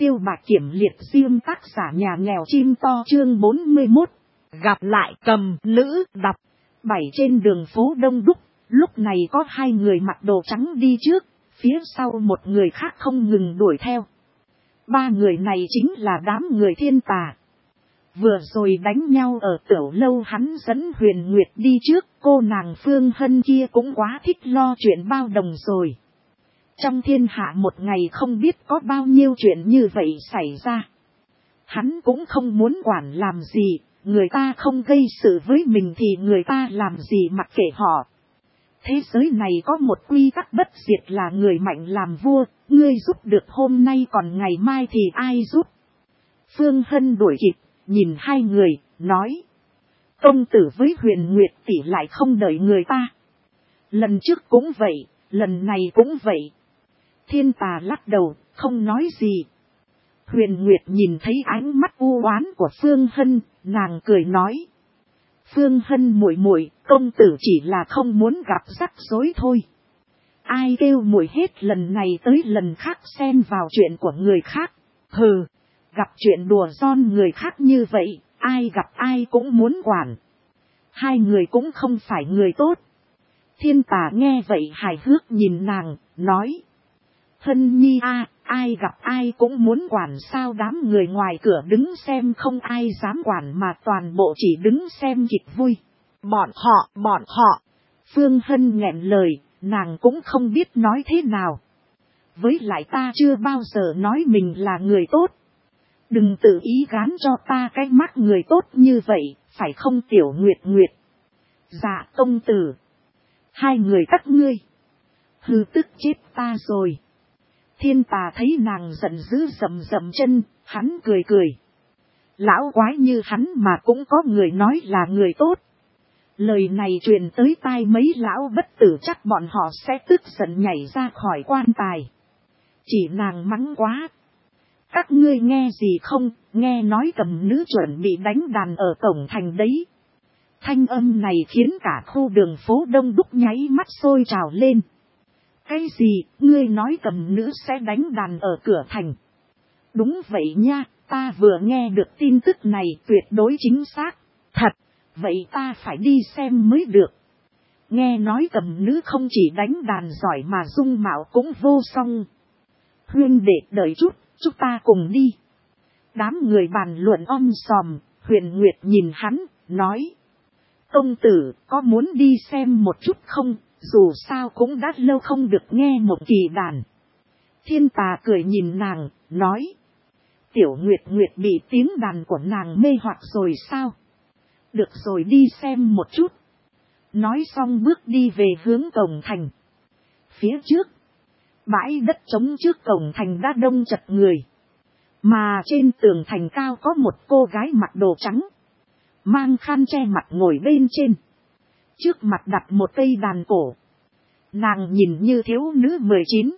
Tiêu Bạc Kiểm liệt riêng tác giả nhà nghèo chim to chương 41. Gặp lại cầm nữ đọc. 7 trên đường phố đông đúc, lúc này có 2 người mặc đồ trắng đi trước, phía sau một người khác không ngừng đuổi theo. 3 người này chính là đám người Thiên Tà. Vừa rồi đánh nhau ở tiểu lâu hắn dẫn Huyền Nguyệt đi trước, cô nàng Phương Hân kia cũng quá thích lo chuyện bao đồng rồi. Trong thiên hạ một ngày không biết có bao nhiêu chuyện như vậy xảy ra. Hắn cũng không muốn quản làm gì, người ta không gây sự với mình thì người ta làm gì mặc kệ họ. Thế giới này có một quy tắc bất diệt là người mạnh làm vua, ngươi giúp được hôm nay còn ngày mai thì ai giúp. Phương Hân đuổi kịp, nhìn 2 người, nói. Công tử với Huyền Nguyệt tỷ lại không đợi người ta. Lần trước cũng vậy, lần này cũng vậy. Thiên Tà lắc đầu, không nói gì. Huyền Nguyệt nhìn thấy ánh mắt u oán của Phương Hân, nàng cười nói. Phương Hân muội muội, công tử chỉ là không muốn gặp rắc rối thôi. Ai kêu muội hết lần này tới lần khác xen vào chuyện của người khác. Hừ, gặp chuyện đùa giỡn người khác như vậy, ai gặp ai cũng muốn quản. 2 người cũng không phải người tốt. Thiên Tà nghe vậy hài hước nhìn nàng, nói. Hân nhi a, ai gặp ai cũng muốn quản sao? Đám người ngoài cửa đứng xem không ai dám quản mà toàn bộ chỉ đứng xem kịch vui. Bọn họ. Phương Hân nghẹn lời, nàng cũng không biết nói thế nào. Với lại ta chưa bao giờ nói mình là người tốt. Đừng tự ý gán cho ta cái mắt người tốt như vậy, phải không Tiểu Nguyệt? Dạ công tử. 2 người các ngươi. Hư tức chết ta rồi. Thiên Tà thấy nàng giận dữ rầm chân, hắn cười. Lão quái như hắn mà cũng có người nói là người tốt. Lời này truyền tới tai mấy lão bất tử chắc bọn họ sẽ tức giận nhảy ra khỏi quan tài. Chỉ nàng mắng quá. Các ngươi nghe gì không, nghe nói cầm nữ chuẩn bị đánh đàn ở cổng thành đấy. Thanh âm này khiến cả khu đường phố đông đúc nháy mắt sôi trào lên. Cái gì, ngươi nói cầm nữ sẽ đánh đàn ở cửa thành? Đúng vậy nha, ta vừa nghe được tin tức này tuyệt đối chính xác. Thật, vậy ta phải đi xem mới được. Nghe nói cầm nữ không chỉ đánh đàn giỏi mà dung mạo cũng vô song. Huynh đệ đợi chút, chúng ta cùng đi. Đám người bàn luận om sòm, Huyền Nguyệt nhìn hắn, nói. Công tử, có muốn đi xem một chút không? Dù sao cũng đã lâu không được nghe một kỳ đàn. Thiên Tà cười nhìn nàng, nói. Tiểu Nguyệt bị tiếng đàn của nàng mê hoặc rồi sao? Được rồi, đi xem một chút. Nói xong bước đi về hướng cổng thành. Phía trước, bãi đất trống trước cổng thành đã đông chật người. Mà trên tường thành cao có một cô gái mặc đồ trắng, mang khăn che mặt ngồi bên trên. Trước mặt đặt một cây đàn cổ. Nàng nhìn như thiếu nữ 19,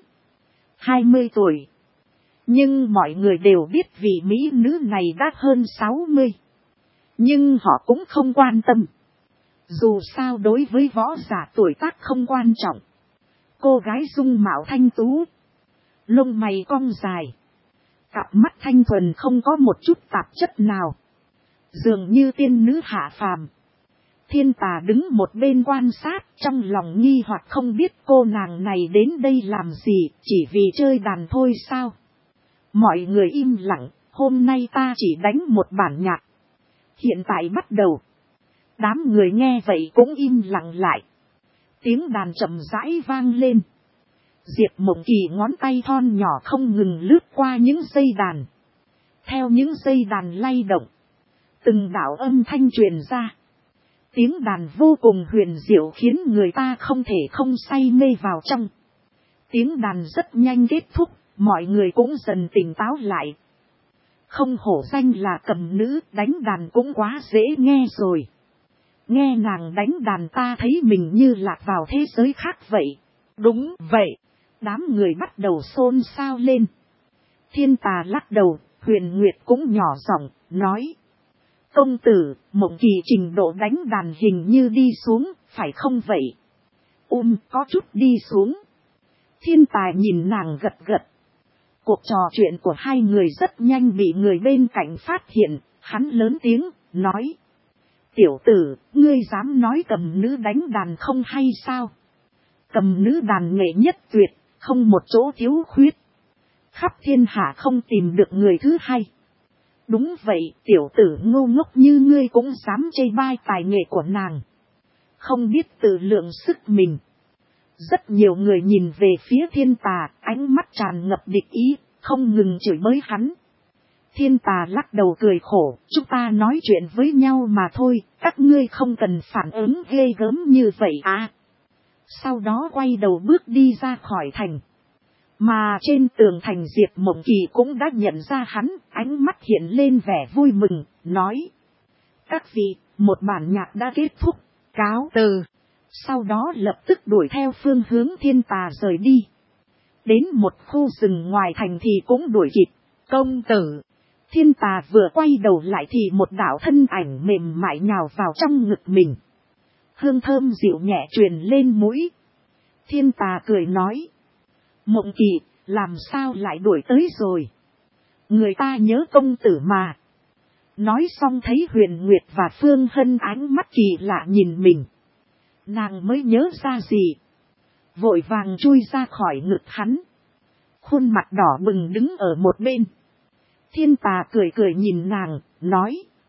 20 tuổi. Nhưng mọi người đều biết vị mỹ nữ này đã hơn 60. Nhưng họ cũng không quan tâm. Dù sao đối với võ giả tuổi tác không quan trọng. Cô gái dung mạo thanh tú, lông mày cong dài, cặp mắt thanh thuần không có một chút tạp chất nào. Dường như tiên nữ hạ phàm. Thiên Tà đứng một bên quan sát, trong lòng nghi hoặc không biết cô nàng này đến đây làm gì, chỉ vì chơi đàn thôi sao? Mọi người im lặng, hôm nay ta chỉ đánh một bản nhạc. Hiện tại bắt đầu. Đám người nghe vậy cũng im lặng lại. Tiếng đàn chậm rãi vang lên. Diệp Mộng Kỳ ngón tay thon nhỏ không ngừng lướt qua những dây đàn. Theo những dây đàn lay động, từng đạo âm thanh truyền ra. Tiếng đàn vô cùng huyền diệu khiến người ta không thể không say mê vào trong. Tiếng đàn rất nhanh kết thúc, mọi người cũng dần tỉnh táo lại. Không hổ danh là cầm nữ, đánh đàn cũng quá dễ nghe rồi. Nghe nàng đánh đàn ta thấy mình như lạc vào thế giới khác vậy. Đúng vậy, đám người bắt đầu xôn xao lên. Thiên Tà lắc đầu, Huyền Nguyệt cũng nhỏ giọng nói. Công tử, Mộng Kỳ trình độ đánh đàn hình như đi xuống, phải không vậy? Có chút đi xuống. Thiên Tài nhìn nàng gật gật. Cuộc trò chuyện của hai người rất nhanh bị người bên cạnh phát hiện, hắn lớn tiếng, nói. Tiểu tử, ngươi dám nói cầm nữ đánh đàn không hay sao? Cầm nữ đàn nghệ nhất tuyệt, không một chỗ thiếu khuyết. Khắp thiên hạ không tìm được người thứ hai. Đúng vậy, tiểu tử ngu ngốc như ngươi cũng dám chê bai tài nghệ của nàng. Không biết tự lượng sức mình. Rất nhiều người nhìn về phía Thiên Tà, ánh mắt tràn ngập địch ý, không ngừng chửi bới hắn. Thiên Tà lắc đầu cười khổ, chúng ta nói chuyện với nhau mà thôi, các ngươi không cần phản ứng ghê gớm như vậy à. Sau đó quay đầu bước đi ra khỏi thành. Mà trên tường thành Diệp Mộng Kỳ cũng đã nhận ra hắn, ánh mắt hiện lên vẻ vui mừng, nói. Các vị, một bản nhạc đã kết thúc, cáo từ. Sau đó lập tức đuổi theo phương hướng Thiên Tà rời đi. Đến một khu rừng ngoài thành thì cũng đuổi kịp, công tử. Thiên Tà vừa quay đầu lại thì một đạo thân ảnh mềm mại nhào vào trong ngực mình. Hương thơm dịu nhẹ truyền lên mũi. Thiên Tà cười nói. Mộng Kỳ, làm sao lại đuổi tới rồi? Người ta nhớ công tử mà. Nói xong thấy Huyền Nguyệt và Phương Hân ánh mắt kỳ lạ nhìn mình. Nàng mới nhớ ra gì. Vội vàng chui ra khỏi ngực hắn. Khuôn mặt đỏ bừng đứng ở một bên. Thiên Tà cười cười nhìn nàng, nói.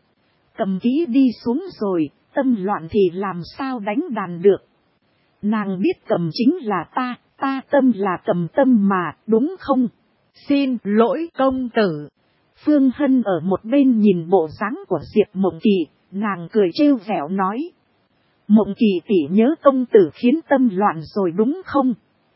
Cầm kỹ đi xuống rồi, tâm loạn thì làm sao đánh đàn được. Nàng biết cầm chính là ta tâm là cầm tâm mà, đúng không? Xin lỗi công tử. Phương Hân ở một bên nhìn bộ dáng của Diệp Mộng Kỳ, nàng cười trêu vẻo nói. Mộng Kỳ tỷ nhớ công tử khiến tâm loạn rồi đúng không?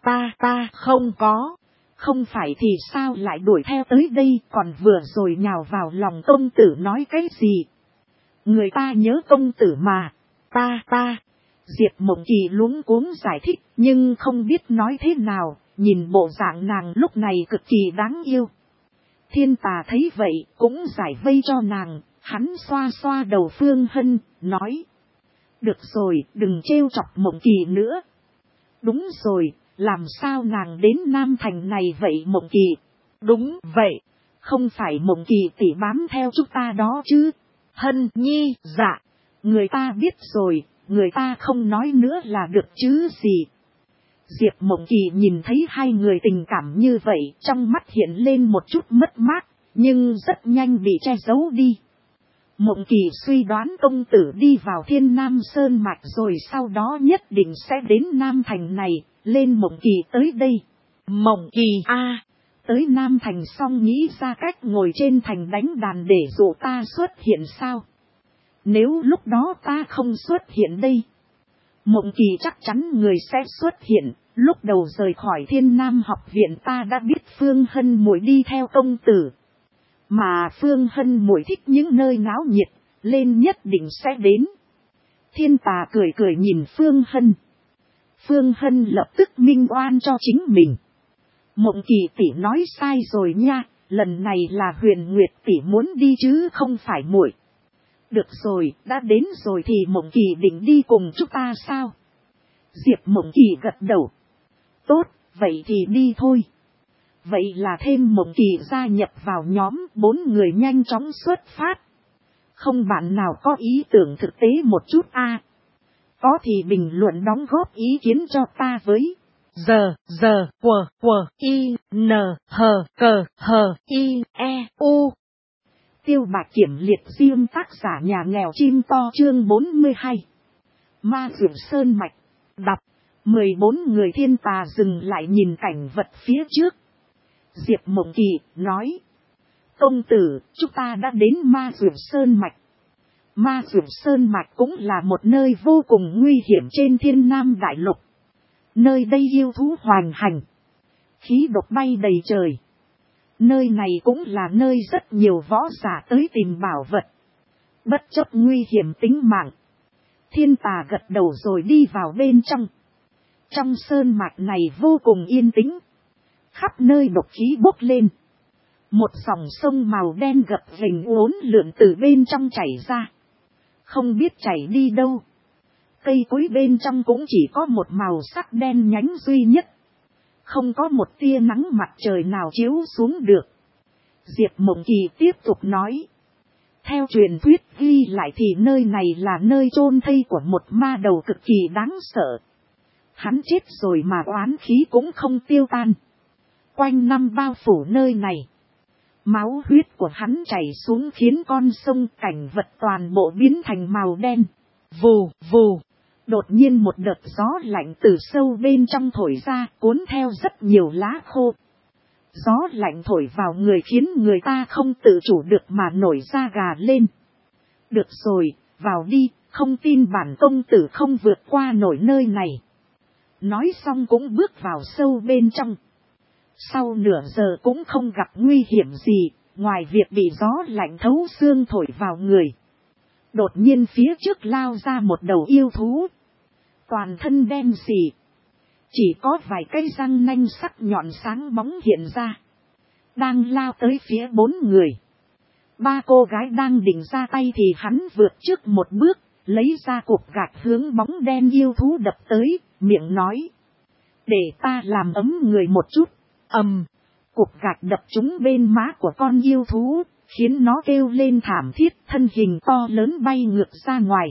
Ta không có. Không phải thì sao lại đuổi theo tới đây, còn vừa rồi nhào vào lòng công tử nói cái gì? Người ta nhớ công tử mà. Ta. Diệp Mộng Kỳ luống cuống giải thích, nhưng không biết nói thế nào, nhìn bộ dạng nàng lúc này cực kỳ đáng yêu. Thiên Tà thấy vậy, cũng giải vây cho nàng, hắn xoa xoa đầu Phương Hân, nói. Được rồi, đừng trêu chọc Mộng Kỳ nữa. Đúng rồi, làm sao nàng đến Nam Thành này vậy Mộng Kỳ? Đúng vậy, không phải Mộng Kỳ tỷ bám theo chúng ta đó chứ? Hân nhi, dạ, người ta biết rồi, người ta không nói nữa là được chứ gì. Diệp Mộng Kỳ nhìn thấy hai người tình cảm như vậy, trong mắt hiện lên một chút mất mát, nhưng rất nhanh bị che giấu đi. Mộng Kỳ suy đoán công tử đi vào Thiên Nam Sơn Mạch rồi sau đó nhất định sẽ đến Nam Thành này, lên Mộng Kỳ tới đây. Mộng Kỳ tới Nam Thành xong nghĩ ra cách ngồi trên thành đánh đàn để dụ ta xuất hiện sao? Nếu lúc đó ta không xuất hiện đây, Mộng Kỳ chắc chắn người sẽ xuất hiện. Lúc đầu rời khỏi Thiên Nam học viện ta đã biết Phương Hân muội đi theo công tử. Mà Phương Hân muội thích những nơi náo nhiệt, lên nhất định sẽ đến. Thiên Tà cười cười nhìn Phương Hân. Phương Hân lập tức minh oan cho chính mình. Mộng Kỳ tỷ nói sai rồi nha, lần này là Huyền Nguyệt tỷ muốn đi chứ không phải muội. Được rồi, đã đến rồi thì Mộng Kỳ định đi cùng chúng ta sao? Diệp Mộng Kỳ gật đầu. Tốt, vậy thì đi thôi. Vậy là thêm Mộng Kỳ gia nhập vào nhóm, 4 người nhanh chóng xuất phát. Không bạn nào có ý tưởng thực tế một chút Có thì bình luận đóng góp ý kiến cho ta với. Tiêu Bạch Kiểm liệt riêng tác giả nhà nghèo chim to chương 42. Ma Dược Sơn Mạch. Đọc. 14 người. Thiên Tà dừng lại nhìn cảnh vật phía trước. Diệp Mộng Kỳ nói. Công tử, chúng ta đã đến Ma Dược Sơn Mạch. Ma Dược Sơn Mạch cũng là một nơi vô cùng nguy hiểm trên Thiên Nam Đại Lục. Nơi đây yêu thú hoành hành. Khí độc bay đầy trời. Nơi này cũng là nơi rất nhiều võ giả tới tìm bảo vật. Bất chấp nguy hiểm tính mạng. Thiên Tà gật đầu rồi đi vào bên trong. Trong sơn mạch này vô cùng yên tĩnh. Khắp nơi độc khí bốc lên. Một dòng sông màu đen gập ghềnh uốn lượn từ bên trong chảy ra. Không biết chảy đi đâu. Cây cối bên trong cũng chỉ có một màu sắc đen nhánh duy nhất. không có một tia nắng mặt trời nào chiếu xuống được. Diệp Mộng Kỳ tiếp tục nói. Theo truyền thuyết ghi lại thì nơi này là nơi chôn thây của một ma đầu cực kỳ đáng sợ. Hắn chết rồi mà oán khí cũng không tiêu tan. Quanh năm bao phủ nơi này. Máu huyết của hắn chảy xuống khiến con sông cảnh vật toàn bộ biến thành màu đen. Vù, vù. Đột nhiên một đợt gió lạnh từ sâu bên trong thổi ra, cuốn theo rất nhiều lá khô. Gió lạnh thổi vào người khiến người ta không tự chủ được mà nổi da gà lên. Được rồi, vào đi, không tin bản công tử không vượt qua nổi nơi này. Nói xong cũng bước vào sâu bên trong. Sau nửa giờ cũng không gặp nguy hiểm gì, ngoài việc bị gió lạnh thấu xương thổi vào người. Đột nhiên phía trước lao ra một đầu yêu thú. Toàn thân đen xì. Chỉ có vài cây răng nanh sắc nhọn sáng bóng hiện ra. Đang lao tới phía 4 người. 3 cô gái đang định ra tay thì hắn vượt trước một bước, lấy ra cục gạch hướng bóng đen yêu thú đập tới, miệng nói. Để ta làm ấm người một chút. Cục gạch đập trúng bên má của con yêu thú, khiến nó kêu lên thảm thiết, thân hình to lớn bay ngược ra ngoài.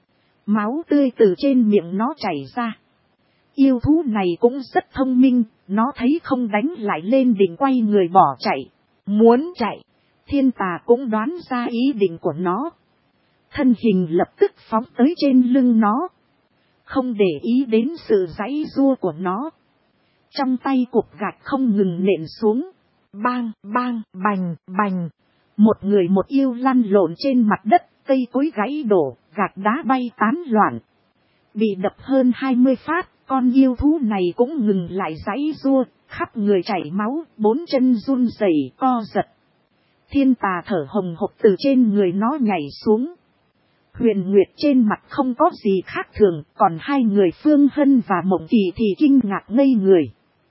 Máu tươi từ trên miệng nó chảy ra. Yêu thú này cũng rất thông minh, nó thấy không đánh lại lên định quay người bỏ chạy. Muốn chạy, Thiên Tà cũng đoán ra ý định của nó. Thân hình lập tức phóng tới trên lưng nó. Không để ý đến sự giãy giụa của nó. Trong tay cục gạch không ngừng nện xuống. Bang, bang, bành, bành. Một người một yêu lăn lộn trên mặt đất, cây cối gãy đổ, gạch đá bay tán loạn. Bị đập hơn 20 phát, con yêu thú này cũng ngừng lại giãy giụa, khắp người chảy máu, 4 chân run rẩy co giật. Thiên Tà thở hồng hộc từ trên người nó nhảy xuống. Huyền Nguyệt trên mặt không có gì khác thường, còn 2 người Phương Hân và Mộng Kỳ thì kinh ngạc ngây người.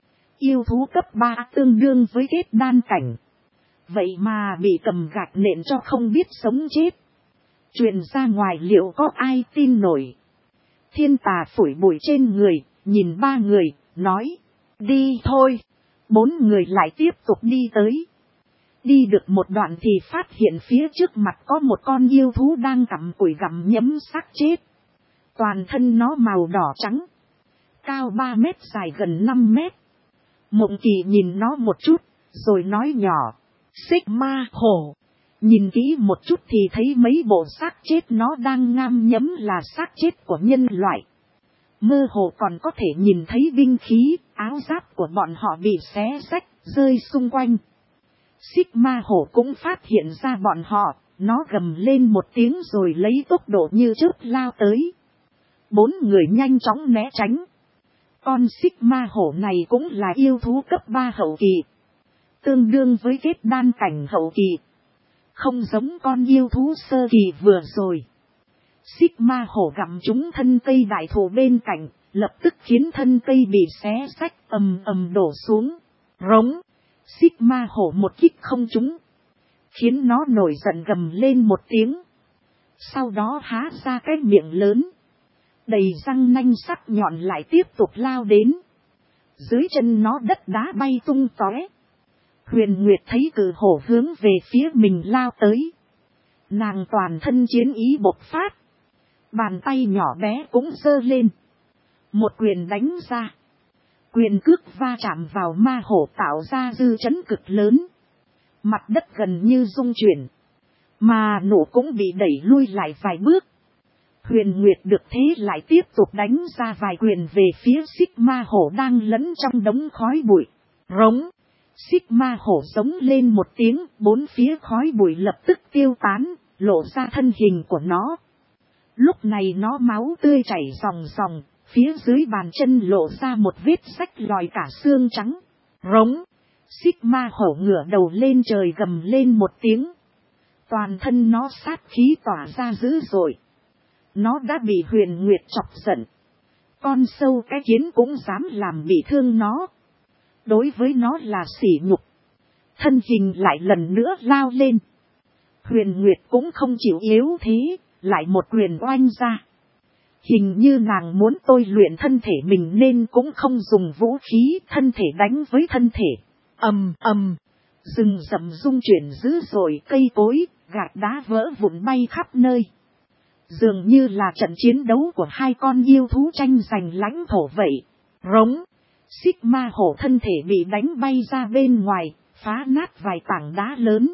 Yêu thú cấp 3 tương đương với kết đan cảnh. Vậy mà bị cầm gạch nện cho không biết sống chết. Chuyện ra ngoài liệu có ai tin nổi. Thiên Tà phủi bụi trên người, nhìn 3 người, nói. Đi thôi. 4 người lại tiếp tục đi tới. Đi được một đoạn thì phát hiện phía trước mặt có một con yêu thú đang cặm cụi gặm nhấm xác chết. Toàn thân nó màu đỏ trắng. Cao 3 mét, dài gần 5 mét. Mộng Kỳ nhìn nó một chút, rồi nói nhỏ. Xích ma hổ. Nhìn kỹ một chút thì thấy mấy bộ xác chết nó đang ngam nhấm là xác chết của nhân loại. Mơ hồ còn có thể nhìn thấy binh khí, áo giáp của bọn họ bị xé rách, rơi xung quanh. Xích ma hổ cũng phát hiện ra bọn họ, nó gầm lên một tiếng rồi lấy tốc độ như chớp lao tới. 4 người nhanh chóng né tránh. Con xích ma hổ này cũng là yêu thú cấp 3 hậu kỳ. Tương đương với kết đan cảnh hậu kỳ. Không giống con yêu thú sơ kỳ vừa rồi. Xích ma hổ gặm trúng thân cây đại thụ bên cạnh, lập tức khiến thân cây bị xé rách ầm ầm đổ xuống. Rống. Xích ma hổ một kích không trúng. Khiến nó nổi giận gầm lên một tiếng. Sau đó há ra cái miệng lớn. Đầy răng nanh sắc nhọn lại tiếp tục lao đến. Dưới chân nó đất đá bay tung tóe. Huyền Nguyệt thấy cự hổ hướng về phía mình lao tới. Nàng toàn thân chiến ý bộc phát. Bàn tay nhỏ bé cũng giơ lên. Một quyền đánh ra. Quyền cước va chạm vào ma hổ tạo ra dư chấn cực lớn. Mặt đất gần như rung chuyển. Mà nổ cũng bị đẩy lui lại vài bước. Huyền Nguyệt được thế lại tiếp tục đánh ra vài quyền về phía xích ma hổ đang lẫn trong đống khói bụi. Rống. Xích ma hổ giống lên một tiếng, 4 phía khói bụi lập tức tiêu tán, lộ ra thân hình của nó. Lúc này nó máu tươi chảy ròng ròng, phía dưới bàn chân lộ ra một vết rách lòi cả xương trắng. Rống. Xích ma hổ ngửa đầu lên trời gầm lên một tiếng. Toàn thân nó sát khí tỏa ra dữ dội. Nó đã bị Huyền Nguyệt chọc giận. Con sâu cái kiến cũng dám làm bị thương nó. Đối với nó là sỉ nhục. Thân hình lại lần nữa lao lên. Huyền Nguyệt cũng không chịu yếu thế, lại một quyền oanh ra. Hình như nàng muốn tôi luyện thân thể mình nên cũng không dùng vũ khí, thân thể đánh với thân thể. Ầm ầm, rừng rậm rung chuyển dữ dội, cây cối, gạch đá vỡ vụn bay khắp nơi. Dường như là trận chiến đấu của hai con yêu thú tranh giành lãnh thổ vậy. Rống, xích ma hổ thân thể bị đánh bay ra bên ngoài, phá nát vài tảng đá lớn.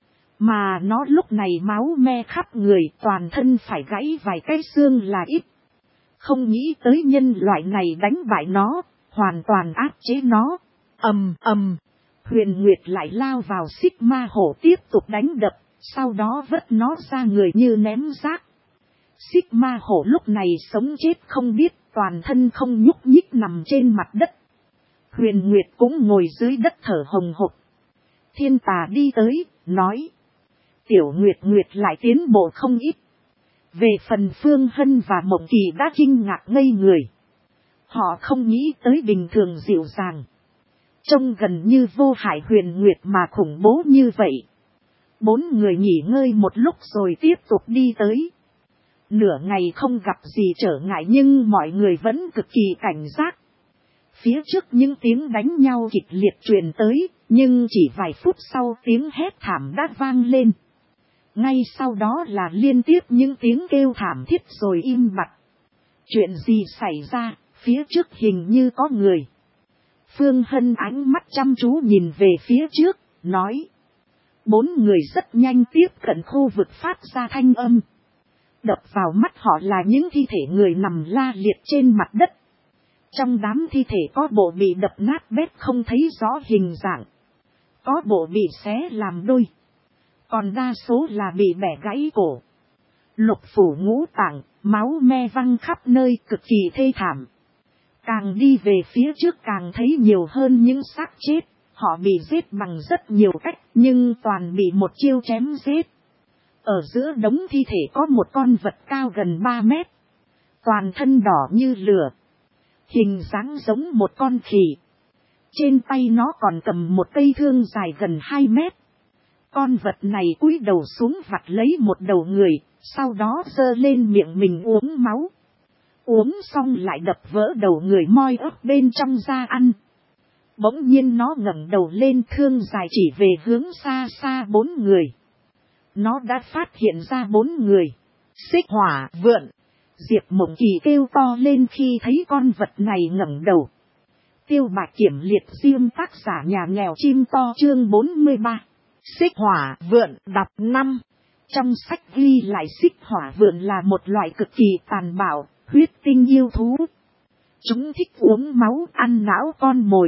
Mà nó lúc này máu me khắp người, toàn thân phải gãy vài cái xương là ít. Không nghĩ tới nhân loại này đánh bại nó, hoàn toàn áp chế nó. Ầm ầm, Huyền Nguyệt lại lao vào xích ma hổ tiếp tục đánh đập, sau đó vứt nó ra người như ném rác. Xích ma hổ lúc này sống chết không biết, toàn thân không nhúc nhích nằm trên mặt đất. Huyền Nguyệt cũng ngồi dưới đất thở hồng hộc. Thiên Tà đi tới, nói. Tiểu Nguyệt Nguyệt lại tiến bộ không ít. Về phần Phương Hân và Mộng Kỳ đã kinh ngạc ngây người. Họ không nghĩ tới bình thường dịu dàng, trông gần như vô hại Huyền Nguyệt mà khủng bố như vậy. 4 người nghỉ ngơi một lúc rồi tiếp tục đi tới. Nửa ngày không gặp gì trở ngại nhưng mọi người vẫn cực kỳ cảnh giác. Phía trước những tiếng đánh nhau kịch liệt truyền tới, nhưng chỉ vài phút sau tiếng hét thảm đã vang lên. Ngay sau đó là liên tiếp những tiếng kêu thảm thiết rồi im bặt. Chuyện gì xảy ra, phía trước hình như có người. Phương Hân ánh mắt chăm chú nhìn về phía trước, nói. 4 người rất nhanh tiếp cận khu vực phát ra thanh âm. Đập vào mắt họ là những thi thể người nằm la liệt trên mặt đất. Trong đám thi thể có bộ bị đập nát bét không thấy rõ hình dạng. Có bộ bị xé làm đôi. Còn đa số là bị bẻ gãy cổ. Lục phủ ngũ tạng, máu me văng khắp nơi cực kỳ thê thảm. Càng đi về phía trước càng thấy nhiều hơn những xác chết. Họ bị giết bằng rất nhiều cách nhưng toàn bị một chiêu chém giết. Ở giữa đống thi thể có một con vật cao gần 3 mét. Toàn thân đỏ như lửa. Hình dáng giống một con khỉ. Trên tay nó còn cầm một cây thương dài gần 2 mét. Con vật này cúi đầu xuống vặt lấy một đầu người, sau đó giơ lên miệng mình uống máu. Uống xong lại đập vỡ đầu người moi ớt bên trong ra ăn. Bỗng nhiên nó ngẩng đầu lên, thương dài chỉ về hướng xa xa 4 người. Nó đã phát hiện ra 4 người. Xích Hỏa Vượn. Diệp Mộng Kỳ kêu to lên khi thấy con vật này ngẩng đầu. Tiêu Bạch Kiểm liệt diêm tác giả nhà nghèo chim to chương 43. Xích Hỏa Vượn đọc 5. Trong sách ghi lại Xích Hỏa Vượn là một loại cực kỳ tàn bạo, huyết tinh yêu thú. Chúng thích uống máu, ăn não con mồi.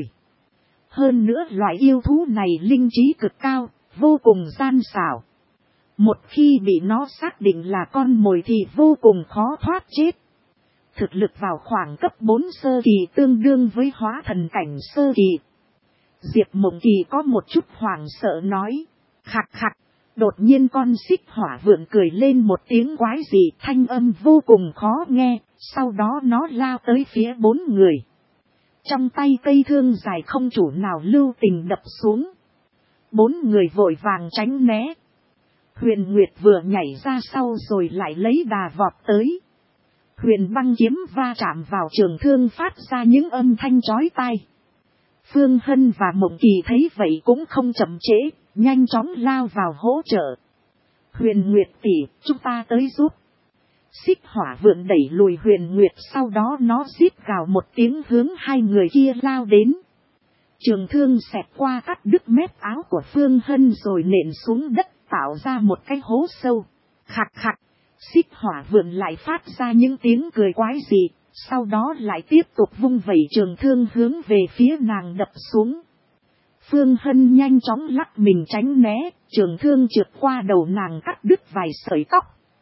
Hơn nữa loại yêu thú này linh trí cực cao, vô cùng gian xảo. Một khi bị nó xác định là con mồi thì vô cùng khó thoát chết. Thực lực vào khoảng cấp 4 sơ kỳ tương đương với hóa thần cảnh sơ kỳ. Diệp Mộng Kỳ có một chút hoảng sợ nói. Khạc khạc. Đột nhiên con xích hỏa vượn cười lên một tiếng quái dị, thanh âm vô cùng khó nghe. Sau đó nó lao tới phía 4 người. Trong tay cây thương dài không chủ nào lưu tình đập xuống. 4 người vội vàng tránh né. Huyền Nguyệt vừa nhảy ra sau rồi lại lấy đà vọt tới. Huyền băng kiếm va chạm vào trường thương phát ra những âm thanh chói tai. Phương Hân và Mộng Kỳ thấy vậy cũng không chậm trễ, nhanh chóng lao vào hỗ trợ. Huyền Nguyệt tỷ, chúng ta tới giúp. Xích hỏa vượn đẩy lùi Huyền Nguyệt, sau đó nó rít gào một tiếng hướng 2 người kia lao đến. Trường thương xẹt qua cắt đứt mép áo của Phương Hân rồi nện xuống đất, tạo ra một cái hố sâu. Khạc khạc, xích hỏa vượn lại phát ra những tiếng cười quái dị, sau đó lại tiếp tục vung vẩy trường thương hướng về phía nàng đập xuống. Phương Hân nhanh chóng lắc mình tránh né, trường thương trượt qua đầu nàng cắt đứt vài sợi tóc.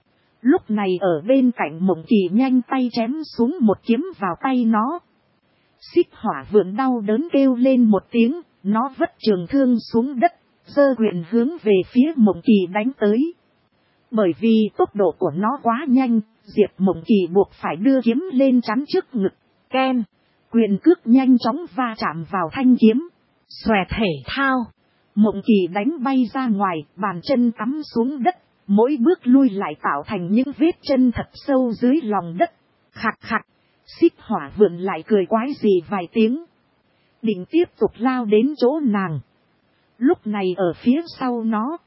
Lúc này ở bên cạnh Mộng Kỳ nhanh tay chém xuống một kiếm vào tay nó. Xích hỏa vượn đau đớn kêu lên một tiếng, nó vứt trường thương xuống đất, giơ quyền hướng về phía Mộng Kỳ đánh tới. Bởi vì tốc độ của nó quá nhanh, Diệp Mộng Kỳ buộc phải đưa kiếm lên chắn trước ngực. Ken, quyền cước nhanh chóng va chạm vào thanh kiếm. Xòe thể thao, Mộng Kỳ đánh bay ra ngoài, bàn chân cắm xuống đất, mỗi bước lui lại tạo thành những vết chân thật sâu dưới lòng đất. khạc khạc, xích hỏa vượn lại cười quái gì vài tiếng. Định tiếp tục lao đến chỗ nàng. Lúc này ở phía sau nó,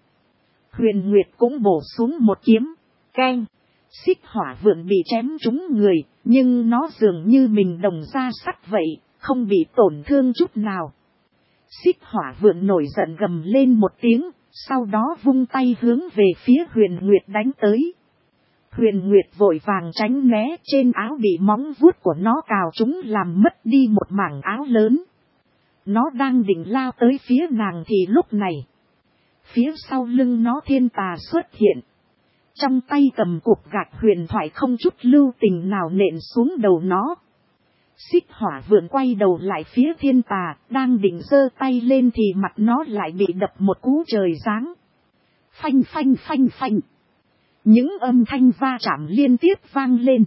Huyền Nguyệt cũng bổ xuống một kiếm, keng. Xích hỏa vượn bị chém trúng người, nhưng nó dường như mình đồng ra sắt vậy, không bị tổn thương chút nào. Xích hỏa vượn nổi giận gầm lên một tiếng, sau đó vung tay hướng về phía Huyền Nguyệt đánh tới. Huyền Nguyệt vội vàng tránh né, trên áo bị móng vuốt của nó cào trúng làm mất đi một mảng áo lớn. Nó đang định lao tới phía nàng thì lúc này, phía sau lưng nó thiên tà xuất hiện. Trong tay cầm cục gạch huyền thoại không chút lưu tình nào nện xuống đầu nó. Xích hỏa vượn quay đầu lại phía thiên tà, đang định giơ tay lên thì mặt nó lại bị đập một cú trời giáng. Phanh phanh phanh phanh. Những âm thanh va chạm liên tiếp vang lên.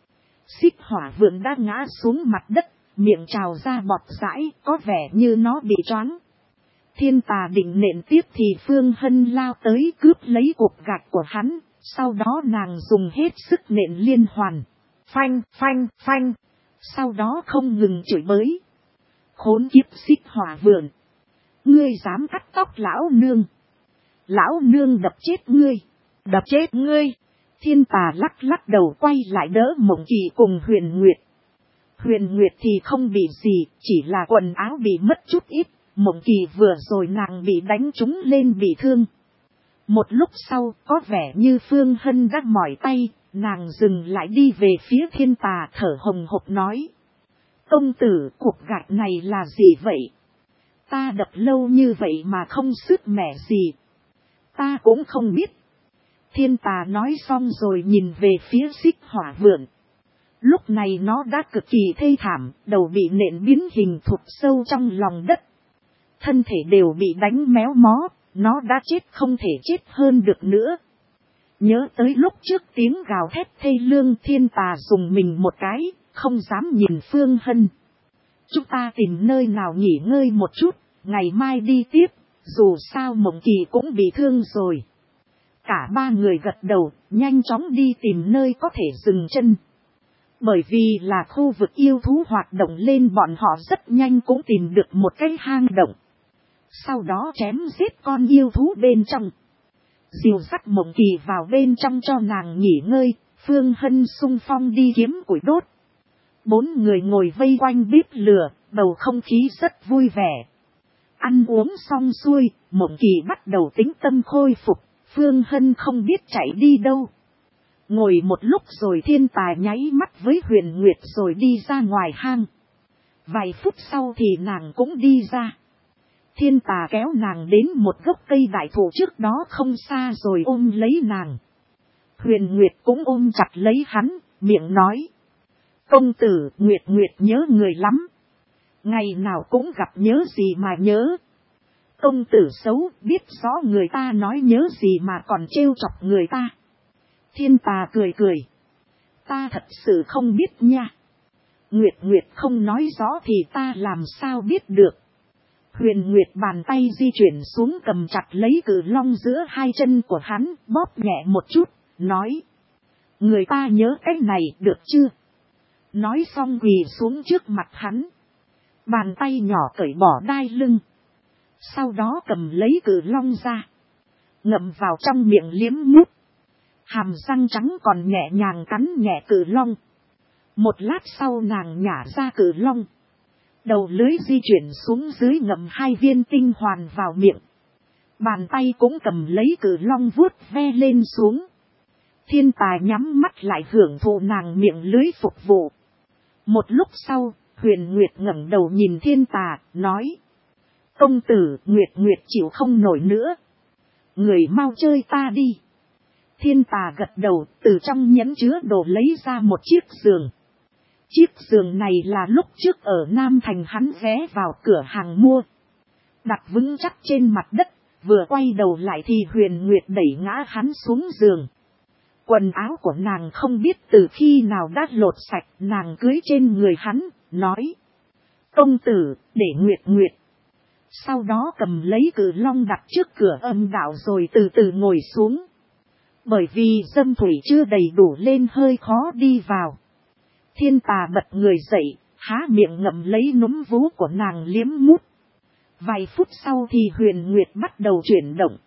Xích hỏa vượn đã ngã xuống mặt đất, miệng trào ra bọt rãi, có vẻ như nó bị choáng. Thiên tà định nện tiếp thì Phương Hân lao tới cướp lấy cục gạch của hắn, sau đó nàng dùng hết sức nện liên hoàn. Phanh, phanh, phanh. Sau đó không ngừng chửi bới. Khốn kiếp xích hỏa vượn. Ngươi dám cắt tóc lão nương. Lão nương đập chết ngươi. Đập chết ngươi. Thiên tà lắc lắc đầu quay lại đỡ Mộng Kỳ cùng Huyền Nguyệt. Huyền Nguyệt thì không bị gì, chỉ là quần áo bị mất chút ít. Mộng Kỳ vừa rồi nàng bị đánh trúng lên bị thương. Một lúc sau, có vẻ như Phương Hân đã mỏi tay, nàng dừng lại đi về phía thiên tà thở hồng hộc nói. Công tử, cục gạch này là gì vậy? Ta đập lâu như vậy mà không sứt mẻ gì. Ta cũng không biết. Thiên tà nói xong rồi nhìn về phía xích hỏa vượn. Lúc này nó đã cực kỳ thê thảm, đầu bị nện biến hình thụt sâu trong lòng đất. Thân thể đều bị đánh méo mó, nó đã chết không thể chết hơn được nữa. Nhớ tới lúc trước tiếng gào thét thê lương, thiên tà dùng mình một cái, không dám nhìn Phương Hân. Chúng ta tìm nơi nào nghỉ ngơi một chút, ngày mai đi tiếp, dù sao Mộng Kỳ cũng bị thương rồi. Cả ba người gật đầu, nhanh chóng đi tìm nơi có thể dừng chân. Bởi vì là khu vực yêu thú hoạt động lên, bọn họ rất nhanh cũng tìm được một cái hang động. Sau đó chém giết con yêu thú bên trong. Dìu dắt Mộng Kỳ vào bên trong cho nàng nghỉ ngơi, Phương Hân xung phong đi kiếm củi đốt. 4 người ngồi vây quanh bếp lửa, bầu không khí rất vui vẻ. Ăn uống xong xuôi, Mộng Kỳ bắt đầu tĩnh tâm khôi phục, Phương Hân không biết chạy đi đâu. Ngồi một lúc rồi thiên tà nháy mắt với Huyền Nguyệt rồi đi ra ngoài hang. Vài phút sau thì nàng cũng đi ra. Thiên tà kéo nàng đến một gốc cây đại thụ trước đó không xa rồi ôm lấy nàng. Huyền Nguyệt cũng ôm chặt lấy hắn, miệng nói. Công tử, Nguyệt Nguyệt nhớ người lắm. Ngày nào cũng gặp nhớ gì mà nhớ. Công tử xấu, biết rõ người ta nói nhớ gì mà còn trêu chọc người ta. Thiên tà cười cười. Ta thật sự không biết nha. Nguyệt Nguyệt không nói rõ thì ta làm sao biết được. Huyền Nguyệt bàn tay di chuyển xuống cầm chặt lấy cự long giữa hai chân của hắn, bóp nhẹ một chút, nói. Người ta nhớ cái này được chưa? Nói xong quỳ xuống trước mặt hắn. Bàn tay nhỏ cởi bỏ đai lưng. Sau đó cầm lấy cự long ra. Ngậm vào trong miệng liếm mút. Hàm răng trắng còn nhẹ nhàng cắn nhẹ cự long. Một lát sau nàng nhả ra cự long. Đầu lưới di chuyển xuống dưới ngậm 2 viên tinh hoàn vào miệng. Bàn tay cũng cầm lấy cự long vuốt ve lên xuống. Thiên tà nhắm mắt lại hưởng thụ nàng miệng lưới phục vụ. Một lúc sau, Huyền Nguyệt ngẩng đầu nhìn thiên tà, nói. Công tử, Nguyệt Nguyệt chịu không nổi nữa. Người mau chơi ta đi. Thiên tà gật đầu, từ trong nhẫn chứa đồ lấy ra một chiếc giường. Chiếc giường này là lúc trước ở Nam Thành hắn ghé vào cửa hàng mua. Đặt vững chắc trên mặt đất, vừa quay đầu lại thì Huyền Nguyệt đẩy ngã hắn xuống giường. Quần áo của nàng không biết từ khi nào đã lột sạch, nàng cưới trên người hắn, nói. Công tử, để Nguyệt Nguyệt. Sau đó cầm lấy cự long đặt trước cửa âm đạo rồi từ từ ngồi xuống. Bởi vì dâm thủy chưa đầy đủ lên hơi khó đi vào. Thiên Tà bật người dậy, há miệng ngậm lấy núm vú của nàng liếm mút. Vài phút sau thì Huyền Nguyệt bắt đầu chuyển động.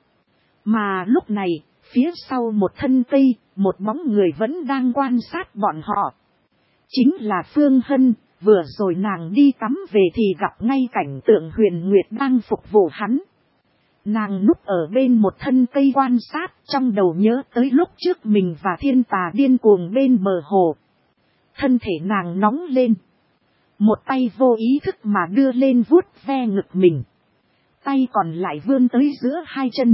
Mà lúc này, phía sau một thân cây, một bóng người vẫn đang quan sát bọn họ. Chính là Phương Hân, vừa rồi nàng đi tắm về thì gặp ngay cảnh tượng Huyền Nguyệt đang phục vụ hắn. Nàng núp ở bên một thân cây quan sát, trong đầu nhớ tới lúc trước mình và Thiên Tà điên cuồng bên bờ hồ. Thân thể nàng nóng lên. Một tay vô ý thức mà đưa lên vuốt ve ngực mình. Tay còn lại vươn tới giữa hai chân.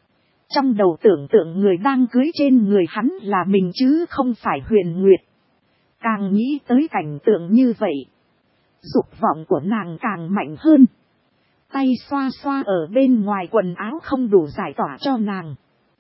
Trong đầu tưởng tượng người đang cưới trên người hắn là mình chứ không phải Huyền Nguyệt. Càng nghĩ tới cảnh tượng như vậy, dục vọng của nàng càng mạnh hơn. Tay xoa xoa ở bên ngoài quần áo không đủ giải tỏa cho nàng.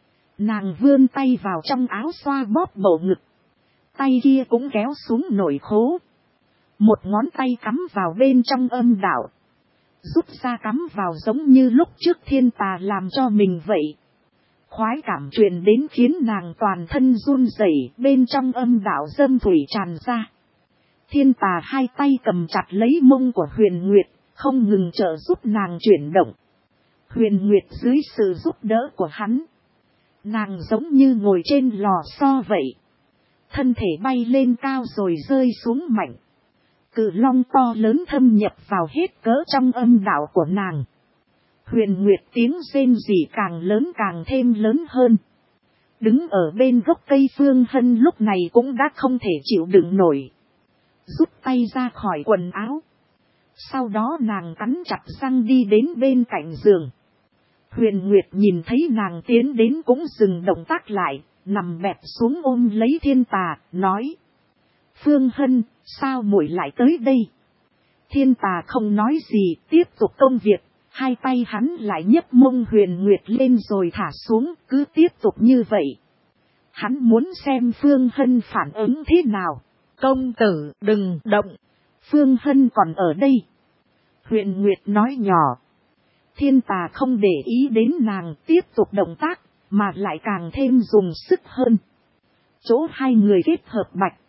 Nàng vươn tay vào trong áo xoa bóp bầu ngực. Tay kia cũng kéo xuống nổi khố. Một ngón tay cắm vào bên trong âm đạo. Rút ra cắm vào giống như lúc trước Thiên Tà làm cho mình vậy. Khoái cảm truyền đến khiến nàng toàn thân run rẩy, bên trong âm đạo dâm thủy tràn ra. Thiên Tà hai tay cầm chặt lấy mông của Huyền Nguyệt, không ngừng trợ giúp nàng chuyển động. Huyền Nguyệt dưới sự giúp đỡ của hắn, nàng giống như ngồi trên lò xo vậy. Thân thể bay lên cao rồi rơi xuống mạnh. Cự long to lớn thâm nhập vào hết cỡ trong âm đạo của nàng. Huyền Nguyệt tiếng rên rỉ càng lớn càng thêm lớn hơn. Đứng ở bên gốc cây Phương Hân lúc này cũng đã không thể chịu đựng nổi. Rút tay ra khỏi quần áo. Sau đó nàng cắn chặt răng đi đến bên cạnh giường. Huyền Nguyệt nhìn thấy nàng tiến đến cũng dừng động tác lại, nằm bẹp xuống ôm lấy Thiên Tà, nói. Phương Hân, sao muội lại tới đây? Thiên Tà không nói gì, tiếp tục công việc. Hai tay hắn lại nhấc mông Huyền Nguyệt lên rồi thả xuống, cứ tiếp tục như vậy. Hắn muốn xem Phương Hân phản ứng thế nào. Công tử đừng động, Phương Hân còn ở đây. Huyền Nguyệt nói nhỏ. Thiên Tà không để ý đến nàng tiếp tục động tác, mà lại càng thêm dùng sức hơn. Chỗ hai người kết hợp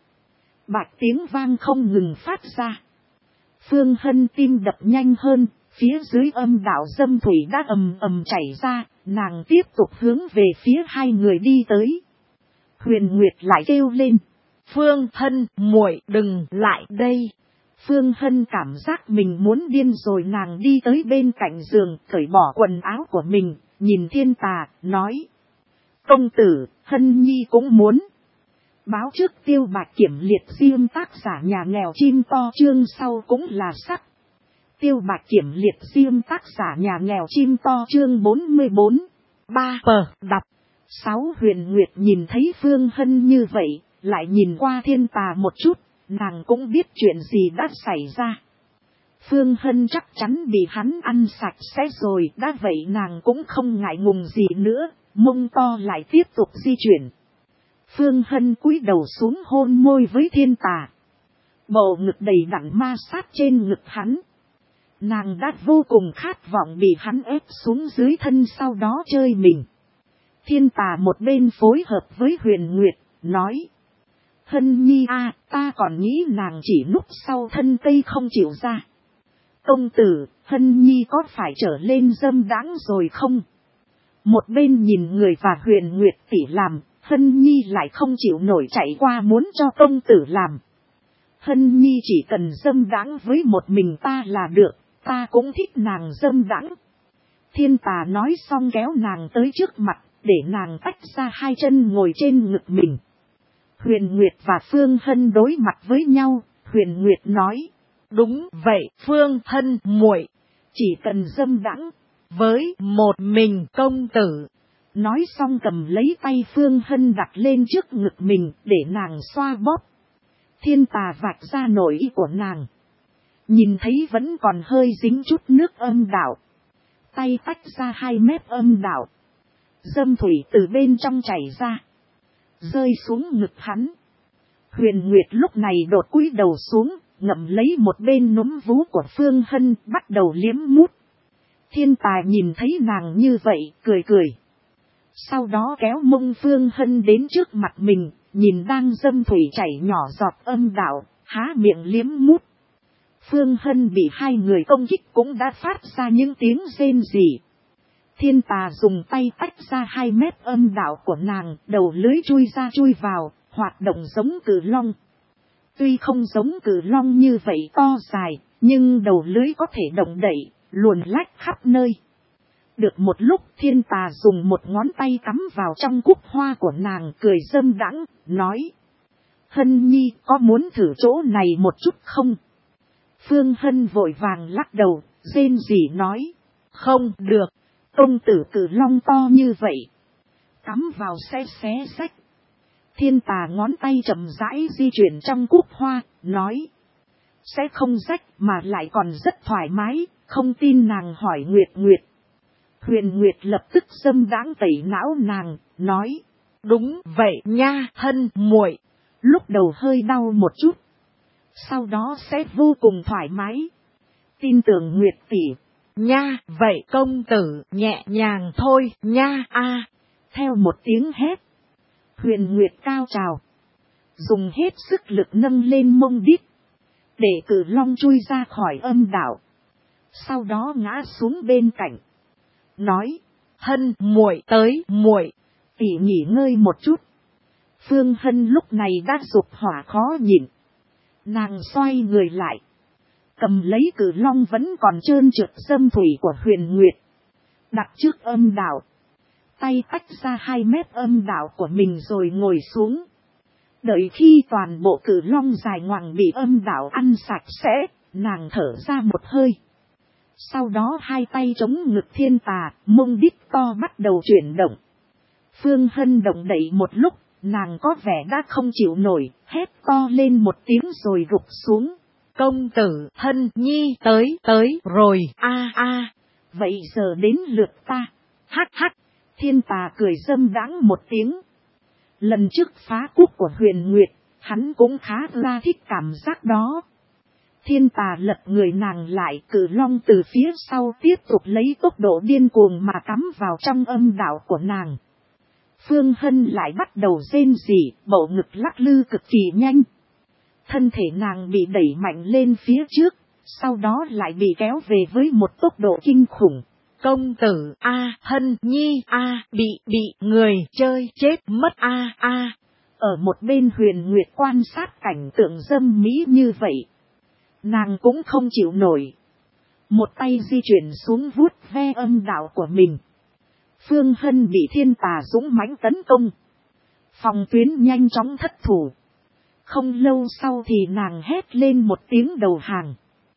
bạch tiếng vang không ngừng phát ra. Phương Hân tim đập nhanh hơn, phía dưới âm đạo dâm thủy đã ầm ầm chảy ra, nàng tiếp tục hướng về phía hai người đi tới. Huyền Nguyệt lại kêu lên. Phương Hân, muội đừng lại đây. Phương Hân cảm giác mình muốn điên rồi, nàng đi tới bên cạnh giường, cởi bỏ quần áo của mình, nhìn Thiên Tà, nói. Công tử, Hân Nhi cũng muốn. Báo trước Tiêu Bạch Kiểm liệt diêm tác giả nhà nghèo chim to chương sau cũng là sắc. Tiêu Bạch Kiểm liệt diêm tác giả nhà nghèo chim to chương 44. 3 đọc. 6 Huyền Nguyệt nhìn thấy Phương Hân như vậy, lại nhìn qua Thiên Tà một chút, nàng cũng biết chuyện gì đã xảy ra. Phương Hân chắc chắn bị hắn ăn sạch sẽ rồi, đã vậy nàng cũng không ngại ngùng gì nữa, mông to lại tiếp tục di chuyển. Phương Hân cúi đầu xuống hôn môi với Thiên Tà. Bầu ngực đầy đặn ma sát trên ngực hắn. Nàng đã vô cùng khát vọng bị hắn ép xuống dưới thân sau đó chơi mình. Thiên Tà một bên phối hợp với Huyền Nguyệt, nói. Hân Nhi a, ta còn nghĩ nàng chỉ núp sau thân cây không chịu ra. Công tử, Hân Nhi có phải trở lên dâm đãng rồi không? Một bên nhìn người và Huyền Nguyệt tỉ làm, Hân Nhi lại không chịu nổi chạy qua muốn cho công tử làm. Hân Nhi chỉ cần dâm đãng với một mình ta là được, ta cũng thích nàng dâm đãng. Thiên Tà nói xong kéo nàng tới trước mặt, để nàng tách ra hai chân ngồi trên ngực mình. Huyền Nguyệt và Phương Hân đối mặt với nhau, Huyền Nguyệt nói. Đúng vậy, Phương Hân muội, chỉ cần dâm đãng với một mình công tử. Nói xong cầm lấy tay Phương Hân đặt lên trước ngực mình để nàng xoa bóp. Thiên Tà vạch ra nội y của nàng. Nhìn thấy vẫn còn hơi dính chút nước âm đạo. Tay tách ra hai mép âm đạo. Dâm thủy từ bên trong chảy ra. Rơi xuống ngực hắn. Huyền Nguyệt lúc này đột cúi đầu xuống, ngậm lấy một bên núm vú của Phương Hân, bắt đầu liếm mút. Thiên Tà nhìn thấy nàng như vậy, cười cười. Sau đó kéo mông Phương Hân đến trước mặt mình, nhìn đang dâm thủy chảy nhỏ giọt âm đạo, há miệng liếm mút. Phương Hân bị hai người công kích cũng đã phát ra những tiếng rên rỉ. Thiên Tà dùng tay tách ra 2 mét âm đạo của nàng, đầu lưới chui ra chui vào, hoạt động giống cự long. Tuy không giống cự long như vậy to dài, nhưng đầu lưới có thể động đậy, luồn lách khắp nơi. Được một lúc Thiên Tà dùng một ngón tay cắm vào trong cúc hoa của nàng, cười dâm đãng, nói: Hân Nhi có muốn thử chỗ này một chút không? Phương Hân vội vàng lắc đầu, rên rỉ nói: Không được, công tử cự long to như vậy, cắm vào sẽ xé rách. Thiên Tà ngón tay chậm rãi di chuyển trong cúc hoa, nói: Sẽ không rách mà lại còn rất thoải mái, không tin nàng hỏi Nguyệt Nguyệt. Huyền Nguyệt lập tức dâm đãng tẩy não nàng, nói: Đúng vậy nha Hân muội, lúc đầu hơi đau một chút, sau đó sẽ vô cùng thoải mái. Tin tưởng Nguyệt tỷ nha. Vậy công tử nhẹ nhàng thôi nha a. Theo một tiếng hét, Huyền Nguyệt cao trào, dùng hết sức lực nâng lên mông đít, để cự long chui ra khỏi âm đạo. Sau đó ngã xuống bên cạnh, nói: Hân muội tới muội, tỷ nghỉ ngơi một chút. Phương Hân lúc này đã dục hỏa khó nhịn, nàng xoay người lại, cầm lấy cự long vẫn còn trơn trượt dâm thủy của Huyền Nguyệt, đặt trước âm đạo, tay tách ra 2 mét âm đạo của mình rồi ngồi xuống. Đợi khi toàn bộ cự long dài ngoằng bị âm đạo ăn sạch sẽ, nàng thở ra một hơi. Sau đó 2 tay chống ngực Thiên Tà, mông đít to bắt đầu chuyển động. Phương Hân động đậy một lúc, nàng có vẻ đã không chịu nổi, hét to lên một tiếng rồi gục xuống. Công tử Hân Nhi tới rồi a a. Vậy giờ đến lượt ta. Hắc hắc. Thiên Tà cười dâm đãng một tiếng. Lần trước phá cúc của Huyền Nguyệt, hắn cũng khá là thích cảm giác đó. Thiên Tà lật người nàng lại, cự long từ phía sau tiếp tục lấy tốc độ điên cuồng mà cắm vào trong âm đạo của nàng. Phương Hân lại bắt đầu rên rỉ, bầu ngực lắc lư cực kỳ nhanh. Thân thể nàng bị đẩy mạnh lên phía trước, sau đó lại bị kéo về với một tốc độ kinh khủng. Công tử Hân Nhi bị người chơi chết mất a. Ở một bên Huyền Nguyệt quan sát cảnh tượng dâm mỹ như vậy, nàng cũng không chịu nổi. Một tay di chuyển xuống vuốt ve âm đạo của mình. Phương Hân bị Thiên Tà dũng mãnh tấn công, phòng tuyến nhanh chóng thất thủ. Không lâu sau thì nàng hét lên một tiếng đầu hàng,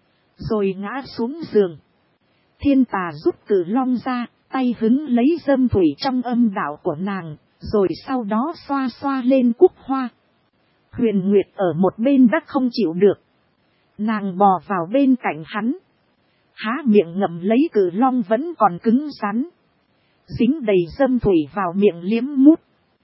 rồi ngã xuống giường. Thiên Tà rút cự long ra, tay hứng lấy dâm thủy trong âm đạo của nàng, rồi sau đó xoa xoa lên cúc hoa. Huyền Nguyệt ở một bên đã không chịu được, nàng bò vào bên cạnh hắn, há miệng ngậm lấy cự long vẫn còn cứng rắn, dính đầy dâm thủy vào miệng liếm mút.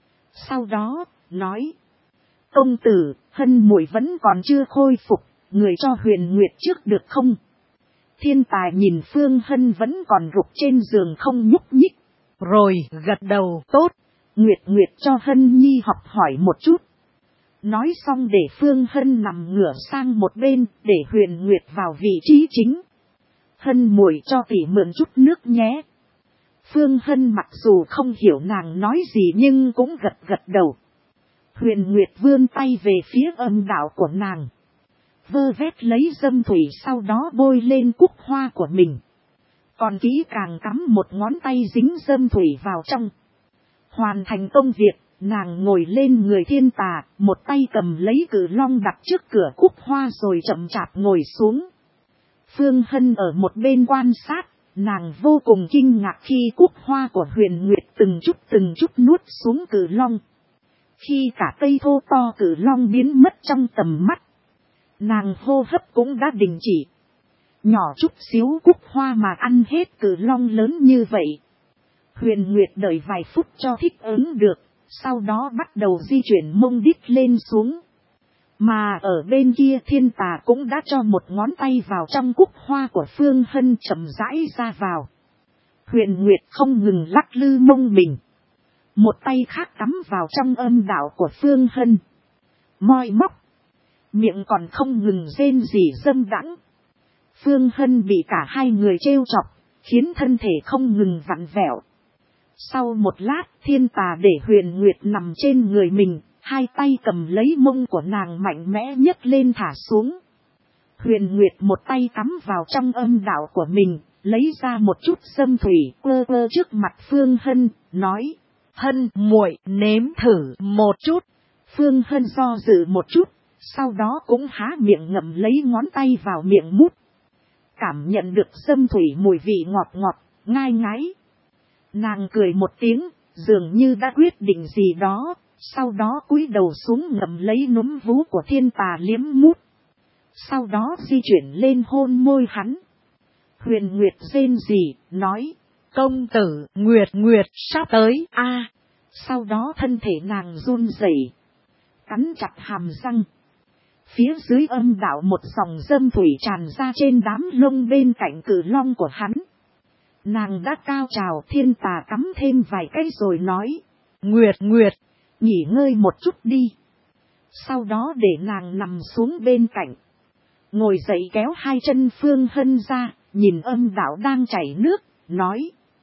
Sau đó, nói: Công tử, Hân muội vẫn còn chưa khôi phục, người cho Huyền Nguyệt trước được không? Thiên Tài nhìn Phương Hân vẫn còn gục trên giường không nhúc nhích, rồi gật đầu. Tốt, Nguyệt cho Hân Nhi học hỏi một chút. Nói xong để Phương Hân nằm ngửa sang một bên, để Huyền Nguyệt vào vị trí chính. Hân muội cho tỷ mượn chút nước nhé. Phương Hân mặc dù không hiểu nàng nói gì nhưng cũng gật đầu. Huyền Nguyệt vươn tay về phía âm đạo của nàng, vơ vét lấy dâm thủy, sau đó bôi lên cúc hoa của mình. Còn kỹ càng cắm một ngón tay dính dâm thủy vào trong. Hoàn thành công việc, nàng ngồi lên người Thiên Tà, một tay cầm lấy cự long đặt trước cửa cúc hoa rồi chậm chạp ngồi xuống. Phương Hân ở một bên quan sát, nàng vô cùng kinh ngạc khi cúc hoa của Huyền Nguyệt từng chút nuốt xuống cự long. Khi cả cây thô to cự long biến mất trong tầm mắt, nàng hô hấp cũng đã đình chỉ. Nhỏ chút xíu cúc hoa mà ăn hết cự long lớn như vậy. Huyền Nguyệt đợi vài phút cho thích ứng được, sau đó bắt đầu di chuyển mông đít lên xuống. Mà ở bên kia Thiên Tà cũng đã cho một ngón tay vào trong cúc hoa của Phương Hân chậm rãi ra vào. Huyền Nguyệt không ngừng lắc lư mông mình, một tay khác cắm vào trong âm đạo của Phương Hân, moi móc, miệng còn không ngừng rên rỉ dâm đãng. Phương Hân bị cả hai người trêu chọc, khiến thân thể không ngừng vặn vẹo. Sau một lát, Thiên Tà để Huyền Nguyệt nằm trên người mình, hai tay cầm lấy mông của nàng mạnh mẽ nhấc lên thả xuống. Huyền Nguyệt một tay cắm vào trong âm đạo của mình, lấy ra một chút dâm thủy quơ quơ trước mặt Phương Hân, nói: Hân muội nếm thử một chút. Phương Hân do dự một chút, sau đó cũng há miệng ngậm lấy ngón tay vào miệng mút. Cảm nhận được dâm thủy mùi vị ngọt ngọt, ngai ngái. Nàng cười một tiếng, dường như đã quyết định gì đó, sau đó cúi đầu xuống ngậm lấy núm vú của Thiên Tà liếm mút. Sau đó di chuyển lên hôn môi hắn. Huyền Nguyệt rên rỉ, nói: Công tử, Nguyệt sắp tới a. Sau đó thân thể nàng run rẩy, cắn chặt hàm răng. Phía dưới âm đạo một dòng dâm thủy tràn ra trên đám lông bên cạnh cự long của hắn. Nàng đã cao trào. Thiên Tà cắm thêm vài cái rồi nói: Nguyệt, nghỉ ngơi một chút đi. Sau đó để nàng nằm xuống bên cạnh. Ngồi dậy kéo hai chân Phương Hân ra, nhìn âm đạo đang chảy nước, nói: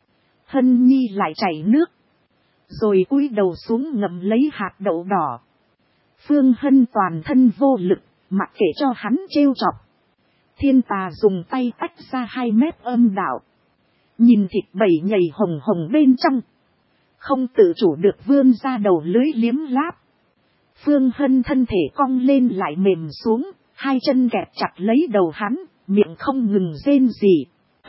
Hân nhi lại chảy nước. Rồi cúi đầu xuống ngậm lấy hạt đậu đỏ. Phương Hân toàn thân vô lực, mặc kệ cho hắn trêu chọc. Thiên Tà dùng tay tách ra 2 mét âm đạo. Nhìn thịt bầy nhầy hồng hồng bên trong, không tự chủ được vươn ra đầu lưới liếm láp. Phương Hân thân thể cong lên lại mềm xuống, hai chân kẹp chặt lấy đầu hắn, miệng không ngừng rên rỉ: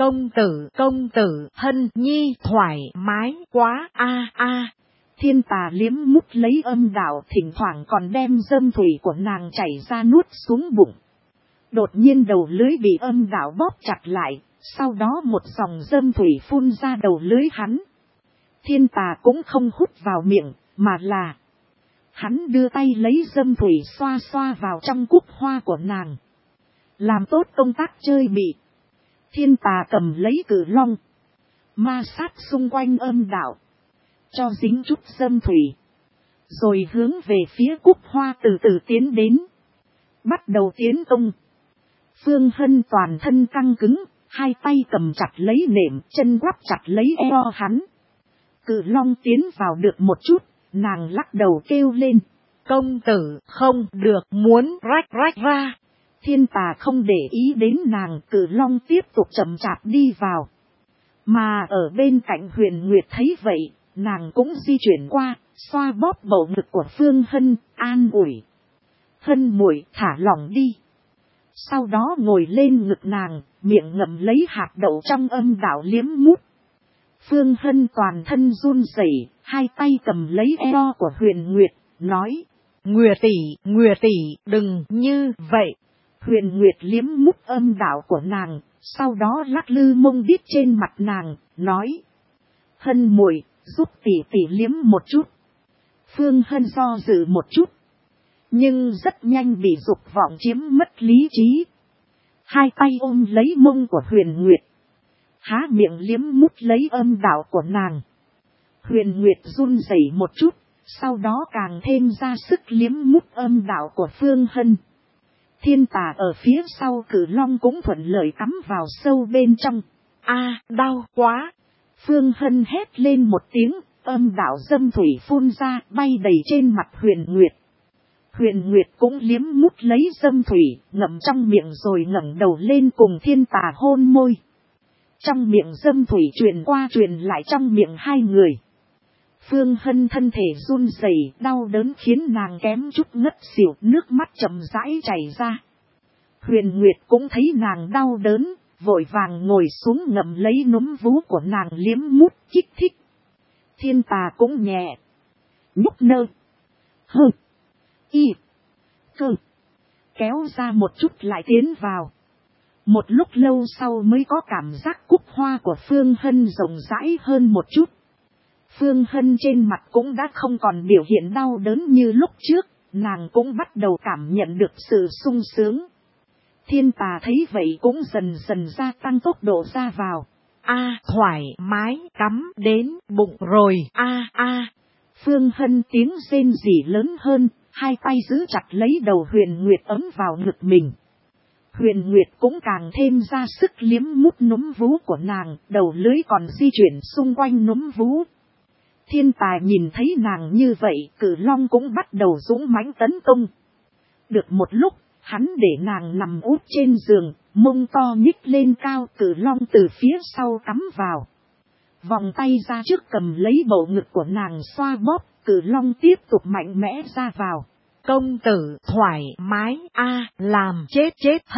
Công tử, Hân nhi thoải mái quá a. Thiên Tà liếm mút lấy âm đạo, thỉnh thoảng còn đem dâm thủy của nàng chảy ra nuốt xuống bụng. Đột nhiên đầu lưới bị âm đạo bóp chặt lại, sau đó một dòng dâm thủy phun ra đầu lưới hắn. Thiên Tà cũng không hút vào miệng, mà là hắn đưa tay lấy dâm thủy xoa xoa vào trong cúc hoa của nàng. Làm tốt công tác chơi bị. Thiên Tà cầm lấy cự long, ma sát xung quanh âm đạo, cho dính chút dâm thủy. Rồi hướng về phía cúc hoa từ từ tiến đến. Bắt đầu tiến công. Phương Hân toàn thân căng cứng, hai tay cầm chặt lấy nệm, chân quắp chặt lấy eo hắn. Cự long tiến vào được một chút, nàng lắc đầu kêu lên: Công tử, không được, muốn rách ra. Thiên Tà không để ý đến nàng, cự long tiếp tục chậm chạp đi vào. Mà ở bên cạnh Huyền Nguyệt thấy vậy, nàng cũng di chuyển qua, xoa bóp bầu ngực của Phương Hân, an ủi: Hân muội thả lỏng đi. Sau đó ngồi lên ngực nàng, miệng ngậm lấy hạt đậu trong âm đạo liếm mút. Phương Hân toàn thân run rẩy, hai tay cầm lấy eo của Huyền Nguyệt, nói: Nguyệt tỷ, đừng như vậy. Huyền Nguyệt liếm mút âm đạo của nàng, sau đó lắc lư mông đít trên mặt nàng, nói: Hân muội, giúp tỷ liếm một chút. Phương Hân do dự một chút, nhưng rất nhanh bị dục vọng chiếm mất lý trí. Hai tay ôm lấy mông của Huyền Nguyệt, há miệng liếm mút lấy âm đạo của nàng. Huyền Nguyệt run rẩy một chút, sau đó càng thêm ra sức liếm mút âm đạo của Phương Hân. Thiên Tà ở phía sau cự long cũng thuận lợi cắm vào sâu bên trong. A, đau quá! Phương Hân hét lên một tiếng, âm đạo dâm thủy phun ra, bay đầy trên mặt Huyền Nguyệt. Huyền Nguyệt cũng liếm mút lấy dâm thủy, ngậm trong miệng rồi ngẩng đầu lên cùng Thiên Tà hôn môi. Trong miệng dâm thủy truyền qua truyền lại trong miệng hai người. Phương Hân thân thể run rẩy, đau đớn khiến nàng kém chút ngất xỉu, nước mắt chậm rãi chảy ra. Huyền Nguyệt cũng thấy nàng đau đớn, vội vàng ngồi xuống ngậm lấy núm vú của nàng liếm mút kích thích. Thiên Tà cũng nhẹ nhúc nơ hơ y cơ kéo ra một chút lại tiến vào. Một lúc lâu sau mới có cảm giác cúc hoa của Phương Hân rộng rãi hơn một chút. Phương Hân trên mặt cũng đã không còn biểu hiện đau đớn như lúc trước, nàng cũng bắt đầu cảm nhận được sự sung sướng. Thiên Tà thấy vậy cũng dần dần gia tăng tốc độ ra vào. A, thoải mái, cắm đến bụng rồi, a. Phương Hân tiếng rên rỉ lớn hơn, Hai tay giữ chặt lấy đầu Huyền Nguyệt ấm vào ngực mình. Huyền Nguyệt cũng càng thêm ra sức liếm mút núm vú của nàng, đầu lưỡi còn di chuyển xung quanh núm vú. Thiên Tài nhìn thấy nàng như vậy, Cử Long cũng bắt đầu dũng mãnh tấn công. Được một lúc, hắn để nàng nằm úp trên giường, mông to nhích lên cao, Cử Long từ phía sau cắm vào. Vòng tay ra trước cầm lấy bầu ngực của nàng xoa bóp, Cử Long tiếp tục mạnh mẽ ra vào. Công tử thoải mái a, làm chết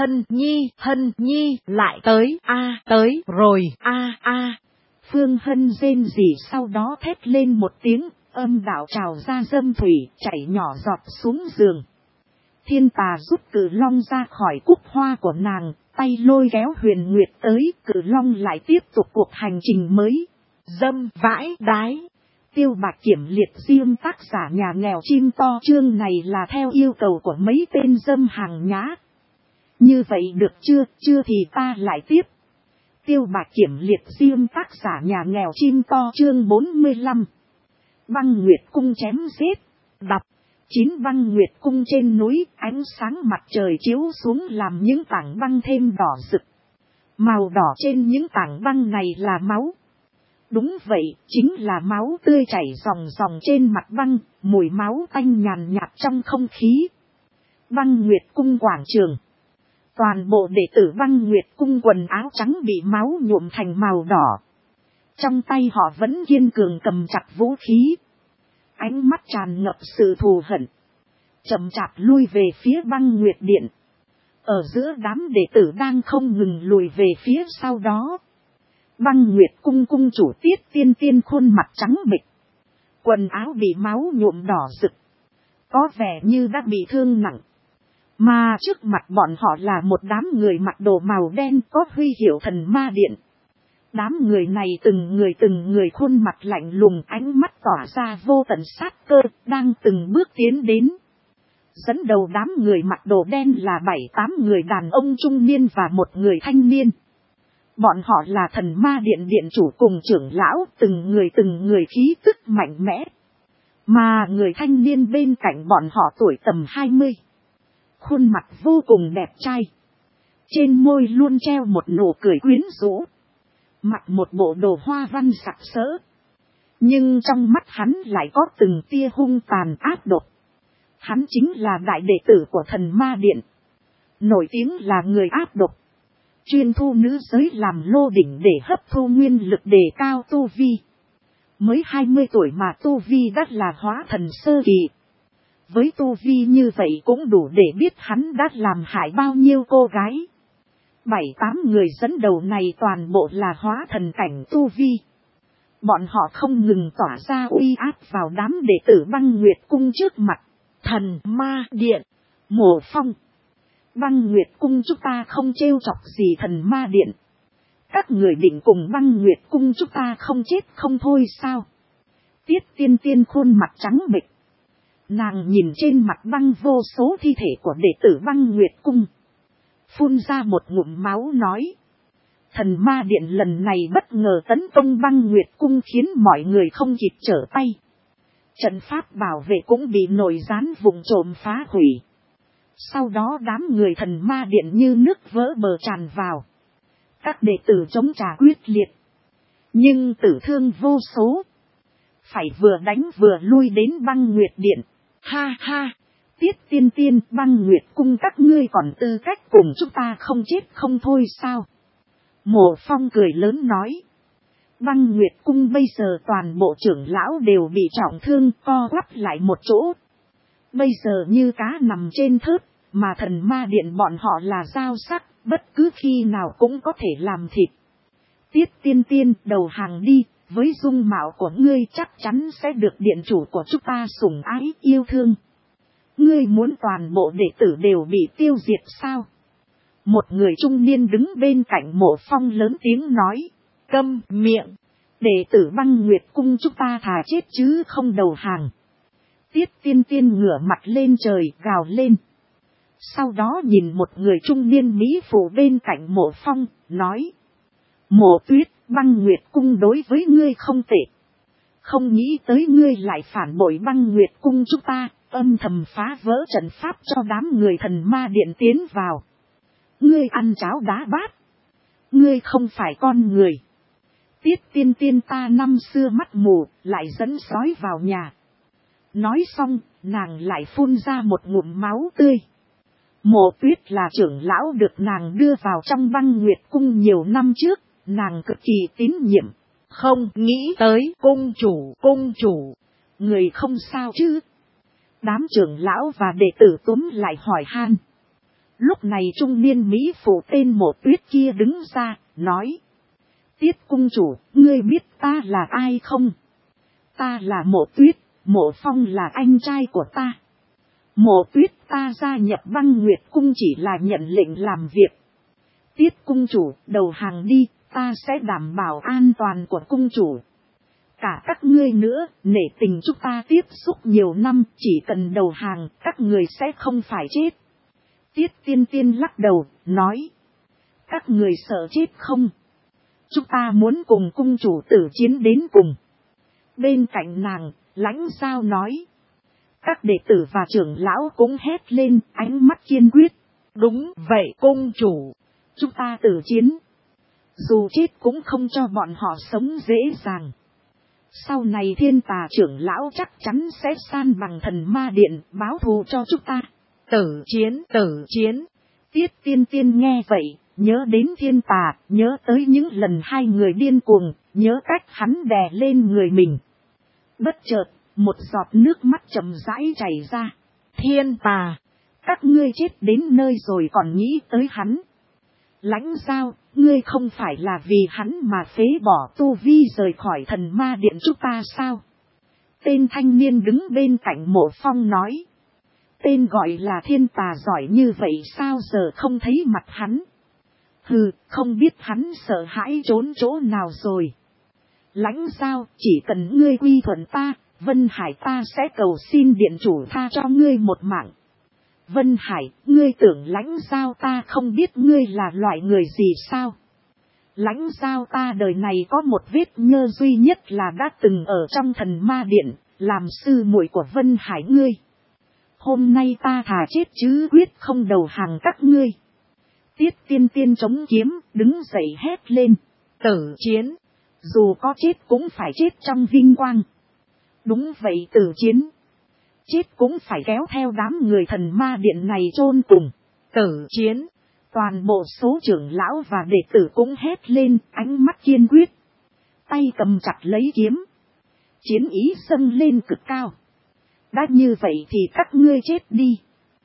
Hân Nhi lại tới a, tới rồi a. Phương Hân rên rỉ sau đó thét lên một tiếng, âm đạo trào ra dâm thủy, chảy nhỏ giọt xuống giường. Thiên Tà giúp Cử Long ra khỏi cúc hoa của nàng, tay lôi kéo Huyền Nguyệt tới, Cử Long lại tiếp tục cuộc hành trình mới. Dâm vãi đái. Tiêu Bạch Kiểm liệt riêng tác giả nhà nghèo chim to, chương này là theo yêu cầu của mấy tên dâm hàng nhá. Như vậy được chưa, chưa thì ta lại tiếp. Tiêu Bạch Kiểm liệt riêng tác giả nhà nghèo chim to, chương 45. Băng Nguyệt Cung chém giết. Đọc. 9 Băng Nguyệt Cung trên núi, ánh sáng mặt trời chiếu xuống làm những tảng băng thêm đỏ rực. Màu đỏ trên những tảng băng này là máu. Đúng vậy, chính là máu tươi chảy ròng ròng trên mặt băng, mùi máu tanh nhàn nhạt trong không khí. Băng Nguyệt Cung quảng trường. Toàn bộ đệ tử Băng Nguyệt Cung quần áo trắng bị máu nhuộm thành màu đỏ. Trong tay họ vẫn kiên cường cầm chặt vũ khí. Ánh mắt tràn ngập sự thù hận. Chậm chạp lui về phía Băng Nguyệt Điện. Ở giữa đám đệ tử đang không ngừng lùi về phía sau đó. Băng Nguyệt Cung cung chủ Tiết Tiên Tiên khuôn mặt trắng bệch. Quần áo bị máu nhuộm đỏ rực. Có vẻ như đã bị thương nặng. Mà trước mặt bọn họ là một đám người mặc đồ màu đen có huy hiệu Thần Ma Điện. Đám người này từng người khuôn mặt lạnh lùng, ánh mắt tỏa ra vô tận sát cơ, đang từng bước tiến đến. Dẫn đầu đám người mặc đồ đen là 7-8 người đàn ông trung niên và một người thanh niên. Bọn họ là Thần Ma Điện điện chủ cùng trưởng lão, từng người khí tức mạnh mẽ. Mà người thanh niên bên cạnh bọn họ tuổi tầm 20. Khuôn mặt vô cùng đẹp trai. Trên môi luôn treo một nụ cười quyến rũ. Mặc một bộ đồ hoa văn sặc sỡ. Nhưng trong mắt hắn lại có từng tia hung tàn ác độc. Hắn chính là đại đệ tử của Thần Ma Điện. Nổi tiếng là người ác độc. Chuyên thu nữ giới làm lô đỉnh để hấp thu nguyên lực đề cao tu vi. Mới 20 tuổi mà tu vi đã là hóa thần sơ kỳ. Với tu vi như vậy cũng đủ để biết hắn đã làm hại bao nhiêu cô gái. 7-8 người dẫn đầu này toàn bộ là hóa thần cảnh tu vi. Bọn họ không ngừng tỏa ra uy áp vào đám đệ tử Băng Nguyệt Cung trước mặt. Thần Ma Điện, Mộ Phong. Băng Nguyệt Cung chúng ta không trêu chọc gì Thần Ma Điện. Các người định cùng Băng Nguyệt Cung chúng ta không chết không thôi sao? Tiết Tiên Tiên khuôn mặt trắng bệch. Nàng nhìn trên mặt băng vô số thi thể của đệ tử Băng Nguyệt Cung. Phun ra một ngụm máu nói. Thần Ma Điện lần này bất ngờ tấn công Băng Nguyệt Cung khiến mọi người không kịp trở tay. Trận pháp bảo vệ cũng bị nội gián vùng trộm phá hủy. Sau đó đám người Thần Ma Điện như nước vỡ bờ tràn vào. Các đệ tử chống trả quyết liệt. Nhưng tử thương vô số. Phải vừa đánh vừa lui đến Băng Nguyệt Điện. Ha ha, Tiết Tiên Tiên, Băng Nguyệt Cung các ngươi còn tư cách cùng chúng ta không chết không thôi sao? Mộ Phong cười lớn nói. Băng Nguyệt Cung bây giờ toàn bộ trưởng lão đều bị trọng thương, co quắp lại một chỗ. Bây giờ như cá nằm trên thớt, mà Thần Ma Điện bọn họ là dao sắc, bất cứ khi nào cũng có thể làm thịt. Tiết Tiên Tiên, đầu hàng đi, với dung mạo của ngươi chắc chắn sẽ được điện chủ của chúng ta sủng ái yêu thương. Ngươi muốn toàn bộ đệ tử đều bị tiêu diệt sao? Một người trung niên đứng bên cạnh Mộ Phong lớn tiếng nói. Câm miệng, đệ tử Băng Nguyệt Cung chúng ta thà chết chứ không đầu hàng. Tiết Tiên Tiên ngửa mặt lên trời gào lên. Sau đó nhìn một người trung niên mỹ phụ bên cạnh Mộ Phong, nói. Mộ Tuyết, Băng Nguyệt Cung đối với ngươi không tệ. Không nghĩ tới ngươi lại phản bội Băng Nguyệt Cung chúng ta, âm thầm phá vỡ trận pháp cho đám người thần ma điện tiến vào. Ngươi ăn cháo đá bát. Ngươi không phải con người. Tiết tiên tiên ta năm xưa mắt mù, lại dẫn sói vào nhà. Nói xong, nàng lại phun ra một ngụm máu tươi. Mộ Tuyết là trưởng lão được nàng đưa vào trong Băng Nguyệt cung nhiều năm trước, nàng cực kỳ tín nhiệm. Không nghĩ tới cung chủ. Người không sao chứ? Đám trưởng lão và đệ tử túm lại hỏi han. Lúc này trung niên Mỹ phụ tên Mộ Tuyết kia đứng ra, nói. Tiết cung chủ, ngươi biết ta là ai không? Ta là Mộ Tuyết, Mộ Phong là anh trai của ta. Mộ Tuyết ta gia nhập Băng Nguyệt cung chỉ là nhận lệnh làm việc. Tiết cung chủ, đầu hàng đi, ta sẽ đảm bảo an toàn của cung chủ. Cả các ngươi nữa, nể tình chúng ta tiếp xúc nhiều năm, chỉ cần đầu hàng, các người sẽ không phải chết. Tiết tiên tiên lắc đầu, nói. Các người sợ chết không? Chúng ta muốn cùng cung chủ tử chiến đến cùng. Bên cạnh nàng, Lãnh Giao nói. Các đệ tử và trưởng lão cũng hét lên, ánh mắt kiên quyết. Đúng vậy cung chủ. Chúng ta tử chiến. Dù chết cũng không cho bọn họ sống dễ dàng. Sau này Thiên Tà trưởng lão chắc chắn sẽ san bằng thần ma điện, báo thù cho chúng ta. Tử chiến. Tiết tiên tiên nghe vậy, nhớ đến Thiên Tà, nhớ tới những lần hai người điên cuồng, nhớ cách hắn đè lên người mình. Bất chợt, một giọt nước mắt chậm rãi chảy ra. Thiên Tà, các ngươi chết đến nơi rồi còn nghĩ tới hắn. Lãnh Giao, ngươi không phải là vì hắn mà phế bỏ tu vi rời khỏi thần ma điện chúng ta sao? Tên thanh niên đứng bên cạnh Mộ Phong nói. Tên gọi là Thiên Tà giỏi như vậy sao giờ không thấy mặt hắn? Hừ, không biết hắn sợ hãi trốn chỗ nào rồi. Lãnh Giao, chỉ cần ngươi quy thuận ta, Vân Hải ta sẽ cầu xin điện chủ tha cho ngươi một mạng. Vân Hải, ngươi tưởng Lãnh Giao ta không biết ngươi là loại người gì sao? Lãnh Giao ta đời này có một vết nhơ duy nhất là đã từng ở trong thần ma điện, làm sư muội của Vân Hải ngươi. Hôm nay ta thà chết chứ quyết không đầu hàng các ngươi. Tiết tiên tiên chống kiếm, đứng dậy hét lên. Tử chiến. Dù có chết cũng phải chết trong vinh quang. Đúng vậy tử chiến. Chết cũng phải kéo theo đám người thần ma điện này chôn cùng. Tử chiến. Toàn bộ số trưởng lão và đệ tử cũng hét lên, ánh mắt kiên quyết. Tay cầm chặt lấy kiếm. Chiến ý dâng lên cực cao. Đã như vậy thì các ngươi chết đi.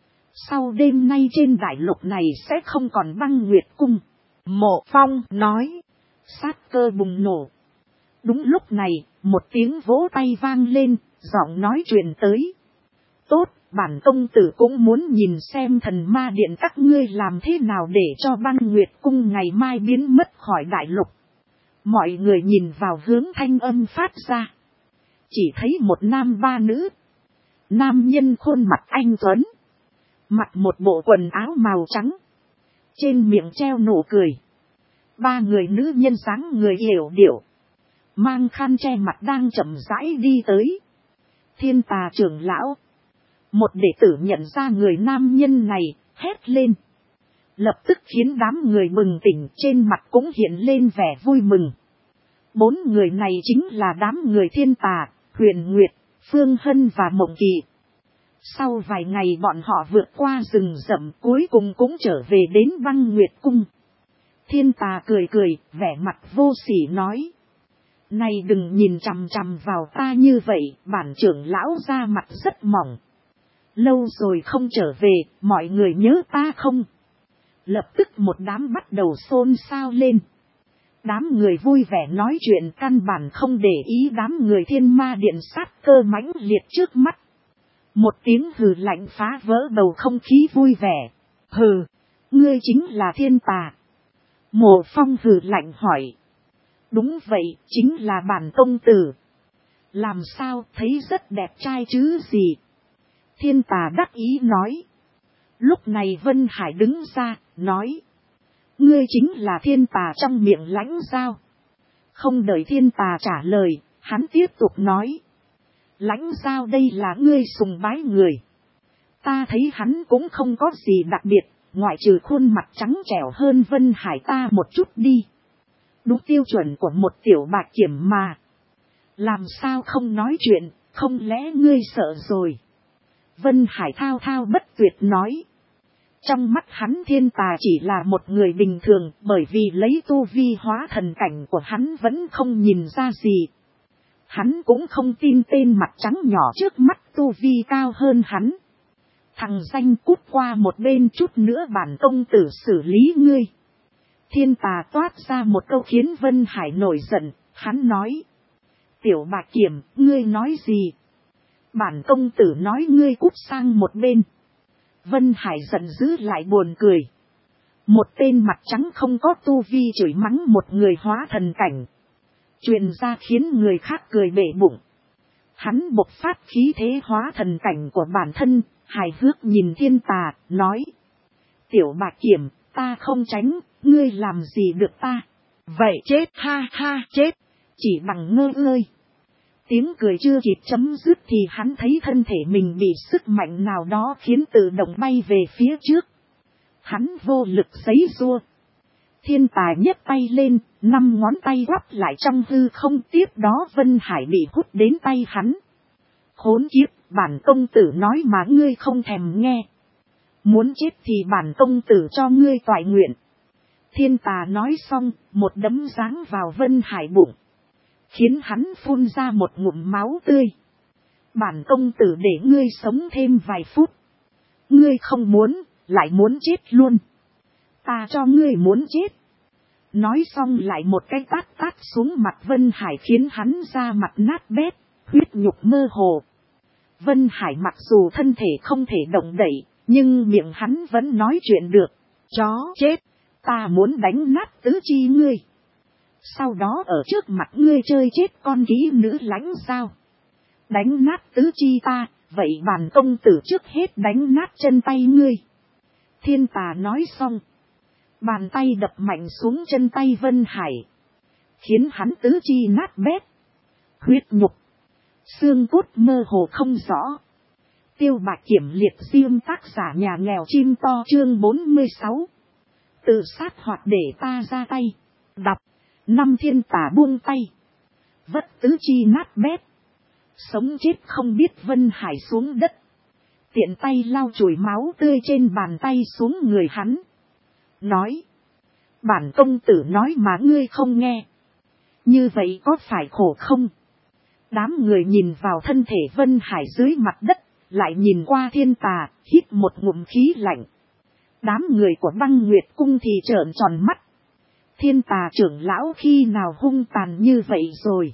Sau đêm nay trên đại lục này sẽ không còn Băng Nguyệt cung. Mộ Phong nói. Sát cơ bùng nổ. Đúng lúc này, một tiếng vỗ tay vang lên, giọng nói truyền tới. Tốt, bản công tử cũng muốn nhìn xem thần ma điện các ngươi làm thế nào để cho Băng Nguyệt cung ngày mai biến mất khỏi đại lục. Mọi người nhìn vào hướng thanh âm phát ra. Chỉ thấy một nam ba nữ. Nam nhân khuôn mặt anh tuấn. Mặc một bộ quần áo màu trắng. Trên miệng treo nụ cười. Ba người nữ nhân dáng người yểu điệu. Mang khăn che mặt đang chậm rãi đi tới. Thiên Tà trưởng lão. Một đệ tử nhận ra người nam nhân này, hét lên. Lập tức khiến đám người bừng tỉnh, trên mặt cũng hiện lên vẻ vui mừng. Bốn người này chính là đám người Thiên Tà, Huyền Nguyệt, Phương Hân và Mộng Kỳ. Sau vài ngày bọn họ vượt qua rừng rậm cuối cùng cũng trở về đến Băng Nguyệt cung. Thiên Tà cười cười, vẻ mặt vô sỉ nói. Này đừng nhìn chằm chằm vào ta như vậy, bản trưởng lão da mặt rất mỏng. Lâu rồi không trở về, mọi người nhớ ta không? Lập tức một đám bắt đầu xôn xao lên. Đám người vui vẻ nói chuyện căn bản không để ý đám người Thiên Ma điện sát cơ mãnh liệt trước mắt. Một tiếng hừ lạnh phá vỡ bầu không khí vui vẻ. Hừ, ngươi chính là Thiên Tà. Mộ Phong hừ lạnh hỏi. Đúng vậy, chính là bản công tử. Làm sao, thấy rất đẹp trai chứ gì? Thiên Tà đắc ý nói. Lúc này Vân Hải đứng ra, nói. Ngươi chính là Thiên Tà trong miệng Lãnh Giao. Không đợi Thiên Tà trả lời, hắn tiếp tục nói. Lãnh Giao đây là ngươi sùng bái người. Ta thấy hắn cũng không có gì đặc biệt, ngoại trừ khuôn mặt trắng trẻo hơn Vân Hải ta một chút đi. Đúng tiêu chuẩn của một tiểu bạc kiểm mà. Làm sao không nói chuyện, không lẽ ngươi sợ rồi? Vân Hải thao thao bất tuyệt nói. Trong mắt hắn Thiên Tà chỉ là một người bình thường, bởi vì lấy tu vi hóa thần cảnh của hắn vẫn không nhìn ra gì. Hắn cũng không tin tên mặt trắng nhỏ trước mắt tu vi cao hơn hắn. Thằng danh cút qua một bên chút nữa bản công tử xử lý ngươi. Thiên Tà toát ra một câu khiến Vân Hải nổi giận, hắn nói. Tiểu bạc kiểm, ngươi nói gì? Bản công tử nói ngươi cút sang một bên. Vân Hải giận dữ lại buồn cười. Một tên mặt trắng không có tu vi chửi mắng một người hóa thần cảnh. Truyền ra khiến người khác cười bể bụng. Hắn bộc phát khí thế hóa thần cảnh của bản thân, hài hước nhìn Thiên Tà, nói. Tiểu bạc kiểm, ta không tránh, ngươi làm gì được ta? Vậy chết ha ha chết, chỉ bằng ngơ ngơi. Tiếng cười chưa kịp chấm dứt thì hắn thấy thân thể mình bị sức mạnh nào đó khiến tự động bay về phía trước. Hắn vô lực giãy giụa. Thiên Tà nhấc tay lên, 5 ngón tay quắp lại trong hư không, tiếp đó Vân Hải bị hút đến tay hắn. Khốn kiếp, bản công tử nói mà ngươi không thèm nghe. Muốn chết thì bản công tử cho ngươi toại nguyện. Thiên Tà nói xong, một đấm giáng vào Vân Hải bụng. Khiến hắn phun ra một ngụm máu tươi. Bản công tử để ngươi sống thêm vài phút. Ngươi không muốn, lại muốn chết luôn. Ta cho ngươi muốn chết. Nói xong lại một cái tát tát xuống mặt Vân Hải khiến hắn ra mặt nát bét, huyết nhục mơ hồ. Vân Hải mặc dù thân thể không thể động đậy, nhưng miệng hắn vẫn nói chuyện được. Chó chết, ta muốn đánh nát tứ chi ngươi. Sau đó ở trước mặt ngươi chơi chết con kỹ nữ Lãnh Giao. Đánh nát tứ chi ta, vậy bản công tử trước hết đánh nát chân tay ngươi. Thiên Tà nói xong. Bàn tay đập mạnh xuống chân tay Vân Hải. Khiến hắn tứ chi nát bét. Huyết nhục. Xương cốt mơ hồ không rõ. Tiêu Bạc Kiểm liệt diêm tác giả nhà nghèo chim to chương 46. Tự sát hoặc để ta ra tay. Đọc. Năm Thiên Tà buông tay. Vất tứ chi nát bét. Sống chết không biết Vân Hải xuống đất. Tiện tay lau chùi máu tươi trên bàn tay xuống người hắn. Nói. Bản công tử nói mà ngươi không nghe. Như vậy có phải khổ không? Đám người nhìn vào thân thể Vân Hải dưới mặt đất. Lại nhìn qua Thiên Tà, hít một ngụm khí lạnh. Đám người của Băng Nguyệt Cung thì trợn tròn mắt. Thiên Tà trưởng lão khi nào hung tàn như vậy rồi?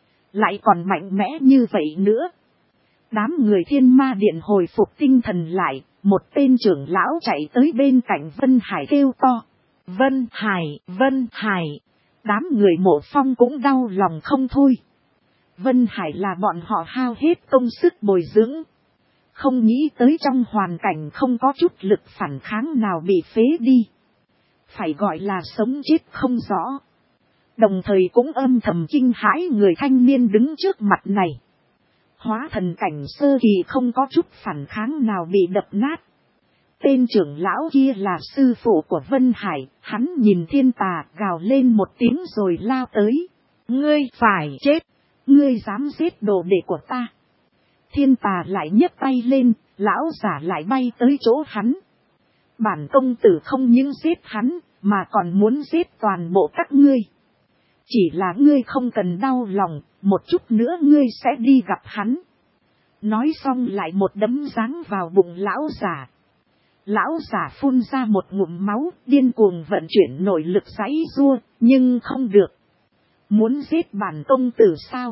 Lại còn mạnh mẽ như vậy nữa. Đám người Thiên Ma Điện hồi phục tinh thần lại. Một tên trưởng lão chạy tới bên cạnh Vân Hải kêu to. Vân Hải, Vân Hải. Đám người Mộ Phong cũng đau lòng không thôi. Vân Hải là bọn họ hao hết công sức bồi dưỡng. Không nghĩ tới trong hoàn cảnh không có chút lực phản kháng nào bị phế đi. Phải gọi là sống chết không rõ. Đồng thời cũng âm thầm kinh hãi người thanh niên đứng trước mặt này. Hóa thần cảnh sơ kỳ không có chút phản kháng nào bị đập nát. Tên trưởng lão kia là sư phụ của Vân Hải, hắn nhìn Thiên Tà gào lên một tiếng rồi lao tới. Ngươi phải chết, ngươi dám giết đồ đệ của ta. Thiên Tà lại nhấc tay lên, lão giả lại bay tới chỗ hắn. Bản công tử không những giết hắn, mà còn muốn giết toàn bộ các ngươi. Chỉ là ngươi không cần đau lòng, một chút nữa ngươi sẽ đi gặp hắn. Nói xong lại một đấm giáng vào bụng lão giả. Lão giả phun ra một ngụm máu, điên cuồng vận chuyển nội lực giãy giụa, nhưng không được. Muốn giết bản công tử sao?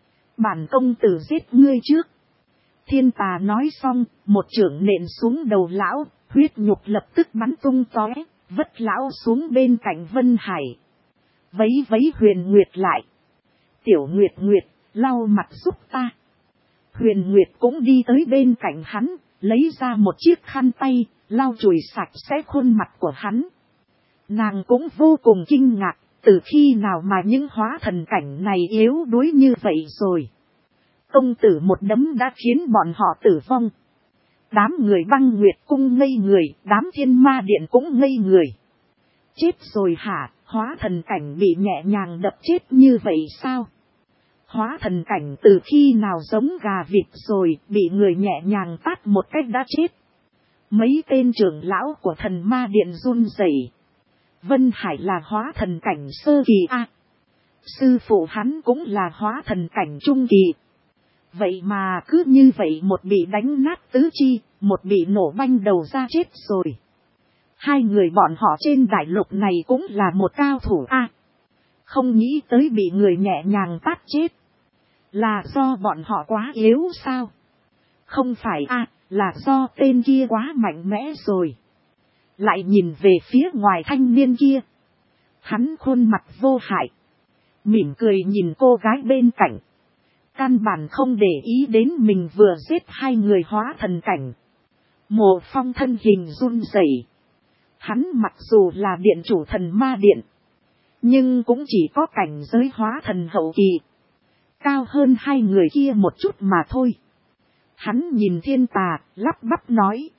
Bản công tử giết ngươi trước. Thiên Tà nói xong, một chưởng nện xuống đầu lão, huyết nhục lập tức bắn tung tóe, vất lão xuống bên cạnh Vân Hải. Vấy vấy Huyền Nguyệt lại. Tiểu Nguyệt Nguyệt, lau mặt giúp ta. Huyền Nguyệt cũng đi tới bên cạnh hắn, lấy ra một chiếc khăn tay, lau chùi sạch sẽ khuôn mặt của hắn. Nàng cũng vô cùng kinh ngạc, từ khi nào mà những hóa thần cảnh này yếu đuối như vậy rồi. công tử một đấm đã khiến bọn họ tử vong. Đám người Băng Nguyệt cung ngây người, đám Thiên Ma Điện cũng ngây người. Chết rồi hả? Hóa thần cảnh bị nhẹ nhàng đập chết như vậy sao? Hóa thần cảnh từ khi nào giống gà vịt rồi, bị người nhẹ nhàng tát một cách đã chết. Mấy tên trưởng lão của Thần Ma Điện run rẩy. Vân Hải là hóa thần cảnh sơ kỳ a. Sư phụ hắn cũng là hóa thần cảnh trung kỳ. Vậy mà cứ như vậy, một bị đánh nát tứ chi, một bị nổ banh đầu ra chết rồi. Hai người bọn họ trên đại lục này cũng là một cao thủ a. Không nghĩ tới bị người nhẹ nhàng tát chết. Là do bọn họ quá yếu sao? Không phải a, là do tên kia quá mạnh mẽ rồi. Lại nhìn về phía ngoài thanh niên kia. Hắn khuôn mặt vô hại. Mỉm cười nhìn cô gái bên cạnh. Căn bản không để ý đến mình vừa giết hai người hóa thần cảnh. Mộ Phong thân hình run rẩy. Hắn mặc dù là điện chủ Thần Ma Điện, nhưng cũng chỉ có cảnh giới hóa thần hậu kỳ. Cao hơn hai người kia một chút mà thôi. Hắn nhìn Thiên Tà, lắp bắp nói.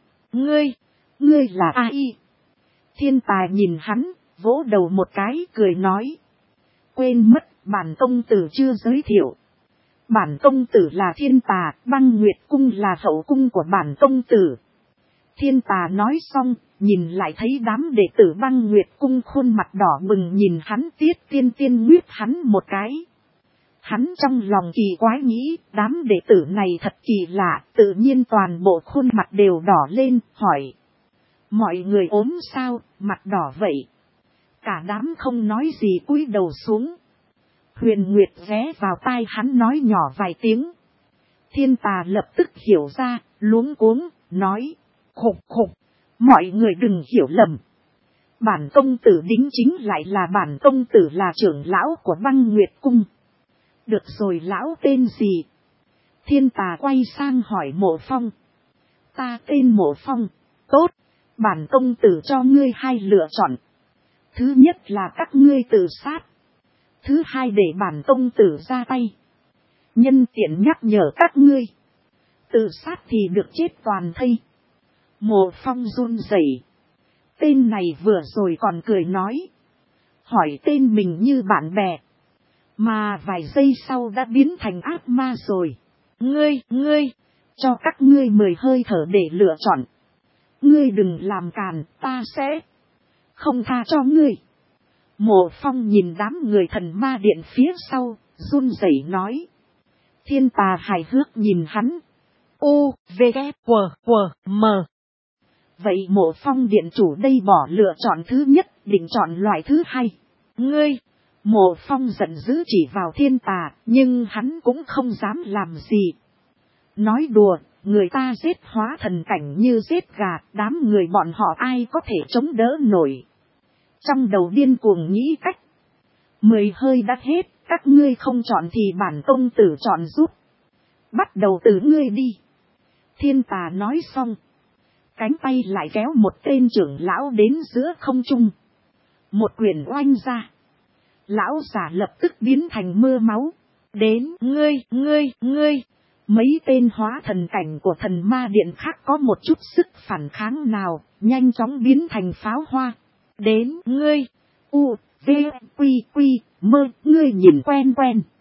Ngươi là ai? Thiên Tà nhìn hắn, vỗ đầu một cái, cười nói. Quên mất, bản công tử chưa giới thiệu. Bản công tử là Thiên Tà, Băng Nguyệt cung là hậu cung của bản công tử. Thiên Tà nói xong, nhìn lại thấy đám đệ tử Băng Nguyệt cung khuôn mặt đỏ bừng nhìn hắn, Tiết Tiên Tiên nguyết hắn một cái. Hắn trong lòng kỳ quái nghĩ, đám đệ tử này thật kỳ lạ, tự nhiên toàn bộ khuôn mặt đều đỏ lên, hỏi. Mọi người ốm sao, mặt đỏ vậy? Cả đám không nói gì cúi đầu xuống. Huyền Nguyệt ghé vào tai hắn nói nhỏ vài tiếng. Thiên Tà lập tức hiểu ra, luống cuống, nói. Khục khục, mọi người đừng hiểu lầm. Bản công tử đính chính lại là bản công tử là trưởng lão của Băng Nguyệt cung. Được rồi, lão tên gì? Thiên Tà quay sang hỏi Mộ Phong. Ta tên Mộ Phong. Tốt, bản công tử cho ngươi hai lựa chọn. Thứ nhất là các ngươi tự sát. Thứ hai để bản công tử ra tay. Nhân tiện nhắc nhở các ngươi. Tự sát thì được chết toàn thây. Mộ Phong run rẩy. Tên này vừa rồi còn cười nói. Hỏi tên mình như bạn bè. Mà vài giây sau đã biến thành ác ma rồi. Ngươi, cho các ngươi 10 hơi thở để lựa chọn. Ngươi đừng làm càn, ta sẽ không tha cho ngươi. Mộ Phong nhìn đám người Thần Ma Điện phía sau, run rẩy nói. Thiên Tà hài hước nhìn hắn. U, V, K, W, M. Vậy Mộ Phong điện chủ đây bỏ lựa chọn thứ nhất, định chọn loại thứ hai. Ngươi! Mộ Phong giận dữ chỉ vào Thiên Tà, nhưng hắn cũng không dám làm gì. Nói đùa, người ta giết hóa thần cảnh như giết gà, đám người bọn họ ai có thể chống đỡ nổi. Trong đầu điên cuồng nghĩ cách. 10 hơi đã hết, các ngươi không chọn thì bản công tử chọn giúp. Bắt đầu từ ngươi đi. Thiên Tà nói xong. Cánh tay lại kéo một tên trưởng lão đến giữa không trung. Một quyền oanh ra. Lão giả lập tức biến thành mưa máu. Đến ngươi. Mấy tên hóa thần cảnh của Thần Ma Điện khác có một chút sức phản kháng nào, nhanh chóng biến thành pháo hoa. Đến ngươi. U, V, Quy, Mơ, ngươi nhìn quen.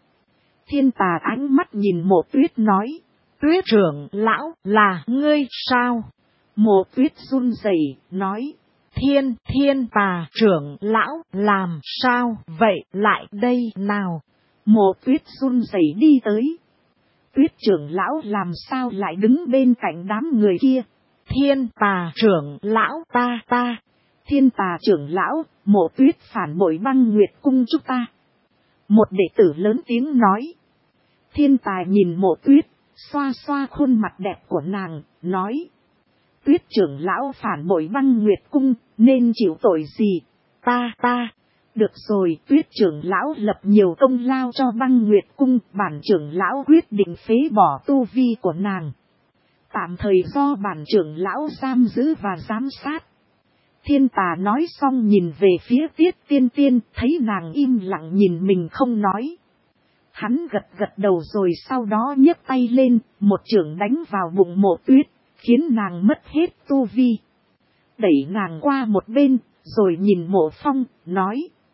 Thiên Tà ánh mắt nhìn Mộ Tuyết nói. Tuyết trưởng lão là ngươi sao? Mộ Tuyết run rẩy nói. Thiên Tà trưởng lão làm sao vậy lại đây nào? Mộ Tuyết run rẩy đi tới. Tuyết trưởng lão làm sao lại đứng bên cạnh đám người kia? Thiên Tà trưởng lão ta. Thiên Tà trưởng lão, Mộ Tuyết phản bội Băng Nguyệt cung chúng ta. Một đệ tử lớn tiếng nói. Thiên Tà nhìn Mộ Tuyết, xoa xoa khuôn mặt đẹp của nàng, nói. Tuyết trưởng lão phản bội Băng Nguyệt cung, nên chịu tội gì? Ta. Được rồi, Tuyết trưởng lão lập nhiều công lao cho Băng Nguyệt cung, bản trưởng lão quyết định phế bỏ tu vi của nàng. Tạm thời do bản trưởng lão giam giữ và giám sát. Thiên Tà nói xong nhìn về phía Tiết Tiên Tiên, thấy nàng im lặng nhìn mình không nói. Hắn gật gật đầu rồi sau đó nhấc tay lên, một chưởng đánh vào bụng Mộ Tuyết, khiến nàng mất hết tu vi. Đẩy nàng qua một bên, rồi nhìn Mộ Phong, nói.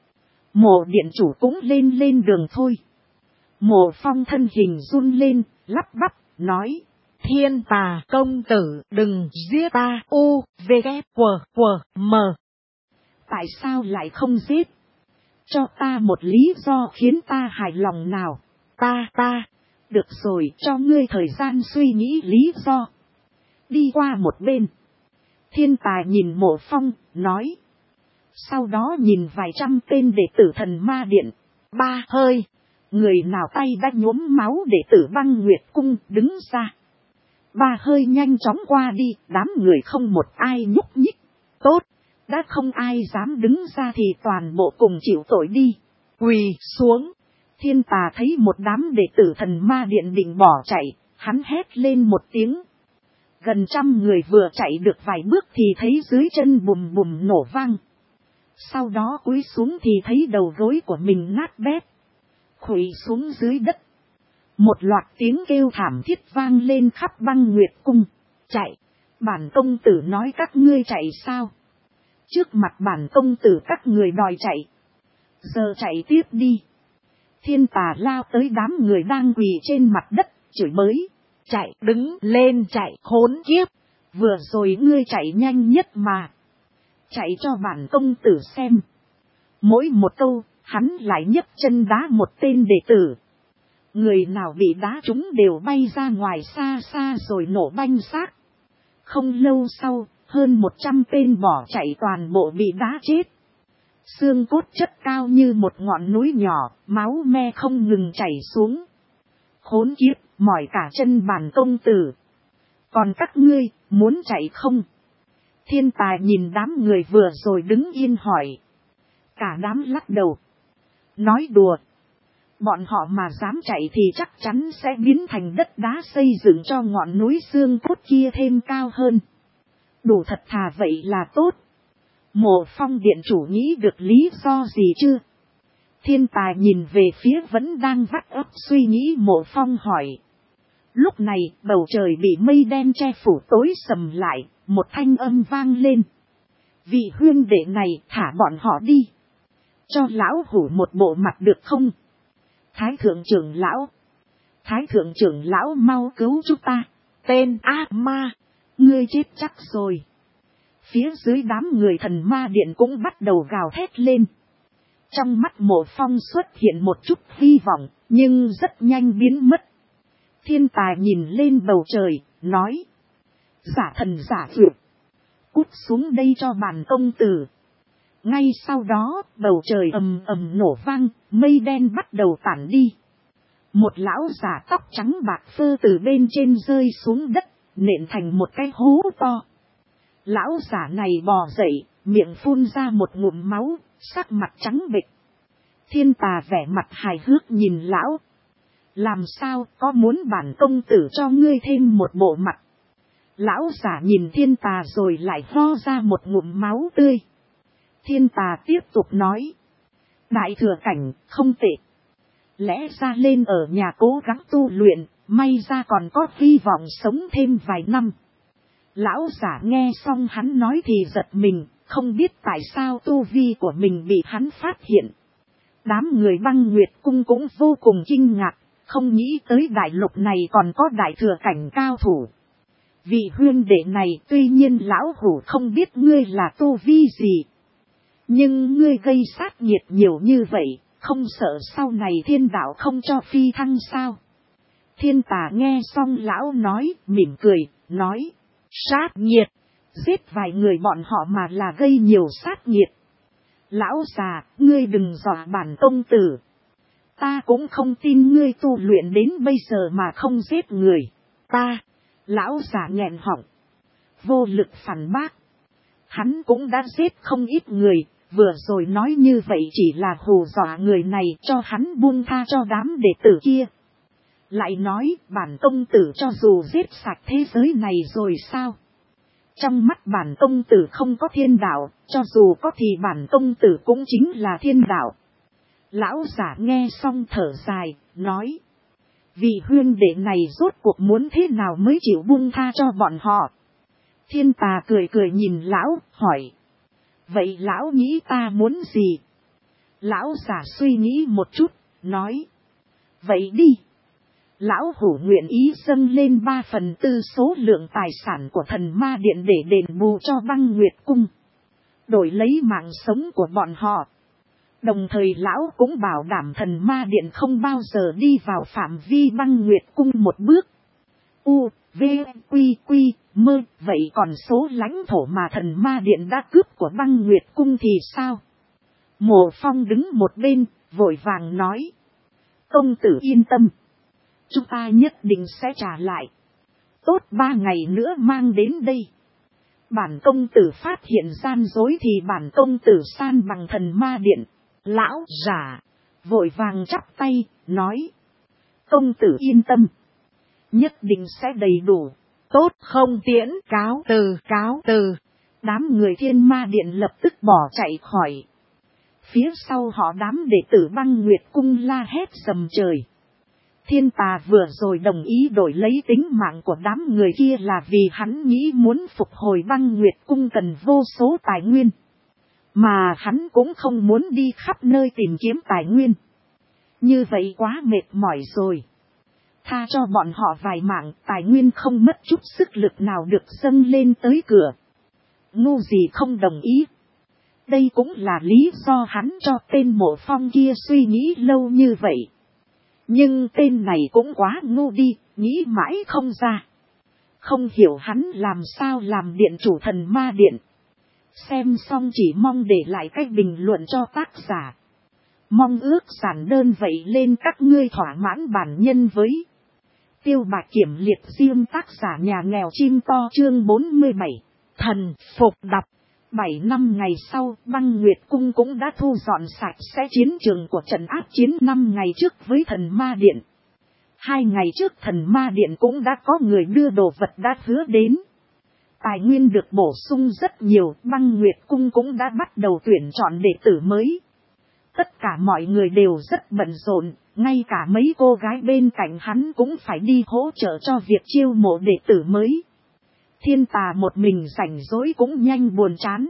Mộ điện chủ cũng lên đường thôi. Mộ Phong thân hình run lên, lắp bắp, nói. Thiên Tà công tử đừng giết ta, u, v, k, q, m. Tại sao lại không giết? Cho ta một lý do khiến ta hài lòng nào. Ta, được rồi, cho ngươi thời gian suy nghĩ lý do. Đi qua một bên. Thiên Tà nhìn Mộ Phong, nói. Sau đó nhìn vài trăm tên đệ tử Thần Ma Điện. Ba hơi. Người nào tay đã nhuốm máu đệ tử Băng Nguyệt Cung đứng ra. Ba hơi nhanh chóng qua đi, đám người không một ai nhúc nhích. Tốt, đã không ai dám đứng ra thì toàn bộ cùng chịu tội đi. Quỳ xuống. Thiên Tà thấy một đám đệ tử Thần Ma Điện định bỏ chạy, hắn hét lên một tiếng. Gần 100 người vừa chạy được vài bước thì thấy dưới chân bùm bùm nổ vang. Sau đó cúi xuống thì thấy đầu gối của mình nát bét. Khuỵu xuống dưới đất. Một loạt tiếng kêu thảm thiết vang lên khắp Băng Nguyệt Cung. Chạy. Bản công tử nói các ngươi chạy sao? Trước mặt bản công tử các người đòi chạy. Giờ chạy tiếp đi. Thiên Tà lao tới đám người đang quỳ trên mặt đất, chửi bới. Chạy, đứng lên chạy, khốn kiếp. Vừa rồi ngươi chạy nhanh nhất mà. Chạy cho bản công tử xem. Mỗi một câu, hắn lại nhấc chân đá một tên đệ tử. Người nào bị đá trúng đều bay ra ngoài xa xa rồi nổ banh xác. Không lâu sau, hơn 100 tên bỏ chạy toàn bộ bị đá chết. Xương cốt chất cao như một ngọn núi nhỏ, máu me không ngừng chảy xuống. Khốn kiếp, mỏi cả chân bản công tử. Còn các ngươi, muốn chạy không? Thiên Tài nhìn đám người vừa rồi đứng yên hỏi. Cả đám lắc đầu. Nói đùa. Bọn họ mà dám chạy thì chắc chắn sẽ biến thành đất đá xây dựng cho ngọn núi xương cốt kia thêm cao hơn. Đủ thật thà vậy là tốt. Mộ Phong điện chủ nghĩ được lý do gì chưa? Thiên Tài nhìn về phía vẫn đang vắt ấp suy nghĩ Mộ Phong hỏi. Lúc này bầu trời bị mây đen che phủ tối sầm lại, một thanh âm vang lên. Vị huynh đệ này thả bọn họ đi. Cho lão hủ một bộ mặt được không? Thái thượng trưởng lão. Thái thượng trưởng lão mau cứu chúng ta. Tên ác ma. Ngươi chết chắc rồi. Phía dưới đám người Thần Ma Điện cũng bắt đầu gào thét lên. Trong mắt Mộ Phong xuất hiện một chút hy vọng, nhưng rất nhanh biến mất. Thiên Tài nhìn lên bầu trời, nói. Giả thần giả vượt. Cút xuống đây cho bản công tử. Ngay sau đó, bầu trời ầm ầm nổ vang, mây đen bắt đầu tản đi. Một lão giả tóc trắng bạc phơ từ bên trên rơi xuống đất, nện thành một cái hố to. Lão giả này bò dậy, miệng phun ra một ngụm máu, sắc mặt trắng bệch. Thiên Tà vẻ mặt hài hước nhìn lão. Làm sao, có muốn bản công tử cho ngươi thêm một bộ mặt? Lão giả nhìn Thiên Tà rồi lại ho ra một ngụm máu tươi. Thiên Tà tiếp tục nói. Đại thừa cảnh, không tệ. Lẽ ra lên ở nhà cố gắng tu luyện, may ra còn có hy vọng sống thêm vài năm. Lão giả nghe xong hắn nói thì giật mình, không biết tại sao tu vi của mình bị hắn phát hiện. Đám người Băng Nguyệt Cung cũng vô cùng kinh ngạc, không nghĩ tới đại lục này còn có đại thừa cảnh cao thủ. Vị huynh đệ này tuy nhiên lão hủ không biết ngươi là tu vi gì. Nhưng ngươi gây sát nhiệt nhiều như vậy, không sợ sau này thiên đạo không cho phi thăng sao? Thiên Tà nghe xong lão nói, mỉm cười, nói. Sát nhiệt, giết vài người bọn họ mà là gây nhiều sát nhiệt. Lão già, ngươi đừng dọa bản công tử. Ta cũng không tin ngươi tu luyện đến bây giờ mà không giết người. Ta, lão già nghẹn họng, vô lực phản bác. Hắn cũng đã giết không ít người, vừa rồi nói như vậy chỉ là hù dọa người này cho hắn buông tha cho đám đệ tử kia. Lại nói bản công tử cho dù giết sạch thế giới này rồi sao? Trong mắt bản công tử không có thiên đạo, cho dù có thì bản công tử cũng chính là thiên đạo. Lão giả nghe xong thở dài, nói. Vị huynh đệ này rốt cuộc muốn thế nào mới chịu buông tha cho bọn họ? Thiên Tà cười cười nhìn lão, hỏi. Vậy lão nghĩ ta muốn gì? Lão giả suy nghĩ một chút, nói. Vậy đi. Lão hủ nguyện ý dâng lên 3/4 số lượng tài sản của thần ma điện để đền bù cho Băng Nguyệt Cung. Đổi lấy mạng sống của bọn họ. Đồng thời lão cũng bảo đảm thần ma điện không bao giờ đi vào phạm vi Băng Nguyệt Cung một bước. U, V, Quy, Quy, Mơ, vậy còn số lãnh thổ mà thần ma điện đã cướp của Băng Nguyệt Cung thì sao? Mộ Phong đứng một bên, vội vàng nói. Công tử yên tâm. Chúng ta nhất định sẽ trả lại. Tốt 3 ngày nữa mang đến đây. Bản công tử phát hiện gian dối thì bản công tử san bằng thần ma điện. Lão giả vội vàng chắp tay, nói. Công tử yên tâm. Nhất định sẽ đầy đủ. Tốt không tiễn, cáo từ, cáo từ. Đám người Thiên Ma Điện lập tức bỏ chạy khỏi. Phía sau họ đám đệ tử Băng Nguyệt Cung la hét rầm trời. Thiên Tà vừa rồi đồng ý đổi lấy tính mạng của đám người kia là vì hắn nghĩ muốn phục hồi Băng Nguyệt Cung cần vô số tài nguyên. Mà hắn cũng không muốn đi khắp nơi tìm kiếm tài nguyên. Như vậy quá mệt mỏi rồi. Tha cho bọn họ vài mạng, tài nguyên không mất chút sức lực nào được dâng lên tới cửa. Ngu gì không đồng ý. Đây cũng là lý do hắn cho tên Mộ Phong kia suy nghĩ lâu như vậy. Nhưng tên này cũng quá ngu đi, nghĩ mãi không ra. Không hiểu hắn làm sao làm điện chủ thần ma điện. Xem xong chỉ mong để lại cách bình luận cho tác giả. Mong ước giản đơn vậy lên các ngươi thỏa mãn bản nhân với. Tiêu Bạch Kiểm liệt diêm tác giả nhà nghèo chim to chương 47. Thần phục đọc. 7 năm ngày sau, Băng Nguyệt Cung cũng đã thu dọn sạch sẽ chiến trường của trận áp chiến 5 ngày trước với thần ma điện. 2 ngày trước thần ma điện cũng đã có người đưa đồ vật đã hứa đến. Tài nguyên được bổ sung rất nhiều, Băng Nguyệt Cung cũng đã bắt đầu tuyển chọn đệ tử mới. Tất cả mọi người đều rất bận rộn, ngay cả mấy cô gái bên cạnh hắn cũng phải đi hỗ trợ cho việc chiêu mộ đệ tử mới. Thiên Tà một mình rảnh rỗi cũng nhanh buồn chán.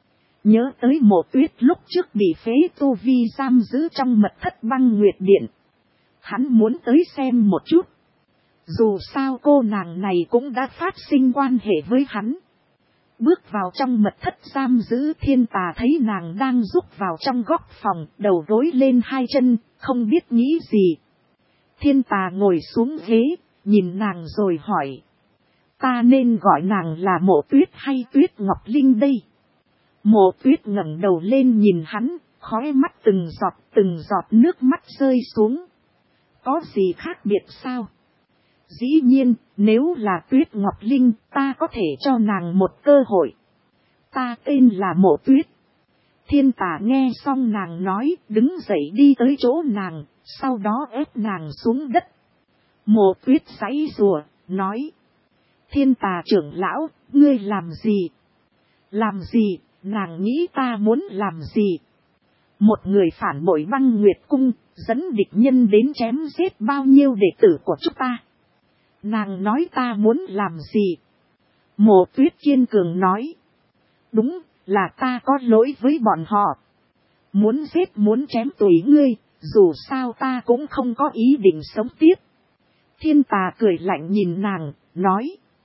Nhớ tới Mộ Tuyết lúc trước bị phế tu vi giam giữ trong mật thất Băng Nguyệt Điện. Hắn muốn tới xem một chút. Dù sao cô nàng này cũng đã phát sinh quan hệ với hắn. Bước vào trong mật thất giam giữ, Thiên Tà thấy nàng đang rúc vào trong góc phòng, đầu gối lên 2 chân, không biết nghĩ gì. Thiên Tà ngồi xuống ghế, nhìn nàng rồi hỏi. Ta nên gọi nàng là Mộ Tuyết hay Tuyết Ngọc Linh đây? Mộ Tuyết ngẩng đầu lên nhìn hắn, khóe mắt từng giọt nước mắt rơi xuống. Có gì khác biệt sao? Dĩ nhiên, nếu là Tuyết Ngọc Linh, ta có thể cho nàng một cơ hội. Ta tên là Mộ Tuyết. Thiên Tà nghe xong nàng nói, đứng dậy đi tới chỗ nàng, sau đó ép nàng xuống đất. Mộ Tuyết giãy giụa, nói. Thiên Tà trưởng lão, ngươi làm gì? Làm gì, nàng nghĩ ta muốn làm gì? Một người phản bội Băng Nguyệt Cung, dẫn địch nhân đến chém giết bao nhiêu đệ tử của chúng ta. Nàng nói ta muốn làm gì? Mộ Tuyết kiên cường nói. Đúng, là ta có lỗi với bọn họ. Muốn giết muốn chém tùy ngươi, dù sao ta cũng không có ý định sống tiếp. Thiên Tà cười lạnh nhìn nàng, nói.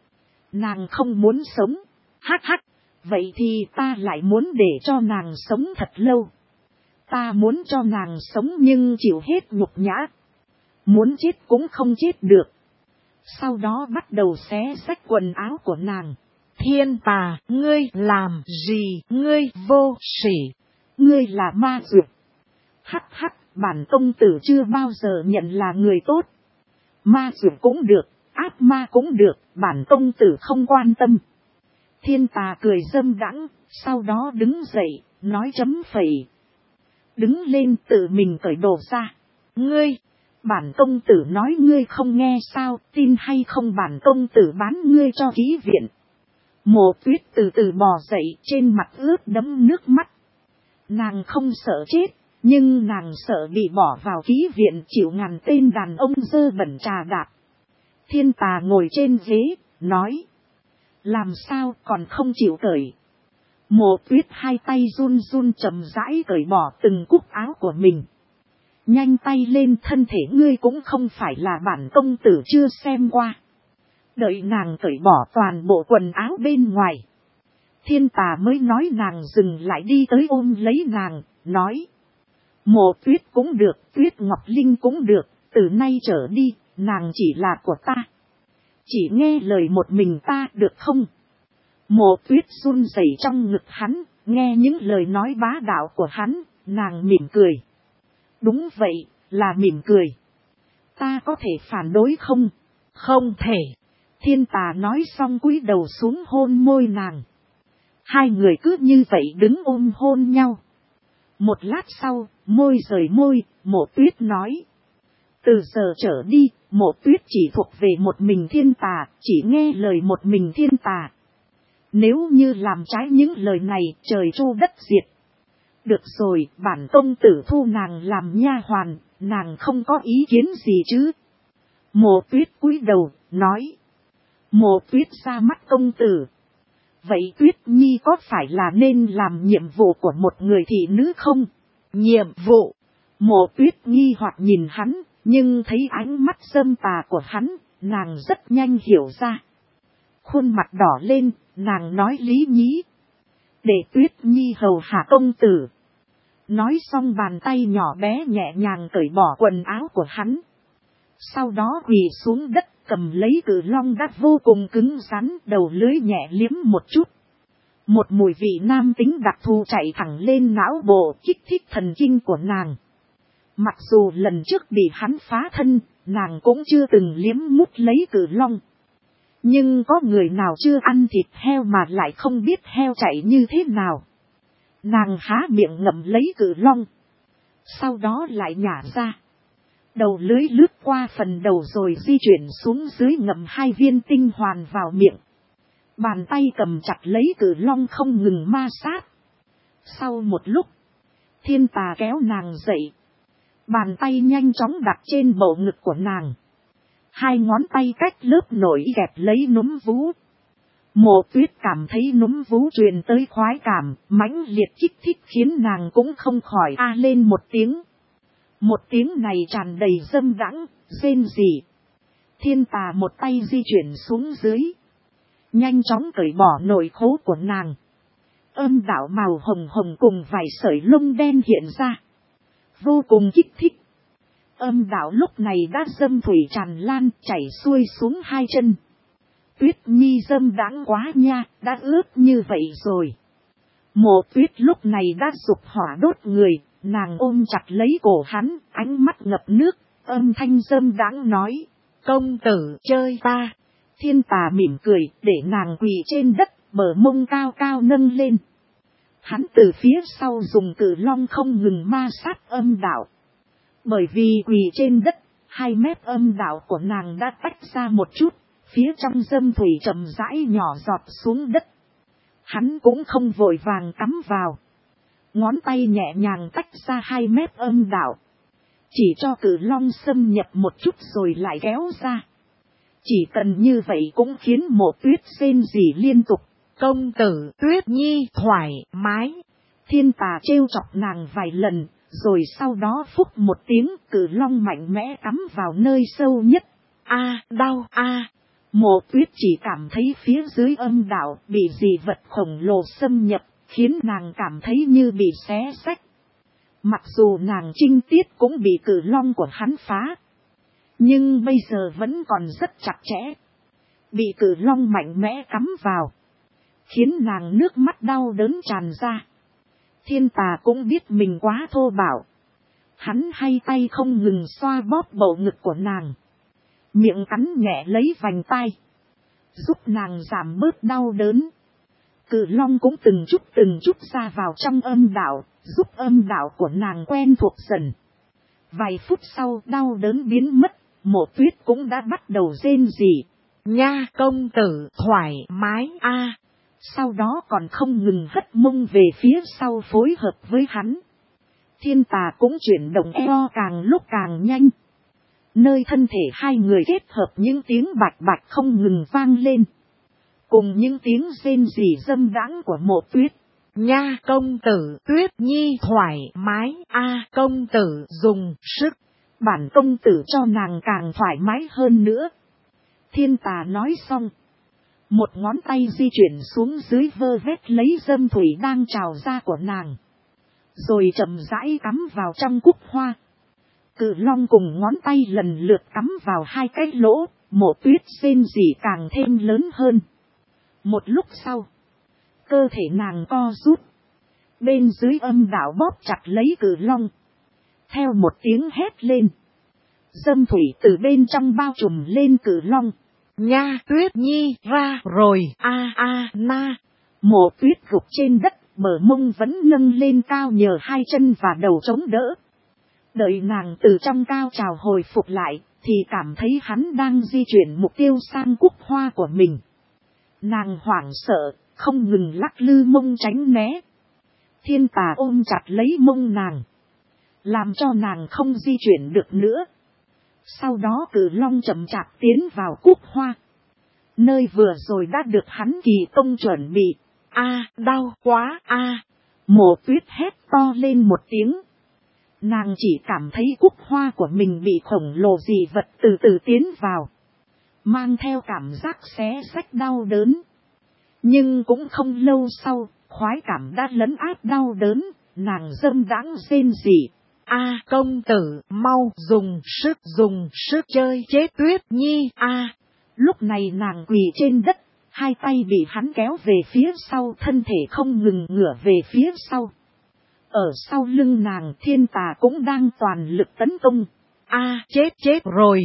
Nàng không muốn sống, hắc hắc, vậy thì ta lại muốn để cho nàng sống thật lâu. Ta muốn cho nàng sống nhưng chịu hết nhục nhã. Muốn chết cũng không chết được. Sau đó bắt đầu xé rách quần áo của nàng. Thiên Tà, ngươi làm gì, ngươi vô sỉ. Ngươi là ma dược. Hắc hắc, bản công tử chưa bao giờ nhận là người tốt. Ma dược cũng được, ác ma cũng được, bản công tử không quan tâm. Thiên Tà cười dâm đãng, sau đó đứng dậy, nói chấm phẩy. Đứng lên tự mình cởi đồ ra. Ngươi, bản công tử nói ngươi không nghe sao, tin hay không bản công tử bán ngươi cho ký viện. Mộ Tuyết từ từ bò dậy, trên mặt ướt đẫm nước mắt. Nàng không sợ chết, Nhưng nàng sợ bị bỏ vào ký viện chịu ngàn tên đàn ông dơ bẩn trà đạp. Thiên Tà ngồi trên ghế, nói. Làm sao còn không chịu cởi. Mộ Tuyết hai tay run run chậm rãi cởi bỏ từng cúc áo của mình. Nhanh tay lên, thân thể ngươi cũng không phải là bản công tử chưa xem qua. Đợi nàng cởi bỏ toàn bộ quần áo bên ngoài. Thiên Tà mới nói nàng dừng lại, đi tới ôm lấy nàng, nói. Mộ Tuyết cũng được, Tuyết Ngọc Linh cũng được, từ nay trở đi, nàng chỉ là của ta. Chỉ nghe lời một mình ta được không? Mộ Tuyết run rẩy trong ngực hắn, nghe những lời nói bá đạo của hắn, nàng mỉm cười. Đúng vậy, là mỉm cười. Ta có thể phản đối không? Không thể. Thiên Tà nói xong cúi đầu xuống hôn môi nàng. Hai người cứ như vậy đứng ôm hôn nhau. Một lát sau, môi rời môi, Mộ Tuyết nói. Từ giờ trở đi, Mộ Tuyết chỉ thuộc về một mình Thiên Tà, chỉ nghe lời một mình Thiên Tà. Nếu như làm trái những lời này, trời tru đất diệt. Được rồi, bản công tử thu nàng làm nha hoàn, nàng không có ý kiến gì chứ? Mộ Tuyết cúi đầu, nói. Mộ Tuyết ra mắt công tử. Vậy Tuyết Nhi có phải là nên làm nhiệm vụ của một người thị nữ không? Nhiệm vụ. Mộ Tuyết nghi hoặc nhìn hắn, nhưng thấy ánh mắt dâm tà của hắn, nàng rất nhanh hiểu ra. Khuôn mặt đỏ lên, nàng nói lý nhí. Để Tuyết Nhi hầu hạ công tử. Nói xong bàn tay nhỏ bé nhẹ nhàng cởi bỏ quần áo của hắn. Sau đó quỳ xuống đất cầm lấy cự long đã vô cùng cứng rắn, đầu lưới nhẹ liếm một chút. Một mùi vị nam tính đặc thù chạy thẳng lên não bộ, kích thích thần kinh của nàng. Mặc dù lần trước bị hắn phá thân, nàng cũng chưa từng liếm mút lấy cự long. Nhưng có người nào chưa ăn thịt heo mà lại không biết heo chạy như thế nào. Nàng há miệng ngậm lấy cự long. Sau đó lại nhả ra. Đầu lưới lướt qua phần đầu rồi di chuyển xuống dưới ngậm hai viên tinh hoàn vào miệng. Bàn tay cầm chặt lấy cự long không ngừng ma sát. Sau một lúc, Thiên Tà kéo nàng dậy. Bàn tay nhanh chóng đặt trên bầu ngực của nàng. Hai ngón tay cách lớp nổi kẹp lấy núm vú. Mộ Tuyết cảm thấy núm vú truyền tới khoái cảm, mãnh liệt kích thích khiến nàng cũng không khỏi a lên một tiếng. Một tiếng này tràn đầy dâm đãng, rên rỉ. Thiên Tà một tay di chuyển xuống dưới. Nhanh chóng cởi bỏ nội khố của nàng. Âm đạo màu hồng hồng cùng vài sợi lông đen hiện ra. Vô cùng kích thích. Âm đạo lúc này đã dâm thủy tràn lan chảy xuôi xuống hai chân. Tuyết Nhi dâm đãng quá nha, đã ướt như vậy rồi. Mộ Tuyết lúc này đã dục hỏa đốt người, nàng ôm chặt lấy cổ hắn, ánh mắt ngập nước, âm thanh dâm đãng nói. Công tử chơi ta. Thiên Tà mỉm cười, để nàng quỳ trên đất, bờ mông cao cao nâng lên. Hắn từ phía sau dùng cự long không ngừng ma sát âm đạo. Bởi vì quỳ trên đất, hai mép âm đạo của nàng đã tách ra một chút, phía trong dâm thủy chậm rãi nhỏ giọt xuống đất. Hắn cũng không vội vàng cắm vào. Ngón tay nhẹ nhàng tách ra hai mép âm đạo. Chỉ cho cự long xâm nhập một chút rồi lại kéo ra. Chỉ cần như vậy cũng khiến Mộ Tuyết rên rỉ liên tục. Công tử Tuyết Nhi thoải mái. Thiên Tà trêu chọc nàng vài lần, rồi sau đó phúc một tiếng cự long mạnh mẽ cắm vào nơi sâu nhất. A, đau a. Mộ Tuyết chỉ cảm thấy phía dưới âm đạo bị dị vật khổng lồ xâm nhập, khiến nàng cảm thấy như bị xé xách. Mặc dù nàng trinh tiết cũng bị cự long của hắn phá. Nhưng bây giờ vẫn còn rất chặt chẽ. Bị cự long mạnh mẽ cắm vào. Khiến nàng nước mắt đau đớn tràn ra. Thiên Tà cũng biết mình quá thô bạo. Hắn hay tay không ngừng xoa bóp bầu ngực của nàng. Miệng cắn nhẹ lấy vành tai. Giúp nàng giảm bớt đau đớn. Cự long cũng từng chút ra vào trong âm đạo. Giúp âm đạo của nàng quen thuộc dần. Vài phút sau đau đớn biến mất. Mộ Tuyết cũng đã bắt đầu rên rỉ. Nha công tử thoải mái a. Sau đó còn không ngừng hất mông về phía sau phối hợp với hắn. Thiên Tà cũng chuyển động eo càng lúc càng nhanh. Nơi thân thể hai người kết hợp những tiếng bạch bạch không ngừng vang lên. Cùng những tiếng rên rỉ dâm đãng của Mộ Tuyết. Nha công tử, Tuyết Nhi thoải mái, công tử dùng sức. Bản công tử cho nàng càng thoải mái hơn nữa. Thiên Tà nói xong. Một ngón tay di chuyển xuống dưới vơ vét lấy dâm thủy đang trào ra của nàng. Rồi chậm rãi cắm vào trong cúc hoa. Cự long cùng ngón tay lần lượt cắm vào hai cái lỗ, Mộ Tuyết rên rỉ càng thêm lớn hơn. Một lúc sau, cơ thể nàng co rút. Bên dưới âm đạo bóp chặt lấy cự long. Theo một tiếng hét lên, dâm thủy từ bên trong bao trùm lên cự long. Nha Tuyết Nhi ra rồi, na. Mộ Tuyết gục trên đất, bờ mông vẫn nâng lên cao nhờ hai chân và đầu chống đỡ. Đợi nàng từ trong cao trào hồi phục lại, thì cảm thấy hắn đang di chuyển mục tiêu sang cúc hoa của mình. Nàng hoảng sợ, không ngừng lắc lư mông tránh né. Thiên Tà ôm chặt lấy mông nàng, làm cho nàng không di chuyển được nữa. Sau đó cự long chậm chạp tiến vào cúc hoa, nơi vừa rồi đã được hắn kỳ công chuẩn bị. Đau quá Mộ Tuyết hét to lên một tiếng. Nàng chỉ cảm thấy cúc hoa của mình bị khổng lồ dị vật từ từ tiến vào, mang theo cảm giác xé xách đau đớn. Nhưng cũng không lâu sau, khoái cảm đã lấn áp đau đớn, nàng dâm đãng rên rỉ. Công tử, mau dùng sức chơi chết Tuyết Nhi. Lúc này nàng quỳ trên đất, hai tay bị hắn kéo về phía sau, thân thể không ngừng ngửa về phía sau. Ở sau lưng nàng, Thiên Tà cũng đang toàn lực tấn công. Chết rồi,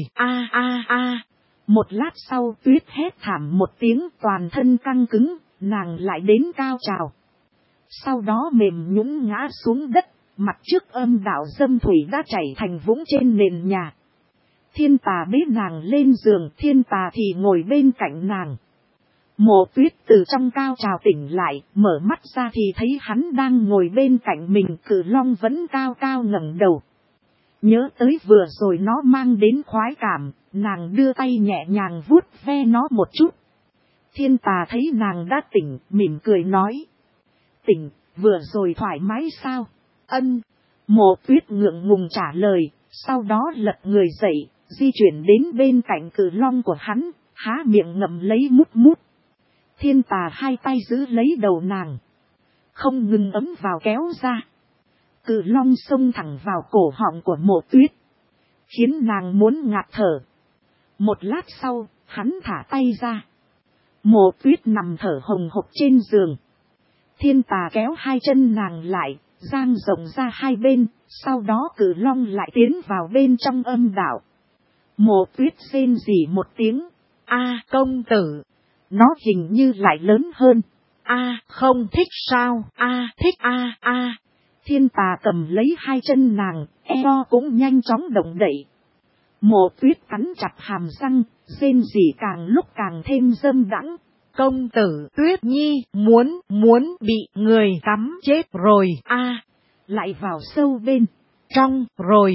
Một lát sau, Tuyết hét thảm một tiếng, toàn thân căng cứng, nàng lại đến cao trào. Sau đó mềm nhũn ngã xuống đất, mặt trước âm đạo dâm thủy đã chảy thành vũng trên nền nhà. Thiên Tà bế nàng lên giường, Thiên Tà thì ngồi bên cạnh nàng. Mộ Tuyết từ trong cao trào tỉnh lại, mở mắt ra thì thấy hắn đang ngồi bên cạnh mình, cự long vẫn cao cao ngẩng đầu. Nhớ tới vừa rồi nó mang đến khoái cảm, nàng đưa tay nhẹ nhàng vuốt ve nó một chút. Thiên Tà thấy nàng đã tỉnh, mỉm cười nói. Tỉnh, vừa rồi thoải mái sao? Ân. Mộ Tuyết ngượng ngùng trả lời, sau đó lật người dậy, di chuyển đến bên cạnh cự long của hắn, há miệng ngậm lấy mút mút. Thiên Tà hai tay giữ lấy đầu nàng, không ngừng ấm vào kéo ra. Cự long xông thẳng vào cổ họng của Mộ Tuyết, khiến nàng muốn ngạt thở. Một lát sau, hắn thả tay ra. Mộ Tuyết nằm thở hồng hộc trên giường. Thiên Tà kéo hai chân nàng lại, dang rộng ra hai bên, sau đó cự long lại tiến vào bên trong âm đạo. Mộ Tuyết rên rỉ một tiếng. Công tử. Nó hình như lại lớn hơn. Không thích sao? Thích Thiên Tà cầm lấy hai chân nàng, eo cũng nhanh chóng động đậy. Mộ Tuyết cắn chặt hàm răng, rên rỉ càng lúc càng thêm dâm đãng. Công tử, Tuyết Nhi muốn bị người cắm chết rồi. Lại vào sâu bên trong rồi.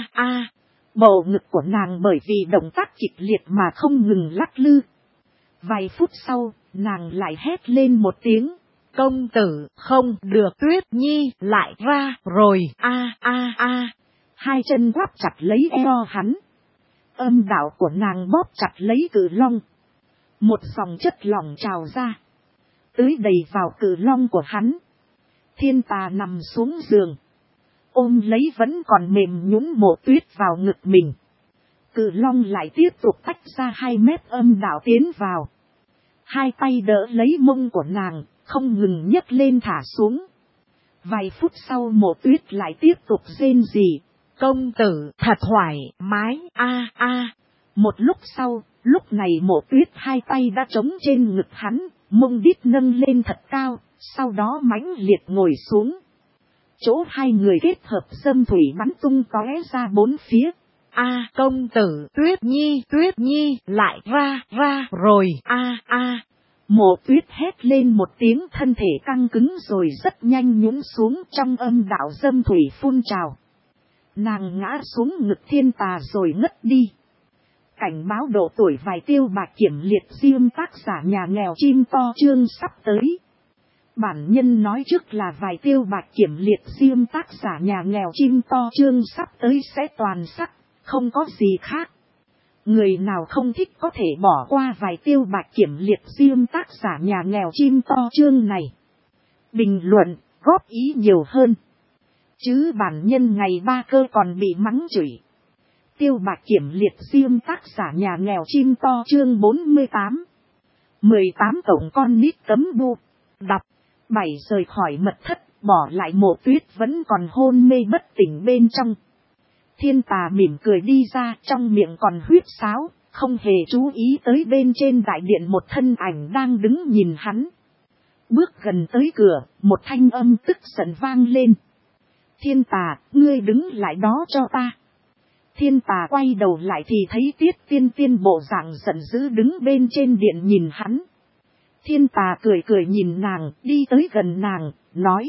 Bầu ngực của nàng bởi vì động tác kịch liệt mà không ngừng lắc lư. Vài phút sau, nàng lại hét lên một tiếng. Công tử, không được, Tuyết Nhi lại ra rồi. Hai chân quắp chặt lấy eo hắn. Âm đạo của nàng bóp chặt lấy cự long. Một dòng chất lỏng trào ra, tưới đầy vào cự long của hắn. Thiên Tà nằm xuống giường, ôm lấy vẫn còn mềm nhũn Mộ Tuyết vào ngực mình. Cự long lại tiếp tục tách ra 2 mét âm đạo tiến vào. Hai tay đỡ lấy mông của nàng, không ngừng nhấc lên thả xuống. Vài phút sau Mộ Tuyết lại tiếp tục rên rỉ. Công tử thật thoải mái. Một lúc sau, lúc này Mộ Tuyết hai tay đã trống trên ngực hắn, mông đít nâng lên thật cao, sau đó mãnh liệt ngồi xuống. Chỗ hai người kết hợp dâm thủy bắn tung tóe ra bốn phía. Công tử, Tuyết Nhi lại ra rồi. Mộ Tuyết hét lên một tiếng, thân thể căng cứng rồi rất nhanh nhũn xuống, trong âm đạo dâm thủy phun trào. Nàng ngã xuống ngực Thiên Tà rồi ngất đi. Cảnh báo độ tuổi vài Tiêu Bạch Kiểm liệt diêm tác giả nhà nghèo chim to chương sắp tới. Bản nhân nói trước là vài Tiêu Bạch Kiểm liệt diêm tác giả nhà nghèo chim to chương sắp tới sẽ toàn sắc, không có gì khác. Người nào không thích có thể bỏ qua vài Tiêu Bạch Kiểm liệt diêm tác giả nhà nghèo chim to chương này. Bình luận, góp ý nhiều hơn. Chứ bản nhân ngày ba cơ còn bị mắng chửi. Tiêu Bạch Kiểm liệt diêm tác giả nhà nghèo chim to chương 48. 18 tổng con nít cấm bu. Đọc. 7 rời khỏi mật thất, bỏ lại Mộ Tuyết vẫn còn hôn mê bất tỉnh bên trong. Thiên Tà mỉm cười đi ra, trong miệng còn huýt sáo, không hề chú ý tới bên trên đại điện một thân ảnh đang đứng nhìn hắn. Bước gần tới cửa, một thanh âm tức giận vang lên. Thiên Tà, ngươi đứng lại đó cho ta. Thiên Tà quay đầu lại thì thấy Tiết Tiên Tiên bộ dạng giận dữ đứng bên trên điện nhìn hắn. Thiên Tà cười cười nhìn nàng, đi tới gần nàng, nói.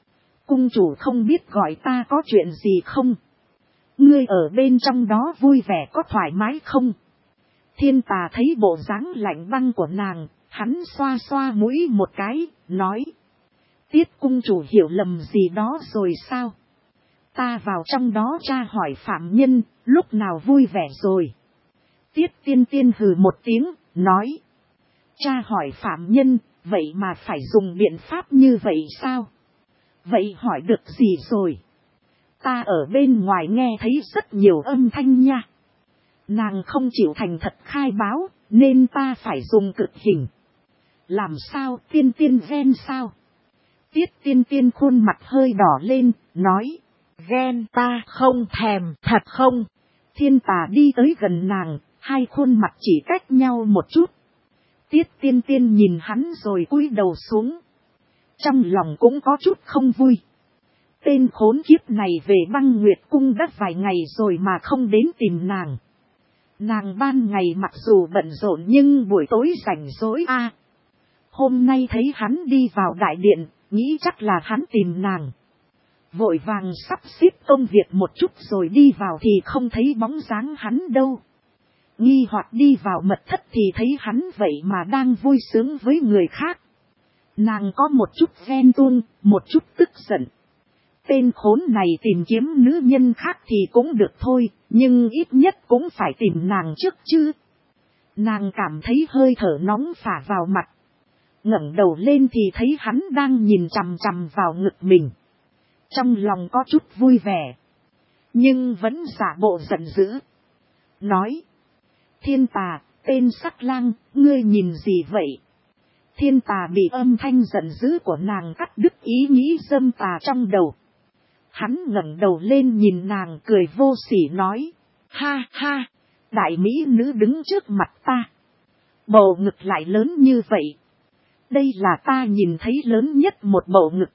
Cung chủ không biết gọi ta có chuyện gì không? Ngươi ở bên trong đó vui vẻ có thoải mái không? Thiên Tà thấy bộ dáng lạnh băng của nàng, hắn xoa xoa mũi một cái, nói. Tiết cung chủ hiểu lầm gì đó rồi sao? Ta vào trong đó tra hỏi phạm nhân, lúc nào vui vẻ rồi? Tiết Tiên Tiên hừ một tiếng, nói. Tra hỏi phạm nhân, vậy mà phải dùng biện pháp như vậy sao? Vậy hỏi được gì rồi? Ta ở bên ngoài nghe thấy rất nhiều âm thanh nha. Nàng không chịu thành thật khai báo, nên ta phải dùng cực hình. Làm sao, Tiên Tiên ghen sao? Tiết Tiên Tiên khuôn mặt hơi đỏ lên, nói. Ghen ta không thèm, thật không? Thiên Tà đi tới gần nàng, hai khuôn mặt chỉ cách nhau một chút. Tiết Tiên Tiên nhìn hắn rồi cúi đầu xuống. Trong lòng cũng có chút không vui. Tên khốn kiếp này về Băng Nguyệt Cung đã vài ngày rồi mà không đến tìm nàng. Nàng ban ngày mặc dù bận rộn nhưng buổi tối rảnh rỗi a. Hôm nay thấy hắn đi vào đại điện, nghĩ chắc là hắn tìm nàng. Vội vàng sắp xếp công việc một chút rồi đi vào thì không thấy bóng dáng hắn đâu. Nghi hoặc đi vào mật thất thì thấy hắn vậy mà đang vui sướng với người khác. Nàng có một chút ghen tuông, một chút tức giận. Tên khốn này tìm kiếm nữ nhân khác thì cũng được thôi, nhưng ít nhất cũng phải tìm nàng trước chứ. Nàng cảm thấy hơi thở nóng phả vào mặt. Ngẩng đầu lên thì thấy hắn đang nhìn chằm chằm vào ngực mình. Trong lòng có chút vui vẻ, nhưng vẫn giả bộ giận dữ. Nói. Thiên Tà, tên sắc lang, ngươi nhìn gì vậy? Thiên Tà bị âm thanh giận dữ của nàng cắt đứt ý nghĩ dâm tà trong đầu. Hắn ngẩng đầu lên nhìn nàng cười vô sỉ nói. Ha ha, đại mỹ nữ đứng trước mặt ta. Bầu ngực lại lớn như vậy. Đây là ta nhìn thấy lớn nhất một bầu ngực.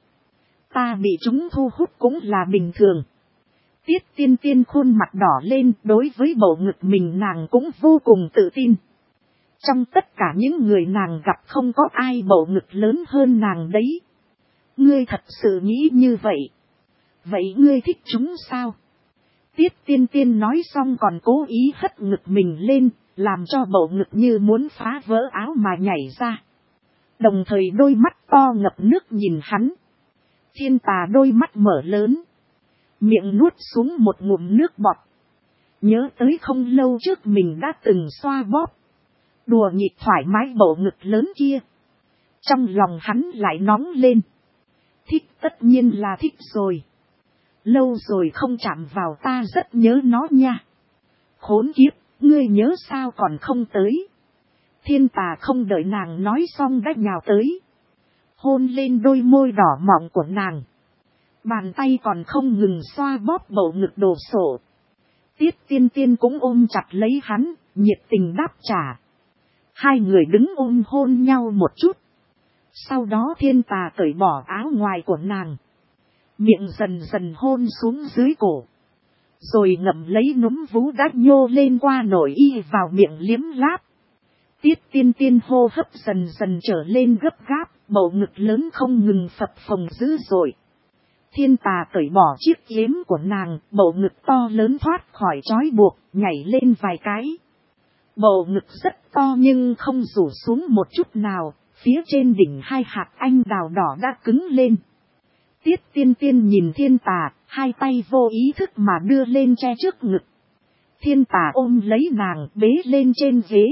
Ta bị chúng thu hút cũng là bình thường. Tiết Tiên Tiên khuôn mặt đỏ lên, đối với bầu ngực mình nàng cũng vô cùng tự tin. Trong tất cả những người nàng gặp không có ai bầu ngực lớn hơn nàng đấy. Ngươi thật sự nghĩ như vậy. Vậy ngươi thích chúng sao? Tiết Tiên Tiên nói xong còn cố ý hất ngực mình lên, làm cho bầu ngực như muốn phá vỡ áo mà nhảy ra. Đồng thời đôi mắt to ngập nước nhìn hắn. Thiên Tà đôi mắt mở lớn. Miệng nuốt xuống một ngụm nước bọt. Nhớ tới không lâu trước mình đã từng xoa bóp. Đùa nghịch thoải mái bầu ngực lớn kia. Trong lòng hắn lại nóng lên. Thích tất nhiên là thích rồi. Lâu rồi không chạm vào ta rất nhớ nó nha. Khốn kiếp, ngươi nhớ sao còn không tới. Thiên Tà không đợi nàng nói xong đã nhào tới. Hôn lên đôi môi đỏ mọng của nàng. Bàn tay còn không ngừng xoa bóp bầu ngực đổ sổ. Tiết Tiên Tiên cũng ôm chặt lấy hắn, nhiệt tình đáp trả. Hai người đứng ôm hôn nhau một chút. Sau đó Thiên Tà cởi bỏ áo ngoài của nàng. Miệng dần dần hôn xuống dưới cổ. Rồi ngậm lấy núm vú đã nhô lên qua nổi y vào miệng liếm láp. Tiết Tiên Tiên hô hấp dần dần trở lên gấp gáp, bầu ngực lớn không ngừng phập phồng dữ dội. Thiên Tà cởi bỏ chiếc yếm của nàng, bầu ngực to lớn thoát khỏi trói buộc, nhảy lên vài cái. Bầu ngực rất to nhưng không rủ xuống một chút nào, phía trên đỉnh hai hạt anh đào đỏ đã cứng lên. Tiết Tiên Tiên nhìn Thiên Tà, hai tay vô ý thức mà đưa lên che trước ngực. Thiên Tà ôm lấy nàng bế lên trên ghế.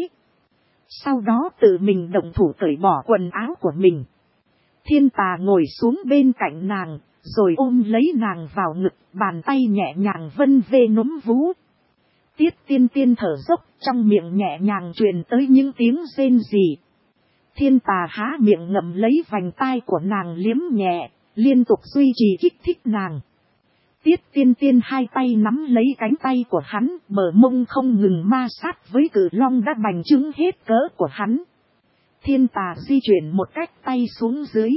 Sau đó tự mình động thủ cởi bỏ quần áo của mình. Thiên Tà ngồi xuống bên cạnh nàng, rồi ôm lấy nàng vào ngực, bàn tay nhẹ nhàng vân vê núm vú. Tiết Tiên Tiên thở dốc, trong miệng nhẹ nhàng truyền tới những tiếng rên rỉ. Thiên Tà há miệng ngậm lấy vành tai của nàng liếm nhẹ, liên tục duy trì kích thích nàng. Tiết Tiên Tiên hai tay nắm lấy cánh tay của hắn, bờ mông không ngừng ma sát với cự long đã bành trướng hết cỡ của hắn. Thiên Tà di chuyển một cách tay xuống dưới,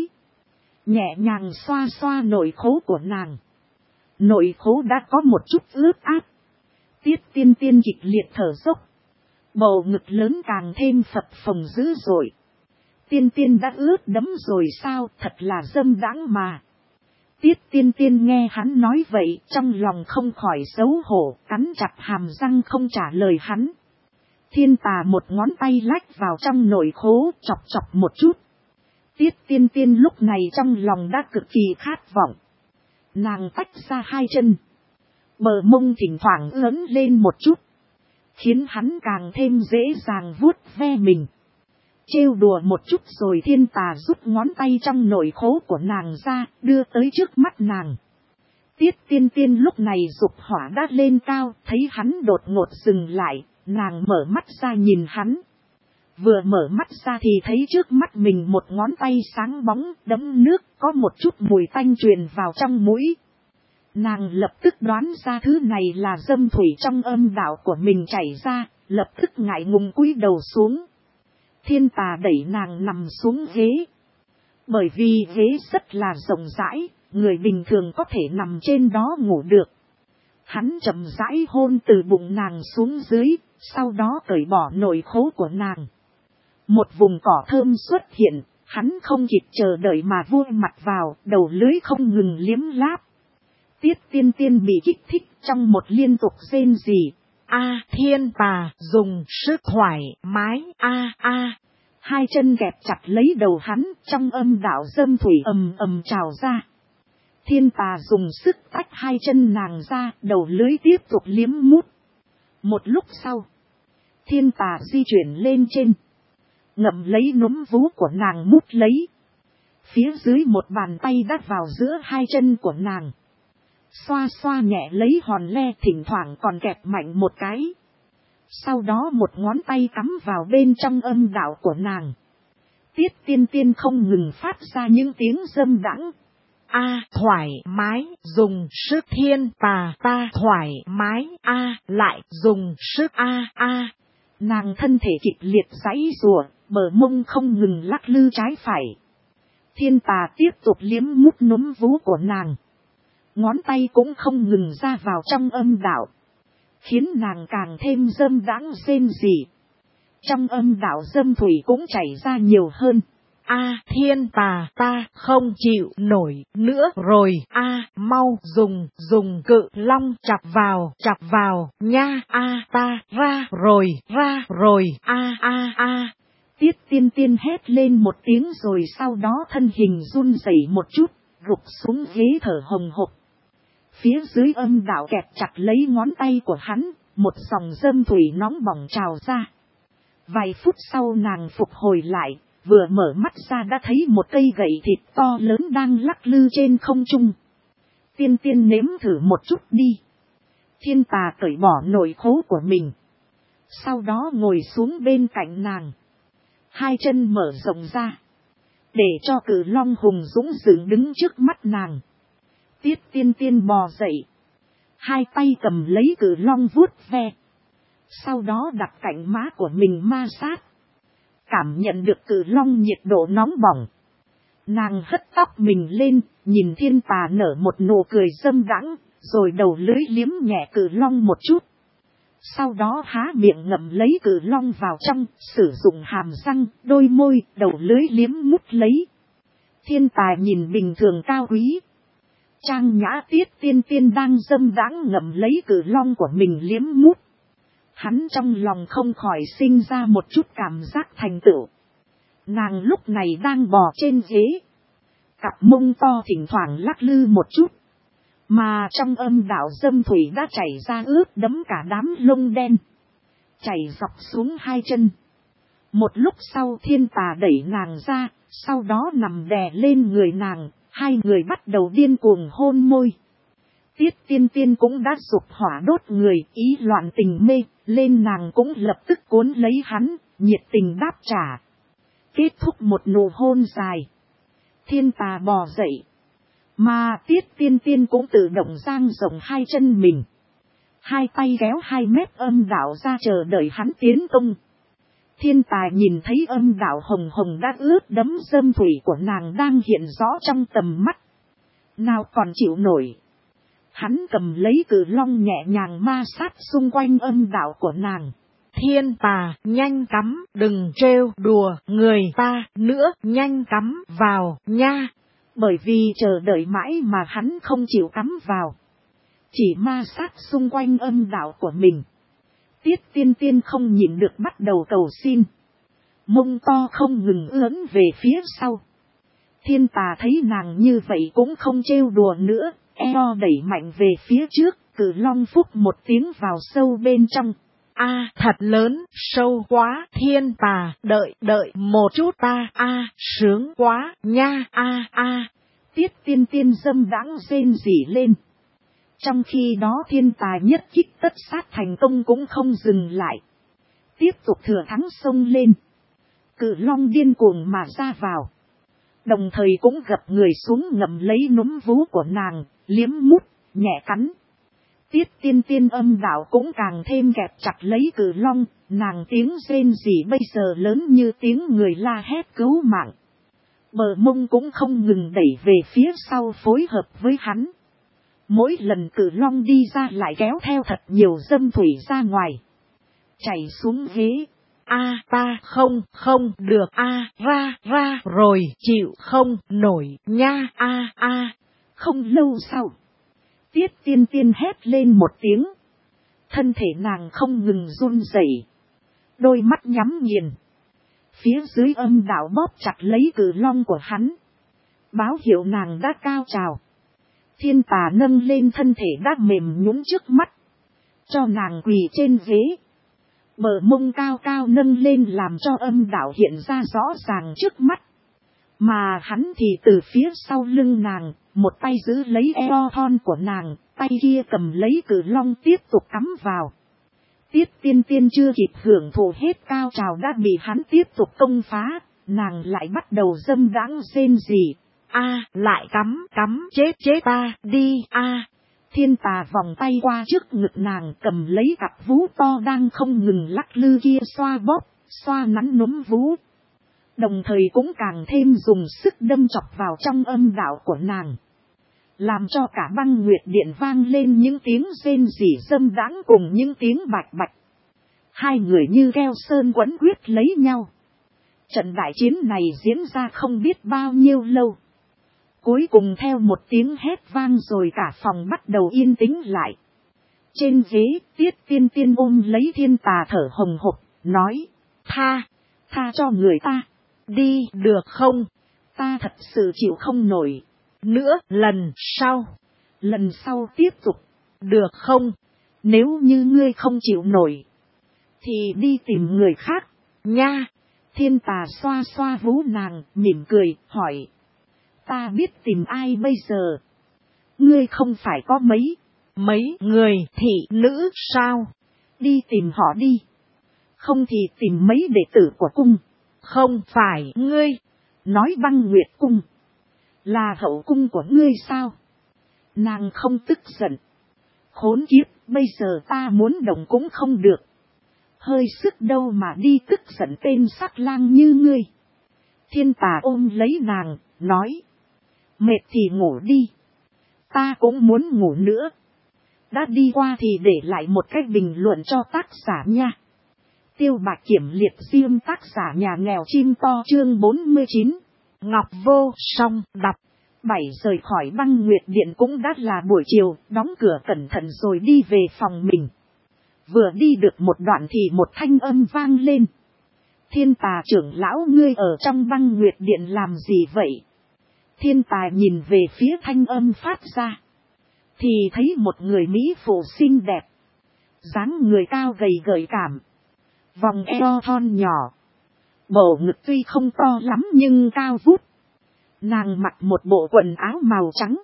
nhẹ nhàng xoa xoa nội khố của nàng. Nội khố đã có một chút ướt át. Tiết Tiên Tiên kịch liệt thở dốc, bầu ngực lớn càng thêm phập phồng dữ dội. Tiên Tiên đã ướt đẫm rồi sao, thật là dâm đãng mà. Tiết Tiên Tiên nghe hắn nói vậy, trong lòng không khỏi xấu hổ, cắn chặt hàm răng không trả lời hắn. Thiên Tà một ngón tay lách vào trong nội khố, chọc chọc một chút. Tiết Tiên Tiên lúc này trong lòng đã cực kỳ khát vọng. Nàng tách ra hai chân, bờ mông thỉnh thoảng ớn lên một chút, khiến hắn càng thêm dễ dàng vuốt ve mình. Trêu đùa một chút rồi Thiên Tà rút ngón tay trong nội khố của nàng ra, đưa tới trước mắt nàng. Tiết Tiên Tiên lúc này dục hỏa đã lên cao, thấy hắn đột ngột dừng lại, nàng mở mắt ra nhìn hắn. Vừa mở mắt ra thì thấy trước mắt mình một ngón tay sáng bóng, đẫm nước, có một chút mùi tanh truyền vào trong mũi. Nàng lập tức đoán ra thứ này là dâm thủy trong âm đạo của mình chảy ra, lập tức ngại ngùng cúi đầu xuống. Thiên Tà đẩy nàng nằm xuống ghế. Bởi vì ghế rất là rộng rãi, người bình thường có thể nằm trên đó ngủ được. Hắn chậm rãi hôn từ bụng nàng xuống dưới, sau đó cởi bỏ nội khố của nàng. Một vùng cỏ thơm xuất hiện, hắn không kịp chờ đợi mà vui mặt vào, đầu lưới không ngừng liếm láp. Tiết Tiên Tiên bị kích thích trong một liên tục rên rỉ. A Thiên Tà dùng sức thoải mái a. Hai chân kẹp chặt lấy đầu hắn, trong âm đạo dâm thủy ầm ầm trào ra. Thiên Tà dùng sức tách hai chân nàng ra, đầu lưới tiếp tục liếm mút. Một lúc sau, Thiên Tà di chuyển lên trên, ngậm lấy núm vú của nàng mút lấy. Phía dưới một bàn tay đắt vào giữa hai chân của nàng. Xoa xoa nhẹ lấy hòn le, thỉnh thoảng còn kẹp mạnh một cái. Sau đó một ngón tay cắm vào bên trong âm đạo của nàng. Tiết Tiên Tiên không ngừng phát ra những tiếng dâm đãng. A thoải mái, dùng sức Thiên Tà ta thoải mái a, lại dùng sức a. Nàng thân thể kịch liệt giãy giụa, bờ mông không ngừng lắc lư trái phải. Thiên Tà tiếp tục liếm mút núm vú của nàng. Ngón tay cũng không ngừng ra vào trong âm đạo, khiến nàng càng thêm dâm đãng rên rỉ. Trong âm đạo dâm thủy cũng chảy ra nhiều hơn. A Thiên Tà ta không chịu nổi nữa rồi a, mau dùng cự long chọc vào nha ta ra rồi a. Tiết Tiên Tiên hét lên một tiếng rồi sau đó thân hình run rẩy một chút, gục xuống ghế thở hồng hộc. Phía dưới âm đạo kẹp chặt lấy ngón tay của hắn, một dòng dâm thủy nóng bỏng trào ra. Vài phút sau nàng phục hồi lại, vừa mở mắt ra đã thấy một cây gậy thịt to lớn đang lắc lư trên không trung. Tiên Tiên nếm thử một chút đi. Thiên Tà cởi bỏ nội khố của mình, sau đó ngồi xuống bên cạnh nàng. Hai chân mở rộng ra, để cho cự long hùng dũng dựng đứng trước mắt nàng. Tiết Tiên Tiên bò dậy, hai tay cầm lấy cự long vuốt ve. Sau đó đặt cạnh má của mình ma sát. Cảm nhận được cự long nhiệt độ nóng bỏng. Nàng hất tóc mình lên, nhìn Thiên Tà nở một nụ cười dâm đãng, rồi đầu lưỡi liếm nhẹ cự long một chút. Sau đó há miệng ngậm lấy cử long vào trong, sử dụng hàm răng, đôi môi, đầu lưới liếm mút lấy. Thiên tài nhìn bình thường cao quý. Trang nhã Tiết Tiên Tiên đang dâm đãng ngậm lấy cử long của mình liếm mút. Hắn trong lòng không khỏi sinh ra một chút cảm giác thành tựu. Nàng lúc này đang bò trên ghế. Cặp mông to thỉnh thoảng lắc lư một chút. Mà trong âm đạo dâm thủy đã chảy ra ướt đẫm cả đám lông đen. Chảy dọc xuống hai chân. Một lúc sau Thiên Tà đẩy nàng ra, sau đó nằm đè lên người nàng, hai người bắt đầu điên cuồng hôn môi. Tiết Tiên Tiên cũng đã dục hỏa đốt người, ý loạn tình mê, lên nàng cũng lập tức cuốn lấy hắn, nhiệt tình đáp trả. Kết thúc một nụ hôn dài. Thiên Tà bò dậy. Mà Tiết Tiên Tiên cũng tự động dang rộng hai chân mình. Hai tay kéo hai mép âm đạo ra chờ đợi hắn tiến công. Thiên Tài nhìn thấy âm đạo hồng hồng đã ướt đẫm dâm thủy của nàng đang hiện rõ trong tầm mắt. Nào còn chịu nổi. Hắn cầm lấy cử long nhẹ nhàng ma sát xung quanh âm đạo của nàng. Thiên Tà, nhanh cắm, đừng trêu đùa người ta nữa, nhanh cắm vào nha. Bởi vì chờ đợi mãi mà hắn không chịu cắm vào. Chỉ ma sát xung quanh âm đạo của mình. Tiết Tiên Tiên không nhịn được bắt đầu cầu xin. Mông to không ngừng ưỡn về phía sau. Thiên Tà thấy nàng như vậy cũng không trêu đùa nữa, eo đẩy mạnh về phía trước, cử long phúc một tiếng vào sâu bên trong. A thật lớn, sâu quá, Thiên Tà, đợi một chút ta, sướng quá, nha, Tiết Tiên Tiên dâm đãng rên rỉ lên. Trong khi đó Thiên Tài nhất kích tất sát thành công cũng không dừng lại. Tiếp tục thừa thắng xông lên. Cự long điên cuồng mà ra vào. Đồng thời cũng gập người xuống ngậm lấy núm vú của nàng, liếm mút, nhẹ cắn. Tiết Tiên Tiên âm đạo cũng càng thêm kẹp chặt lấy cự long, nàng tiếng rên rỉ bây giờ lớn như tiếng người la hét cứu mạng. Bờ mông cũng không ngừng đẩy về phía sau phối hợp với hắn. Mỗi lần cử long đi ra lại kéo theo thật nhiều dâm thủy ra ngoài. Chảy xuống ghế. Ta không được ra rồi chịu không nổi nha Không lâu sau. Tiết Tiên Tiên hét lên một tiếng. Thân thể nàng không ngừng run rẩy, đôi mắt nhắm nghiền. Phía dưới âm đạo bóp chặt lấy cử long của hắn. Báo hiệu nàng đã cao trào. Thiên Tà nâng lên thân thể đã mềm nhũn trước mắt. Cho nàng quỳ trên ghế. Bờ mông cao cao nâng lên làm cho âm đạo hiện ra rõ ràng trước mắt. Mà hắn thì từ phía sau lưng nàng, một tay giữ lấy eo thon của nàng, tay kia cầm lấy cử long tiếp tục cắm vào. Tiết Tiên Tiên chưa kịp hưởng thụ hết cao trào đã bị hắn tiếp tục công phá, nàng lại bắt đầu dâm đãng rên rỉ. Lại cắm chết ta đi Thiên Tà vòng tay qua trước ngực nàng cầm lấy cặp vú to đang không ngừng lắc lư kia xoa bóp, xoa nắn núm vú. Đồng thời cũng càng thêm dùng sức đâm chọc vào trong âm đạo của nàng. Làm cho cả băng nguyệt điện vang lên những tiếng rên rỉ dâm đãng cùng những tiếng bạch bạch. Hai người như keo sơn quấn quyết lấy nhau. Trận đại chiến này diễn ra không biết bao nhiêu lâu. Cuối cùng theo một tiếng hét vang rồi cả phòng bắt đầu yên tĩnh lại. Trên ghế Tiết Tiên Tiên ôm lấy Thiên Tà thở hồng hộc, nói. Tha cho người ta. Đi được không? Ta thật sự chịu không nổi. Nữa lần sau tiếp tục. Được không? Nếu như ngươi không chịu nổi thì đi tìm người khác. Nha. Thiên Tà xoa xoa vú nàng, mỉm cười, hỏi. Ta biết tìm ai bây giờ? Ngươi không phải có mấy người thị nữ sao? Đi tìm họ đi. Không thì tìm mấy đệ tử của cung. Không phải ngươi nói Băng Nguyệt Cung là hậu cung của ngươi sao? Nàng không tức giận. Khốn kiếp, bây giờ ta muốn động cũng không được. Hơi sức đâu mà đi tức giận tên sắc lang như ngươi. Thiên Tà ôm lấy nàng, nói. Mệt thì ngủ đi. Ta cũng muốn ngủ nữa. đã đi qua thì để lại một cách bình luận cho tác giả nha. Tiêu Bạch Kiểm liệt riêng tác giả nhà nghèo chim to chương 49. Ngọc Vô Song đọc. 7 rời khỏi Băng Nguyệt Điện cũng đã là buổi chiều, đóng cửa cẩn thận rồi đi về phòng mình. Vừa đi được một đoạn thì một thanh âm vang lên. Thiên Tà trưởng lão, ngươi ở trong Băng Nguyệt Điện làm gì vậy? Thiên Tà nhìn về phía thanh âm phát ra. Thì thấy một người mỹ phụ xinh đẹp. Dáng người cao gầy gợi cảm. Vòng eo thon nhỏ. Bầu ngực tuy không to lắm nhưng cao vút. Nàng mặc một bộ quần áo màu trắng.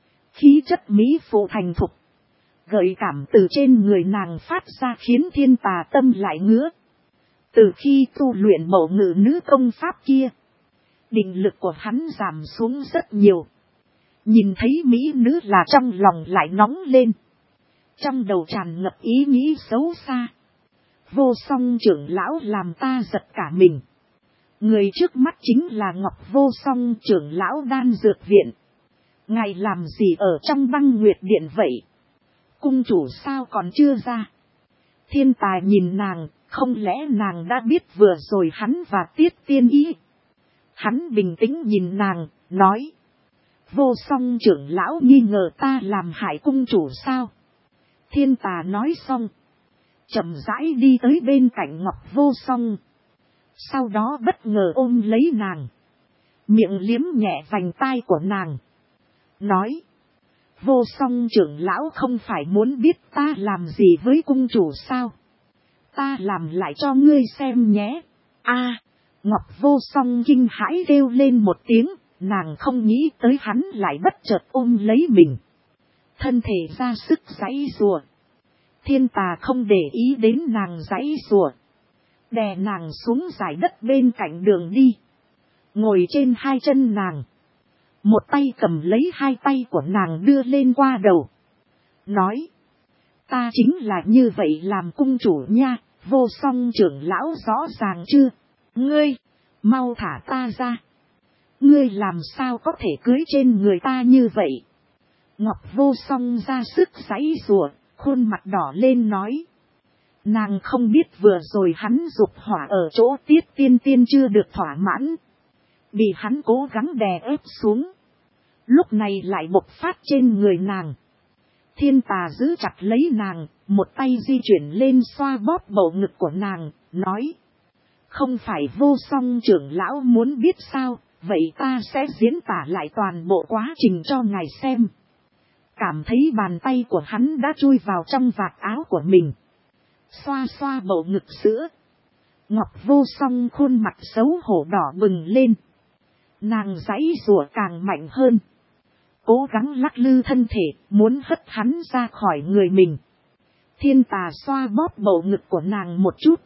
Khí chất mỹ phụ thành thục. Gợi cảm từ trên người nàng phát ra khiến Thiên Tà tâm lại ngứa. Từ khi tu luyện mẫu ngự nữ công pháp kia, định lực của hắn giảm xuống rất nhiều. Nhìn thấy mỹ nữ là trong lòng lại nóng lên. Trong đầu tràn ngập ý nghĩ xấu xa. Vô Song trưởng lão làm ta giật cả mình. Người trước mắt chính là Ngọc Vô Song trưởng lão Đan Dược Viện. Ngài làm gì ở trong Băng Nguyệt Điện vậy? Cung chủ sao còn chưa ra? Thiên Tài nhìn nàng, không lẽ nàng đã biết vừa rồi hắn và Tiết Tiên Ý? Hắn bình tĩnh nhìn nàng, nói. Vô Song trưởng lão nghi ngờ ta làm hại cung chủ sao? Thiên Tà nói xong, chậm rãi đi tới bên cạnh Ngọc Vô Song. Sau đó bất ngờ ôm lấy nàng. Miệng liếm nhẹ vành tai của nàng. Nói. Vô Song trưởng lão không phải muốn biết ta làm gì với cung chủ sao? Ta làm lại cho ngươi xem nhé. A, Ngọc Vô Song kinh hãi kêu lên một tiếng. Nàng không nghĩ tới hắn lại bất chợt ôm lấy mình. Thân thể ra sức giãy giụa. Thiên Tà không để ý đến nàng giãy giụa. Đè nàng xuống dải đất bên cạnh đường đi. Ngồi trên hai chân nàng. Một tay cầm lấy hai tay của nàng đưa lên qua đầu. Nói. Ta chính là như vậy làm cung chủ nha. Vô Song trưởng lão rõ ràng chưa? Ngươi, mau thả ta ra. Ngươi làm sao có thể cưới trên người ta như vậy? Ngọc Vô Song ra sức giãy giụa, khuôn mặt đỏ lên nói. Nàng không biết vừa rồi hắn dục hỏa ở chỗ Tiết Tiên Tiên chưa được thỏa mãn. Bị hắn cố gắng đè ép xuống. Lúc này lại bộc phát trên người nàng. Thiên Tà giữ chặt lấy nàng, một tay di chuyển lên xoa bóp bầu ngực của nàng, nói. Không phải Vô Song trưởng lão muốn biết sao, vậy ta sẽ diễn tả lại toàn bộ quá trình cho ngài xem. Cảm thấy bàn tay của hắn đã chui vào trong vạt áo của mình. Xoa xoa bầu ngực sữa. Ngọc Vô Song khuôn mặt xấu hổ đỏ bừng lên. Nàng giãy giụa càng mạnh hơn. Cố gắng lắc lư thân thể, muốn hất hắn ra khỏi người mình. Thiên Tà xoa bóp bầu ngực của nàng một chút.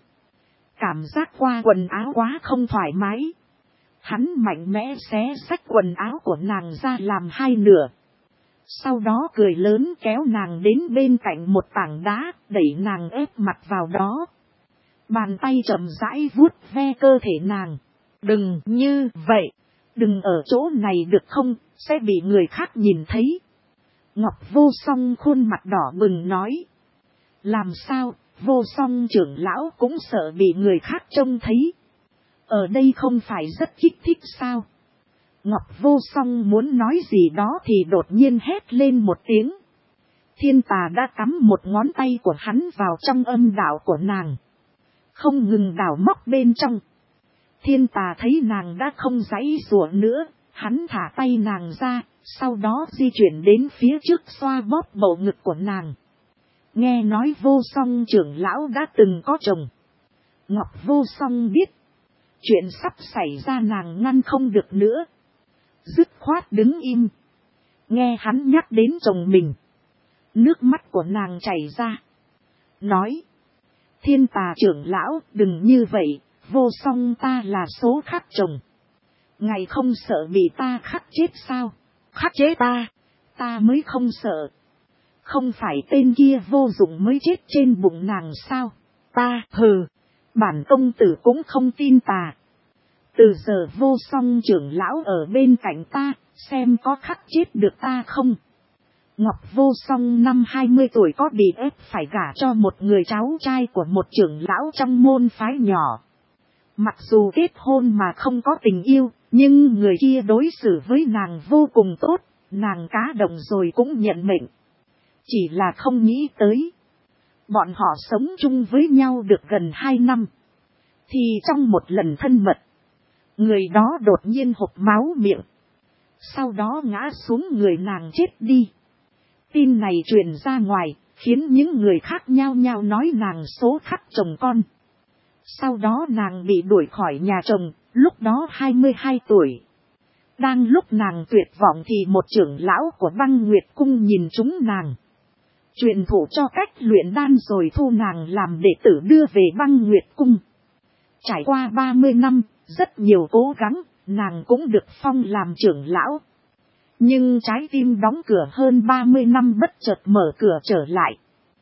Cảm giác qua quần áo quá không thoải mái. Hắn mạnh mẽ xé xách quần áo của nàng ra làm hai nửa. Sau đó cười lớn kéo nàng đến bên cạnh một tảng đá, đẩy nàng ép mặt vào đó. Bàn tay chậm rãi vuốt ve cơ thể nàng. Đừng như vậy. Đừng ở chỗ này được không, sẽ bị người khác nhìn thấy. Ngọc Vô Song khuôn mặt đỏ bừng nói. Làm sao, Vô Song trưởng lão cũng sợ bị người khác trông thấy. Ở đây không phải rất kích thích sao? Ngọc Vô Song muốn nói gì đó thì đột nhiên hét lên một tiếng. Thiên Tà đã cắm một ngón tay của hắn vào trong âm đạo của nàng. Không ngừng đào móc bên trong. Thiên Tà thấy nàng đã không giãy giụa nữa, hắn thả tay nàng ra, sau đó di chuyển đến phía trước xoa bóp bầu ngực của nàng. Nghe nói Vô Song trưởng lão đã từng có chồng. Ngọc Vô Song biết. Chuyện sắp xảy ra nàng ngăn không được nữa. Dứt khoát đứng im. Nghe hắn nhắc đến chồng mình. Nước mắt của nàng chảy ra. Nói. Thiên Tà trưởng lão đừng như vậy. Vô Song ta là số khắc chồng. Ngài không sợ bị ta khắc chết sao? Khắc chết ta? Ta mới không sợ. Không phải tên kia vô dụng mới chết trên bụng nàng sao? Ta hừ. Bản công tử cũng không tin tà. Từ giờ Vô Song trưởng lão ở bên cạnh ta, xem có khắc chết được ta không? Ngọc Vô Song năm 20 tuổi có bị ép phải gả cho một người cháu trai của một trưởng lão trong môn phái nhỏ. Mặc dù kết hôn mà không có tình yêu, nhưng người kia đối xử với nàng vô cùng tốt, nàng cá đồng rồi cũng nhận mệnh. Chỉ là không nghĩ tới. Bọn họ sống chung với nhau được gần 2 năm. Thì trong một lần thân mật, người đó đột nhiên hộc máu miệng. Sau đó ngã xuống người nàng chết đi. Tin này truyền ra ngoài, khiến những người khác nhao nhao nói nàng số khắc chồng con. Sau đó nàng bị đuổi khỏi nhà chồng, lúc đó 22 tuổi. Đang lúc nàng tuyệt vọng thì một trưởng lão của Băng Nguyệt Cung nhìn chúng nàng. Truyền thụ cho cách luyện đan rồi thu nàng làm đệ tử đưa về Băng Nguyệt Cung. Trải qua 30 năm, rất nhiều cố gắng, nàng cũng được phong làm trưởng lão. Nhưng trái tim đóng cửa hơn 30 năm bất chợt mở cửa trở lại.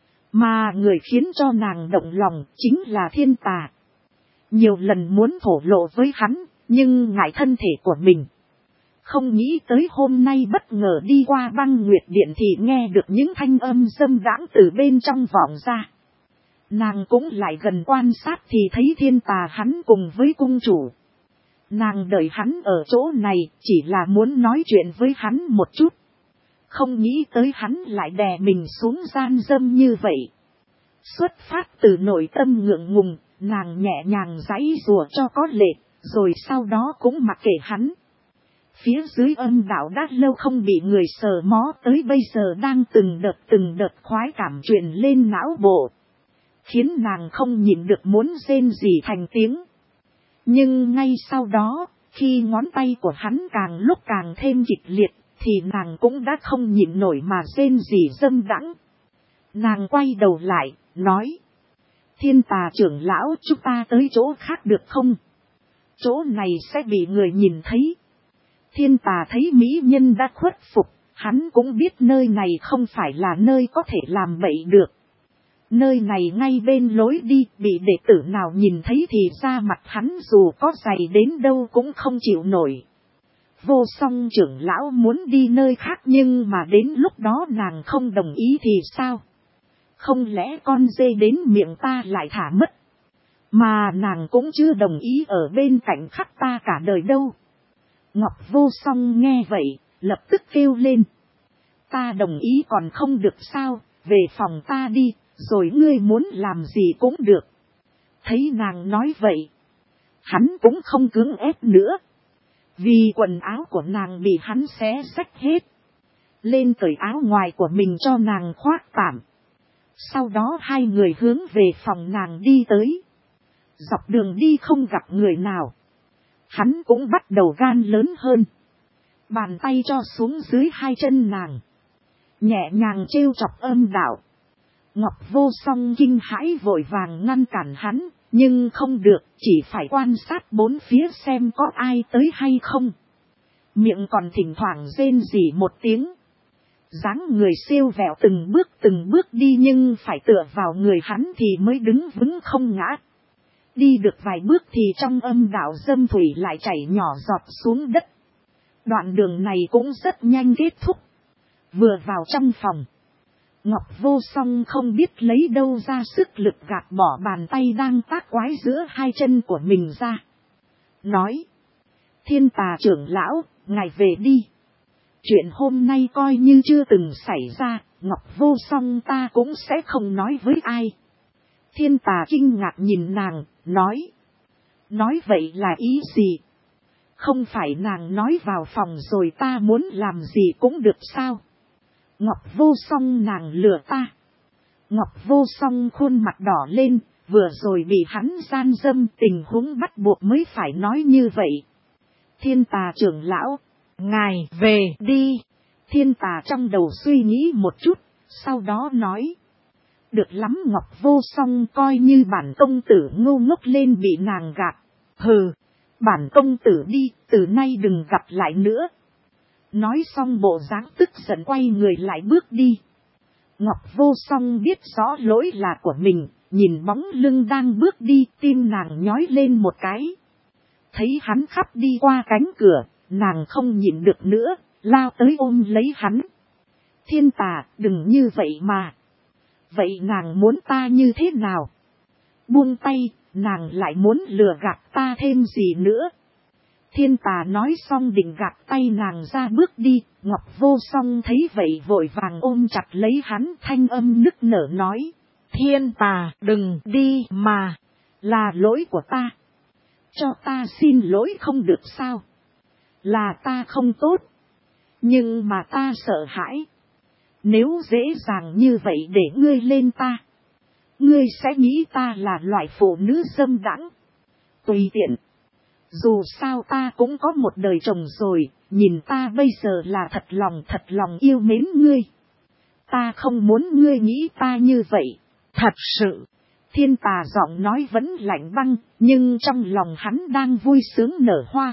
Mà người khiến cho nàng động lòng chính là Thiên Tà. Nhiều lần muốn thổ lộ với hắn, nhưng ngại thân thể của mình. Không nghĩ tới hôm nay bất ngờ đi qua Băng Nguyệt Điện thì nghe được những thanh âm dâm đãng từ bên trong vọng ra. Nàng cũng lại gần quan sát thì thấy Thiên Tà hắn cùng với cung chủ. Nàng đợi hắn ở chỗ này chỉ là muốn nói chuyện với hắn một chút. Không nghĩ tới hắn lại đè mình xuống gian dâm như vậy. Xuất phát từ nội tâm ngượng ngùng, nàng nhẹ nhàng giãy giụa cho có lệ, rồi sau đó cũng mặc kệ hắn. Phía dưới âm đạo đã lâu không bị người sờ mó tới bây giờ đang từng đợt khoái cảm truyền lên não bộ. Khiến nàng không nhịn được muốn rên rỉ thành tiếng. Nhưng ngay sau đó, khi ngón tay của hắn càng lúc càng thêm kịch liệt, thì nàng cũng đã không nhịn nổi mà rên rỉ dâm đãng. Nàng quay đầu lại, nói. Thiên Tà trưởng lão, chúng ta tới chỗ khác được không? Chỗ này sẽ bị người nhìn thấy. Thiên Tà thấy mỹ nhân đã khuất phục, hắn cũng biết nơi này không phải là nơi có thể làm bậy được. Nơi này ngay bên lối đi, bị đệ tử nào nhìn thấy thì da mặt hắn dù có dày đến đâu cũng không chịu nổi. Vô Song trưởng lão muốn đi nơi khác nhưng mà đến lúc đó nàng không đồng ý thì sao? Không lẽ con dê đến miệng ta lại thả mất? Mà nàng cũng chưa đồng ý ở bên cạnh khắc ta cả đời đâu. Ngọc Vô Song nghe vậy, lập tức kêu lên. Ta đồng ý còn không được sao, về phòng ta đi, rồi ngươi muốn làm gì cũng được. Thấy nàng nói vậy, hắn cũng không cưỡng ép nữa. Vì quần áo của nàng bị hắn xé rách hết. Lên cởi áo ngoài của mình cho nàng khoác tạm. Sau đó hai người hướng về phòng nàng đi tới. Dọc đường đi không gặp người nào. Hắn cũng bắt đầu gan lớn hơn. Bàn tay cho xuống dưới hai chân nàng. Nhẹ nhàng trêu chọc âm đạo. Ngọc Vô Song kinh hãi vội vàng ngăn cản hắn. Nhưng không được, chỉ phải quan sát bốn phía xem có ai tới hay không. Miệng còn thỉnh thoảng rên rỉ một tiếng. Dáng người siêu vẹo từng bước đi nhưng phải tựa vào người hắn thì mới đứng vững không ngã. Đi được vài bước thì trong âm đạo dâm thủy lại chảy nhỏ giọt xuống đất. Đoạn đường này cũng rất nhanh kết thúc. Vừa vào trong phòng, Ngọc Vô Song không biết lấy đâu ra sức lực gạt bỏ bàn tay đang tác quái giữa hai chân của mình ra. Nói, Thiên Tà trưởng lão, ngài về đi. Chuyện hôm nay coi như chưa từng xảy ra, Ngọc Vô Song ta cũng sẽ không nói với ai. Thiên Tà kinh ngạc nhìn nàng, nói vậy là ý gì? Không phải nàng nói vào phòng rồi ta muốn làm gì cũng được sao? Ngọc Vô Song nàng lừa ta. Ngọc Vô Song khuôn mặt đỏ lên, vừa rồi bị hắn gian dâm tình huống bắt buộc mới phải nói như vậy. Thiên Tà trưởng lão, ngài về đi. Thiên Tà trong đầu suy nghĩ một chút, sau đó nói. Được lắm Ngọc Vô Song coi như bản công tử ngu ngốc lên bị nàng gạt. Hừ, bản công tử đi, từ nay đừng gặp lại nữa. Nói xong bộ dáng tức giận quay người lại bước đi. Ngọc Vô Song biết rõ lỗi là của mình, nhìn bóng lưng đang bước đi tim nàng nhói lên một cái. Thấy hắn khắp đi qua cánh cửa, nàng không nhịn được nữa, lao tới ôm lấy hắn. Thiên Tà, đừng như vậy mà. Vậy nàng muốn ta như thế nào? Buông tay, nàng lại muốn lừa gạt ta thêm gì nữa? Thiên Tà nói xong định gạt tay nàng ra bước đi. Ngọc Vô Song thấy vậy vội vàng ôm chặt lấy hắn, thanh âm nức nở nói. Thiên Tà, đừng đi mà. Là lỗi của ta. Cho ta xin lỗi không được sao? Là ta không tốt. Nhưng mà ta sợ hãi. Nếu dễ dàng như vậy để ngươi lên ta, ngươi sẽ nghĩ ta là loại phụ nữ dâm đãng, tùy tiện. Dù sao ta cũng có một đời chồng rồi, nhìn ta bây giờ là thật lòng yêu mến ngươi. Ta không muốn ngươi nghĩ ta như vậy. Thật sự. Thiên Tà giọng nói vẫn lạnh băng, nhưng trong lòng hắn đang vui sướng nở hoa.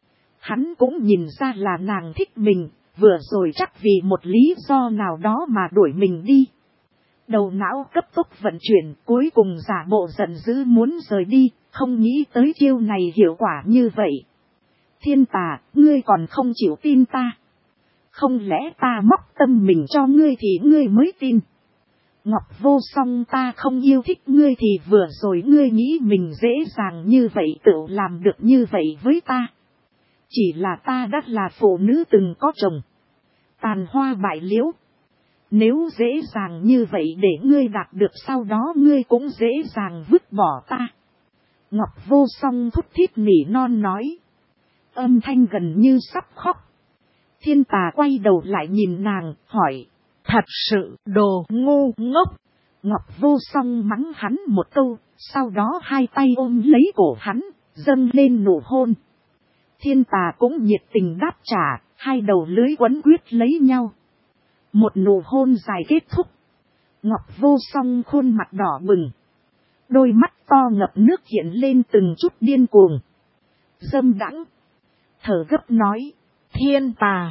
Hắn cũng nhìn ra là nàng thích mình, vừa rồi chắc vì một lý do nào đó mà đuổi mình đi. Đầu não cấp tốc vận chuyển, cuối cùng giả bộ giận dữ muốn rời đi, không nghĩ tới chiêu này hiệu quả như vậy. Thiên Tà, ngươi còn không chịu tin ta. Không lẽ ta móc tâm mình cho ngươi thì ngươi mới tin? Ngọc Vô Song, ta không yêu thích ngươi thì vừa rồi ngươi nghĩ mình dễ dàng như vậy tự làm được như vậy với ta. Chỉ là ta đã là phụ nữ từng có chồng. Tàn hoa bại liễu. Nếu dễ dàng như vậy để ngươi đạt được, sau đó ngươi cũng dễ dàng vứt bỏ ta. Ngọc Vô Song thút thít nỉ non nói. Âm thanh gần như sắp khóc. Thiên Tà quay đầu lại nhìn nàng, hỏi. Thật sự đồ ngu ngốc. Ngọc Vô Song mắng hắn một câu, sau đó hai tay ôm lấy cổ hắn, dâng lên nụ hôn. Thiên Tà cũng nhiệt tình đáp trả, hai đầu lưới quấn quyết lấy nhau. Một nụ hôn dài kết thúc. Ngọc Vô Song khuôn mặt đỏ bừng. Đôi mắt to ngập nước hiện lên từng chút điên cuồng. Dâm đãng. Thở gấp nói. Thiên Tà,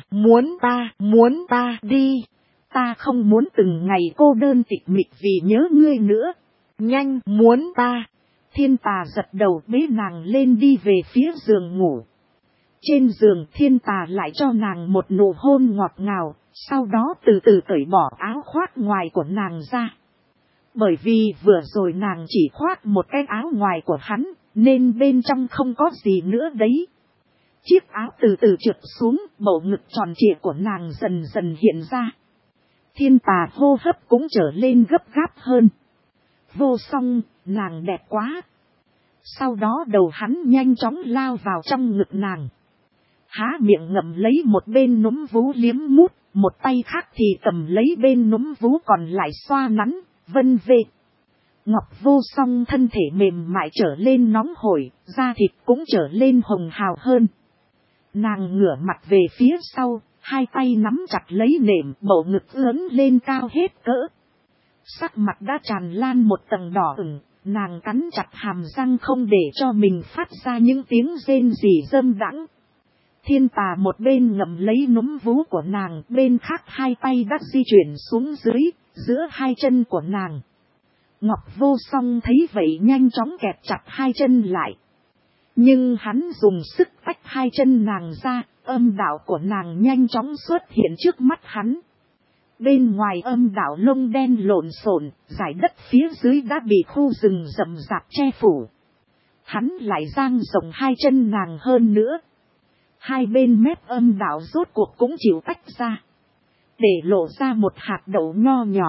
muốn ta đi. Ta không muốn từng ngày cô đơn tịch mịch vì nhớ ngươi nữa. Nhanh muốn ta. Thiên Tà giật đầu bế nàng lên đi về phía giường ngủ. Trên giường Thiên Tà lại cho nàng một nụ hôn ngọt ngào, sau đó từ từ cởi bỏ áo khoác ngoài của nàng ra. Bởi vì vừa rồi nàng chỉ khoác một cái áo ngoài của hắn, nên bên trong không có gì nữa đấy. Chiếc áo từ từ trượt xuống, bầu ngực tròn trịa của nàng dần dần hiện ra. Thiên Tà hô hấp cũng trở lên gấp gáp hơn. Vô Song, nàng đẹp quá. Sau đó đầu hắn nhanh chóng lao vào trong ngực nàng. Há miệng ngậm lấy một bên núm vú liếm mút, một tay khác thì cầm lấy bên núm vú còn lại xoa nắn, vân vê. Ngọc Vô Song thân thể mềm mại trở lên nóng hổi, da thịt cũng trở lên hồng hào hơn. Nàng ngửa mặt về phía sau, hai tay nắm chặt lấy nệm, bầu ngực ướn lên cao hết cỡ. Sắc mặt đã tràn lan một tầng đỏ ửng, nàng cắn chặt hàm răng không để cho mình phát ra những tiếng rên rỉ dâm đãng. Thiên Tà một bên ngậm lấy núm vú của nàng, bên khác hai tay đã di chuyển xuống dưới, giữa hai chân của nàng. Ngọc Vô Song thấy vậy nhanh chóng kẹp chặt hai chân lại. Nhưng hắn dùng sức tách hai chân nàng ra, âm đạo của nàng nhanh chóng xuất hiện trước mắt hắn. Bên ngoài âm đạo lông đen lộn xộn, dải đất phía dưới đã bị khu rừng rậm rạp che phủ. Hắn lại dang rộng hai chân nàng hơn nữa. Hai bên mép âm đạo rốt cuộc cũng chịu tách ra, để lộ ra một hạt đậu nho nhỏ.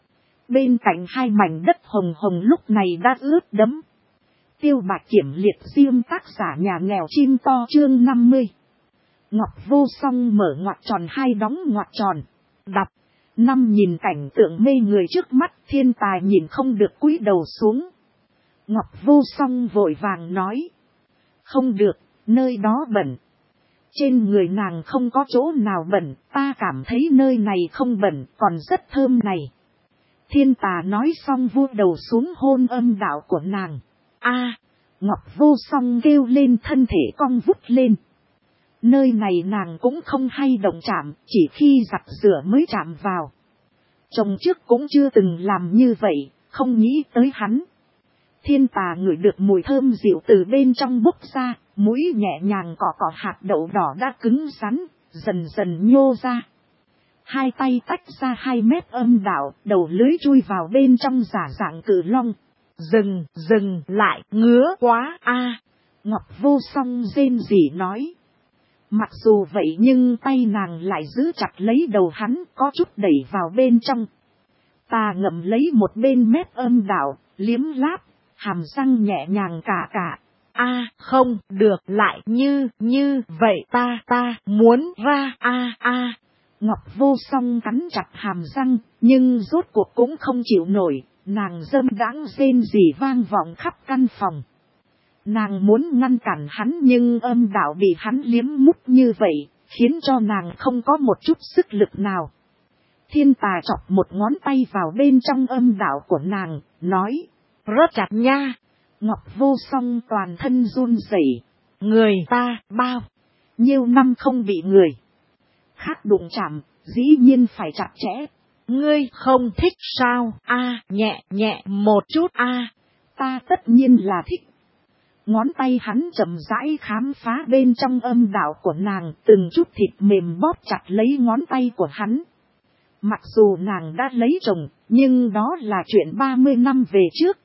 Bên cạnh hai mảnh đất hồng hồng lúc này đã ướt đẫm. Tiêu Bạch Kiểm liệt diêm tác giả nhà nghèo chim to chương 50. Ngọc Vô Song mở ngoặc tròn hai đóng ngoặc tròn. Đọc. Năm nhìn cảnh tượng mê người trước mắt, Thiên Tà nhìn không được cúi đầu xuống. Ngọc Vô Song vội vàng nói. Không được, nơi đó bẩn. Trên người nàng không có chỗ nào bẩn, ta cảm thấy nơi này không bẩn, còn rất thơm này. Thiên Tà nói xong vua đầu xuống hôn âm đạo của nàng. A, Ngọc Vô Song kêu lên, thân thể cong vút lên. Nơi này nàng cũng không hay động chạm, chỉ khi giặt rửa mới chạm vào. Chồng trước cũng chưa từng làm như vậy, không nghĩ tới hắn. Thiên Tà ngửi được mùi thơm dịu từ bên trong bốc ra, mũi nhẹ nhàng cọ cọ hạt đậu đỏ đã cứng rắn, dần dần nhô ra. Hai tay tách ra 2 mét âm đạo, đầu lưới chui vào bên trong giả dạng cự long. Dừng lại, ngứa quá a. Ngọc Vô Song rên rỉ nói. Mặc dù vậy nhưng tay nàng lại giữ chặt lấy đầu hắn, có chút đẩy vào bên trong. Ta ngậm lấy một bên mép âm đạo, liếm láp, hàm răng nhẹ nhàng cả. A, không được, lại như vậy ta muốn ra a. Ngọc Vô Song cắn chặt hàm răng, nhưng rốt cuộc cũng không chịu nổi, nàng dâm đãng rên rỉ vang vọng khắp căn phòng. Nàng muốn ngăn cản hắn nhưng âm đạo bị hắn liếm mút như vậy, khiến cho nàng không có một chút sức lực nào. Thiên Tà chọc một ngón tay vào bên trong âm đạo của nàng, nói, rất chặt nha. Ngọc Vô Song toàn thân run rẩy. Người ta bao nhiêu năm không bị người khác đụng chạm, dĩ nhiên phải chặt chẽ. Ngươi không thích sao a? Nhẹ một chút a. Ta tất nhiên là thích. Ngón tay hắn chậm rãi khám phá bên trong âm đạo của nàng, từng chút thịt mềm bóp chặt lấy ngón tay của hắn. Mặc dù nàng đã lấy chồng, nhưng đó là chuyện 30 năm về trước.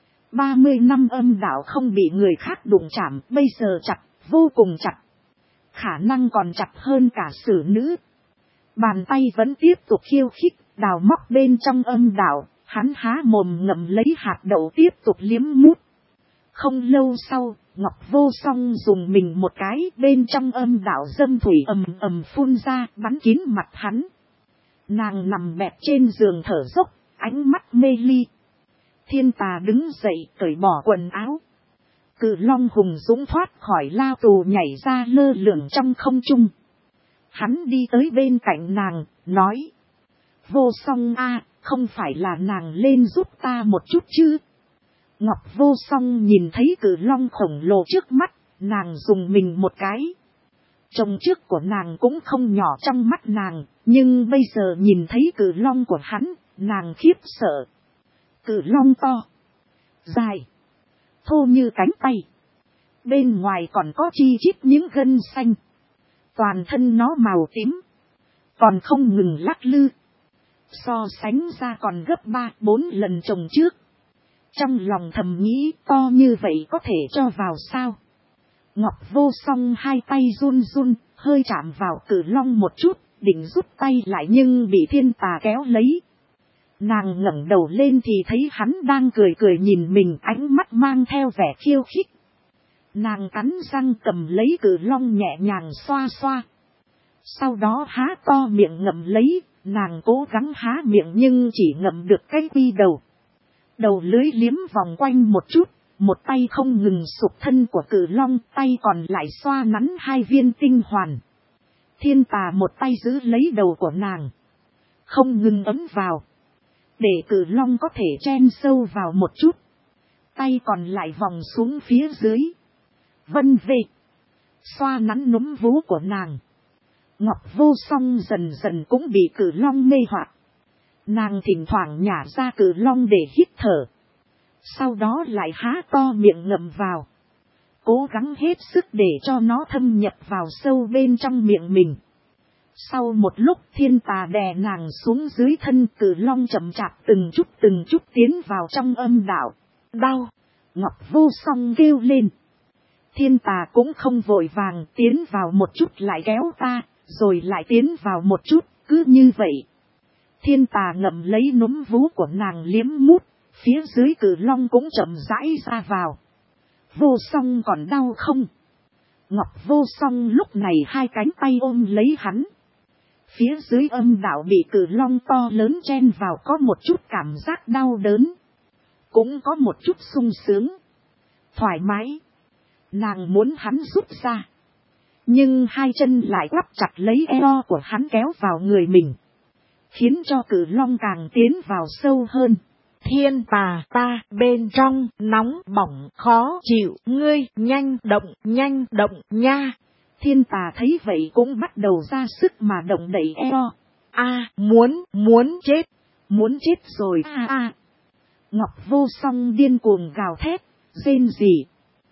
30 năm âm đạo không bị người khác đụng chạm, bây giờ chặt, vô cùng chặt. Khả năng còn chặt hơn cả xử nữ. Bàn tay vẫn tiếp tục khiêu khích, đào móc bên trong âm đạo, hắn há mồm ngậm lấy hạt đậu tiếp tục liếm mút. Không lâu sau, Ngọc Vô Song dùng mình một cái, bên trong âm đạo dâm thủy ầm phun ra, bắn kín mặt hắn. Nàng nằm bẹp trên giường thở dốc, ánh mắt mê ly. Thiên Tà đứng dậy, cởi bỏ quần áo. Cự long hùng dũng thoát khỏi lao tù, nhảy ra lơ lửng trong không trung. Hắn đi tới bên cạnh nàng, nói. Vô Song a, không phải là nàng lên giúp ta một chút chứ? Ngọc Vô Song nhìn thấy cự long khổng lồ trước mắt, nàng dùng mình một cái. Chồng trước của nàng cũng không nhỏ trong mắt nàng, nhưng bây giờ nhìn thấy cự long của hắn, nàng khiếp sợ. Cự long to, dài, thô như cánh tay. Bên ngoài còn có chi chít những gân xanh. Toàn thân nó màu tím, còn không ngừng lắc lư. So sánh ra còn gấp 3-4 lần chồng trước. Trong lòng thầm nghĩ, to như vậy có thể cho vào sao? Ngọc Vô Song hai tay run, hơi chạm vào cự long một chút, định rút tay lại nhưng bị Thiên Tà kéo lấy. Nàng ngẩng đầu lên thì thấy hắn đang cười nhìn mình, ánh mắt mang theo vẻ khiêu khích. Nàng cắn răng cầm lấy cự long nhẹ nhàng xoa. Sau đó há to miệng ngậm lấy, nàng cố gắng há miệng nhưng chỉ ngậm được cái quy đầu. Đầu lưới liếm vòng quanh một chút, một tay không ngừng sụp thân của cự long, tay còn lại xoa nắn 2 viên tinh hoàn. Thiên Tà một tay giữ lấy đầu của nàng, không ngừng ấm vào, để cự long có thể chen sâu vào một chút. Tay còn lại vòng xuống phía dưới, vân về, xoa nắn núm vú của nàng. Ngọc Vô Song dần cũng bị cự long mê hoặc. Nàng thỉnh thoảng nhả ra cự long để hít thở. Sau đó lại há to miệng ngậm vào. Cố gắng hết sức để cho nó thâm nhập vào sâu bên trong miệng mình. Sau một lúc Thiên Tà đè nàng xuống dưới thân, cự long chậm chạp từng chút tiến vào trong âm đạo. Đau! Ngọc Vô Song kêu lên. Thiên Tà cũng không vội vàng, tiến vào một chút lại kéo ta, rồi lại tiến vào một chút, cứ như vậy. Thiên Tà ngậm lấy núm vú của nàng liếm mút, phía dưới cự long cũng chậm rãi ra vào. Vô Song còn đau không? Ngọc Vô Song lúc này 2 cánh tay ôm lấy hắn. Phía dưới âm đạo bị cự long to lớn chen vào, có một chút cảm giác đau đớn, cũng có một chút sung sướng, thoải mái. Nàng muốn hắn rút ra, nhưng 2 chân lại quắp chặt lấy eo của hắn kéo vào người mình, khiến cho cự long càng tiến vào sâu hơn. Thiên Tà, ta bên trong nóng bỏng khó chịu, ngươi nhanh động nha. Thiên Tà thấy vậy cũng bắt đầu ra sức mà động đẩy eo. A, muốn chết rồi a. Ngọc Vô Song điên cuồng gào thét, rên rỉ.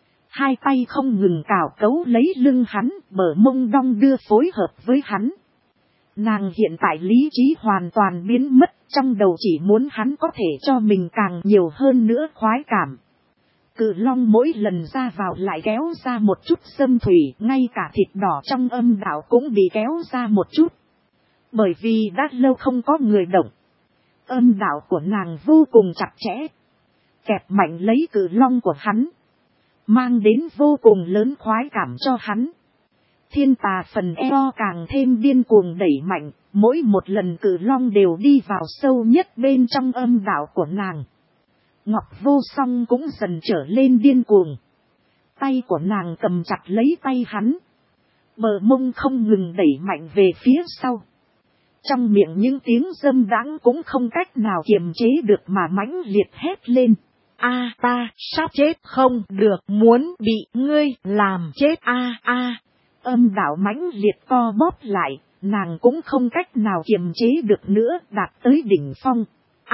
2 tay không ngừng cào cấu lấy lưng hắn, bờ mông đong đưa phối hợp với hắn. Nàng hiện tại lý trí hoàn toàn biến mất, trong đầu chỉ muốn hắn có thể cho mình càng nhiều hơn nữa khoái cảm. Cự long mỗi lần ra vào lại kéo ra một chút xâm thủy, ngay cả thịt đỏ trong âm đạo cũng bị kéo ra một chút. Bởi vì đã lâu không có người động. Âm đạo của nàng vô cùng chặt chẽ. Kẹp mạnh lấy cự long của hắn. Mang đến vô cùng lớn khoái cảm cho hắn. Thiên tà phần eo càng thêm điên cuồng đẩy mạnh. Mỗi một lần cự long đều đi vào sâu nhất bên trong âm đạo của nàng. Ngọc Vô Song cũng dần trở lên điên cuồng. Tay của nàng cầm chặt lấy tay hắn. Bờ mông không ngừng đẩy mạnh về phía sau. Trong miệng những tiếng dâm đãng cũng không cách nào kiềm chế được mà mãnh liệt hét lên. A ta sắp chết không được, muốn bị ngươi làm chết a. Âm đạo mãnh liệt co bóp lại, nàng cũng không cách nào kiềm chế được nữa, đạt tới đỉnh phong.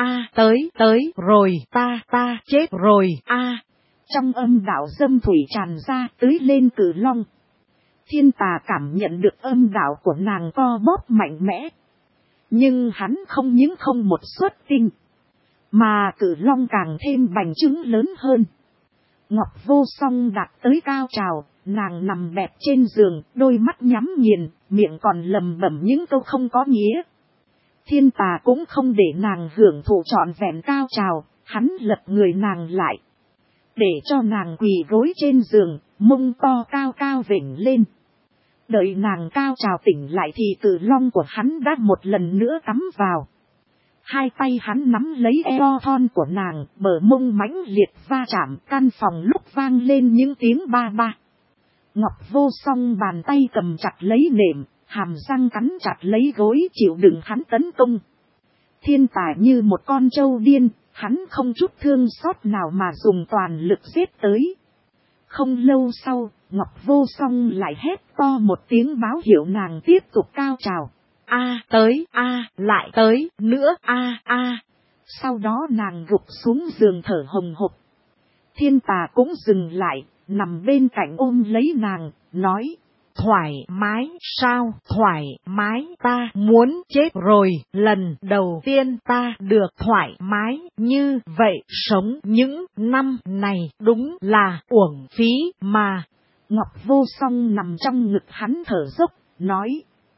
Tới rồi, ta chết rồi Trong âm đạo dâm thủy tràn ra tưới lên cự long. Thiên tà cảm nhận được âm đạo của nàng co bóp mạnh mẽ. Nhưng hắn không những không một suất tinh. Mà cự long càng thêm bành trướng lớn hơn. Ngọc Vô Song đạt tới cao trào, nàng nằm bẹp trên giường, đôi mắt nhắm nghiền, miệng còn lầm bẩm những câu không có nghĩa. Thiên tà cũng không để nàng hưởng thụ trọn vẹn cao trào, hắn lật người nàng lại. Để cho nàng quỳ gối trên giường, mông to cao cao vểnh lên. Đợi nàng cao trào tỉnh lại thì cự long của hắn đã một lần nữa cắm vào. Hai tay hắn nắm lấy eo thon của nàng, bờ mông mãnh liệt va chạm, căn phòng lúc vang lên những tiếng ba ba. Ngọc Vô Song bàn tay cầm chặt lấy nệm, hàm răng cắn chặt lấy gối chịu đựng hắn tấn công. Thiên tà như một con trâu điên, hắn không chút thương xót nào mà dùng toàn lực giết tới. Không lâu sau, Ngọc Vô Song lại hét to một tiếng báo hiệu nàng tiếp tục cao trào. Lại tới nữa Sau đó nàng gục xuống giường thở hồng hộc. Thiên tà cũng dừng lại, nằm bên cạnh ôm lấy nàng, nói. Thoải mái sao? Thoải mái, ta muốn chết rồi. Lần đầu tiên ta được thoải mái như vậy. Sống những năm này đúng là uổng phí mà. Ngọc Vô Song nằm trong ngực hắn thở dốc, nói.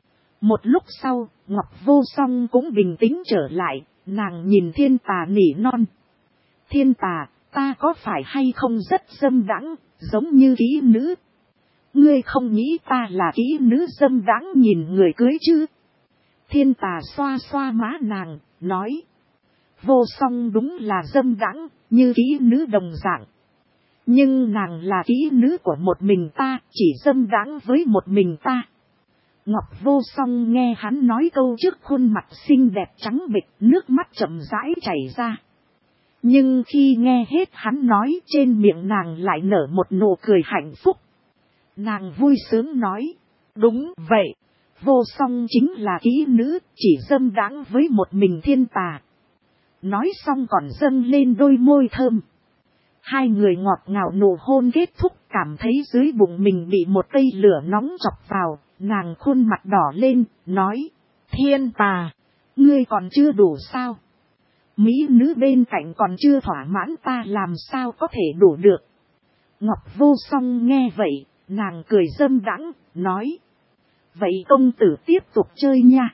Một lúc sau, Ngọc Vô Song cũng bình tĩnh trở lại, nàng nhìn thiên tà nỉ non. Thiên tà, ta có phải hay không rất dâm đãng, giống như kỹ nữ? Ngươi không nghĩ ta là kỹ nữ dâm đãng nhìn người cưới chứ? Thiên tà xoa xoa má nàng, nói. Vô Song đúng là dâm đãng, như kỹ nữ đồng dạng. Nhưng nàng là kỹ nữ của một mình ta, chỉ dâm đãng với một mình ta. Ngọc Vô Song nghe hắn nói câu trước, khuôn mặt xinh đẹp trắng bệch, nước mắt chậm rãi chảy ra. Nhưng khi nghe hết hắn nói, trên miệng nàng lại nở một nụ cười hạnh phúc. Nàng vui sướng nói. Đúng vậy, Vô Song chính là kỹ nữ, chỉ dâm đãng với một mình thiên tà. Nói xong còn dâng lên đôi môi thơm. Hai người ngọt ngào nụ hôn kết thúc, cảm thấy dưới bụng mình bị một cây lửa nóng chọc vào. Nàng khuôn mặt đỏ lên, nói. Thiên tà, ngươi còn chưa đủ sao? Mỹ nữ bên cạnh còn chưa thỏa mãn, ta làm sao có thể đủ được? Ngọc Vô Song nghe vậy, nàng cười dâm đãng, nói. Vậy công tử tiếp tục chơi nha.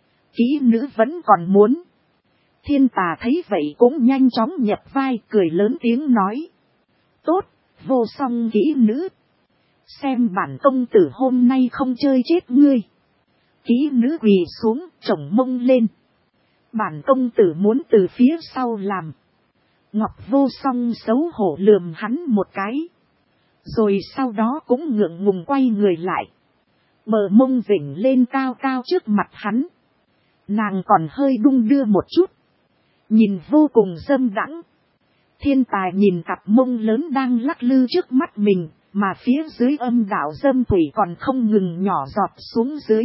Kỹ nữ vẫn còn muốn. Thiên tà thấy vậy cũng nhanh chóng nhập vai, cười lớn tiếng nói. Tốt, Vô Song kỹ nữ. Xem bản công tử hôm nay không chơi chết ngươi. Kỹ nữ quỳ xuống, chổng mông lên. Bản công tử muốn từ phía sau làm. Ngọc Vô Song xấu hổ lườm hắn một cái. Rồi sau đó cũng ngượng ngùng quay người lại. Bờ mông vểnh lên cao cao trước mặt hắn. Nàng còn hơi đung đưa một chút. Nhìn vô cùng dâm đãng. Thiên tài nhìn cặp mông lớn đang lắc lư trước mắt mình. Mà phía dưới âm đạo dâm thủy còn không ngừng nhỏ giọt xuống dưới.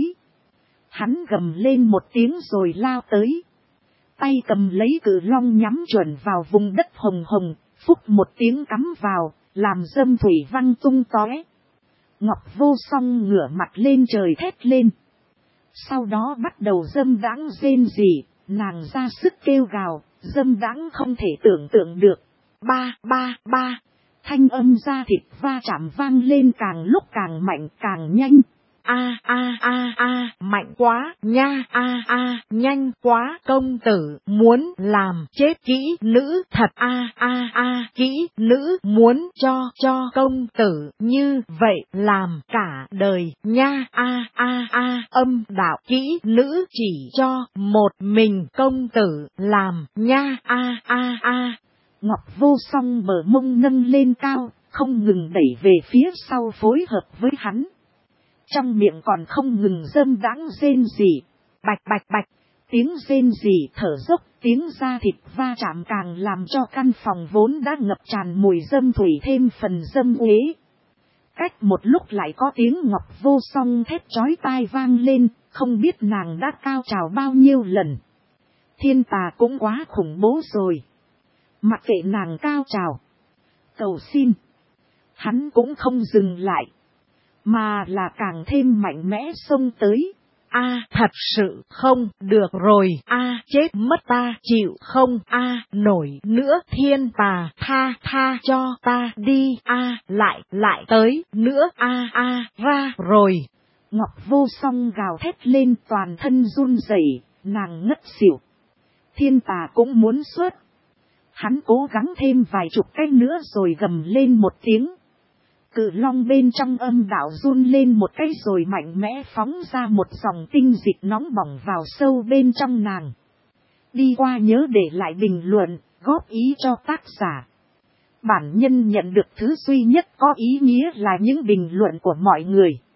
Hắn gầm lên một tiếng rồi lao tới. Tay cầm lấy cự long nhắm chuẩn vào vùng đất hồng hồng. Phúc một tiếng cắm vào, làm dâm thủy văng tung tóe. Ngọc Vô Song ngửa mặt lên trời thét lên. Sau đó bắt đầu dâm đãng rên rỉ, nàng ra sức kêu gào, dâm đãng không thể tưởng tượng được. Ba, ba, ba, thanh âm da thịt va chạm vang lên càng lúc càng mạnh càng nhanh. A a a a, mạnh quá, nha, a a, nhanh quá, công tử muốn làm chết kỹ nữ thật, a a a, kỹ nữ muốn cho công tử như vậy làm cả đời, nha, a a a, âm đạo kỹ nữ chỉ cho một mình công tử làm, nha, a a a. Ngọc Vô Song bờ mông nâng lên cao, không ngừng đẩy về phía sau phối hợp với hắn. Trong miệng còn không ngừng dâm đãng rên rỉ, bạch bạch bạch, tiếng rên rỉ thở dốc, tiếng da thịt va chạm càng làm cho căn phòng vốn đã ngập tràn mùi dâm thủy thêm phần dâm uế. Cách một lúc lại có tiếng Ngọc Vô Song thét chói tai vang lên, không biết nàng đã cao trào bao nhiêu lần. Thiên Tà cũng quá khủng bố rồi. Mặc kệ nàng cao trào, cầu xin, hắn cũng không dừng lại, mà là càng thêm mạnh mẽ xông tới. A, thật sự không được rồi, a, chết mất ta chịu không a nổi nữa, Thiên Tà tha cho ta đi, a, lại tới nữa, a ra rồi. Ngọc Vô Song gào thét lên toàn thân run rẩy, nàng ngất xỉu. Thiên Tà cũng muốn xuất. Hắn cố gắng thêm vài chục cái nữa rồi gầm lên một tiếng. Cự long bên trong âm đạo run lên một cái rồi mạnh mẽ phóng ra một dòng tinh dịch nóng bỏng vào sâu bên trong nàng. Đi qua nhớ để lại bình luận, góp ý cho tác giả. Bản nhân nhận được thứ duy nhất có ý nghĩa là những bình luận của mọi người.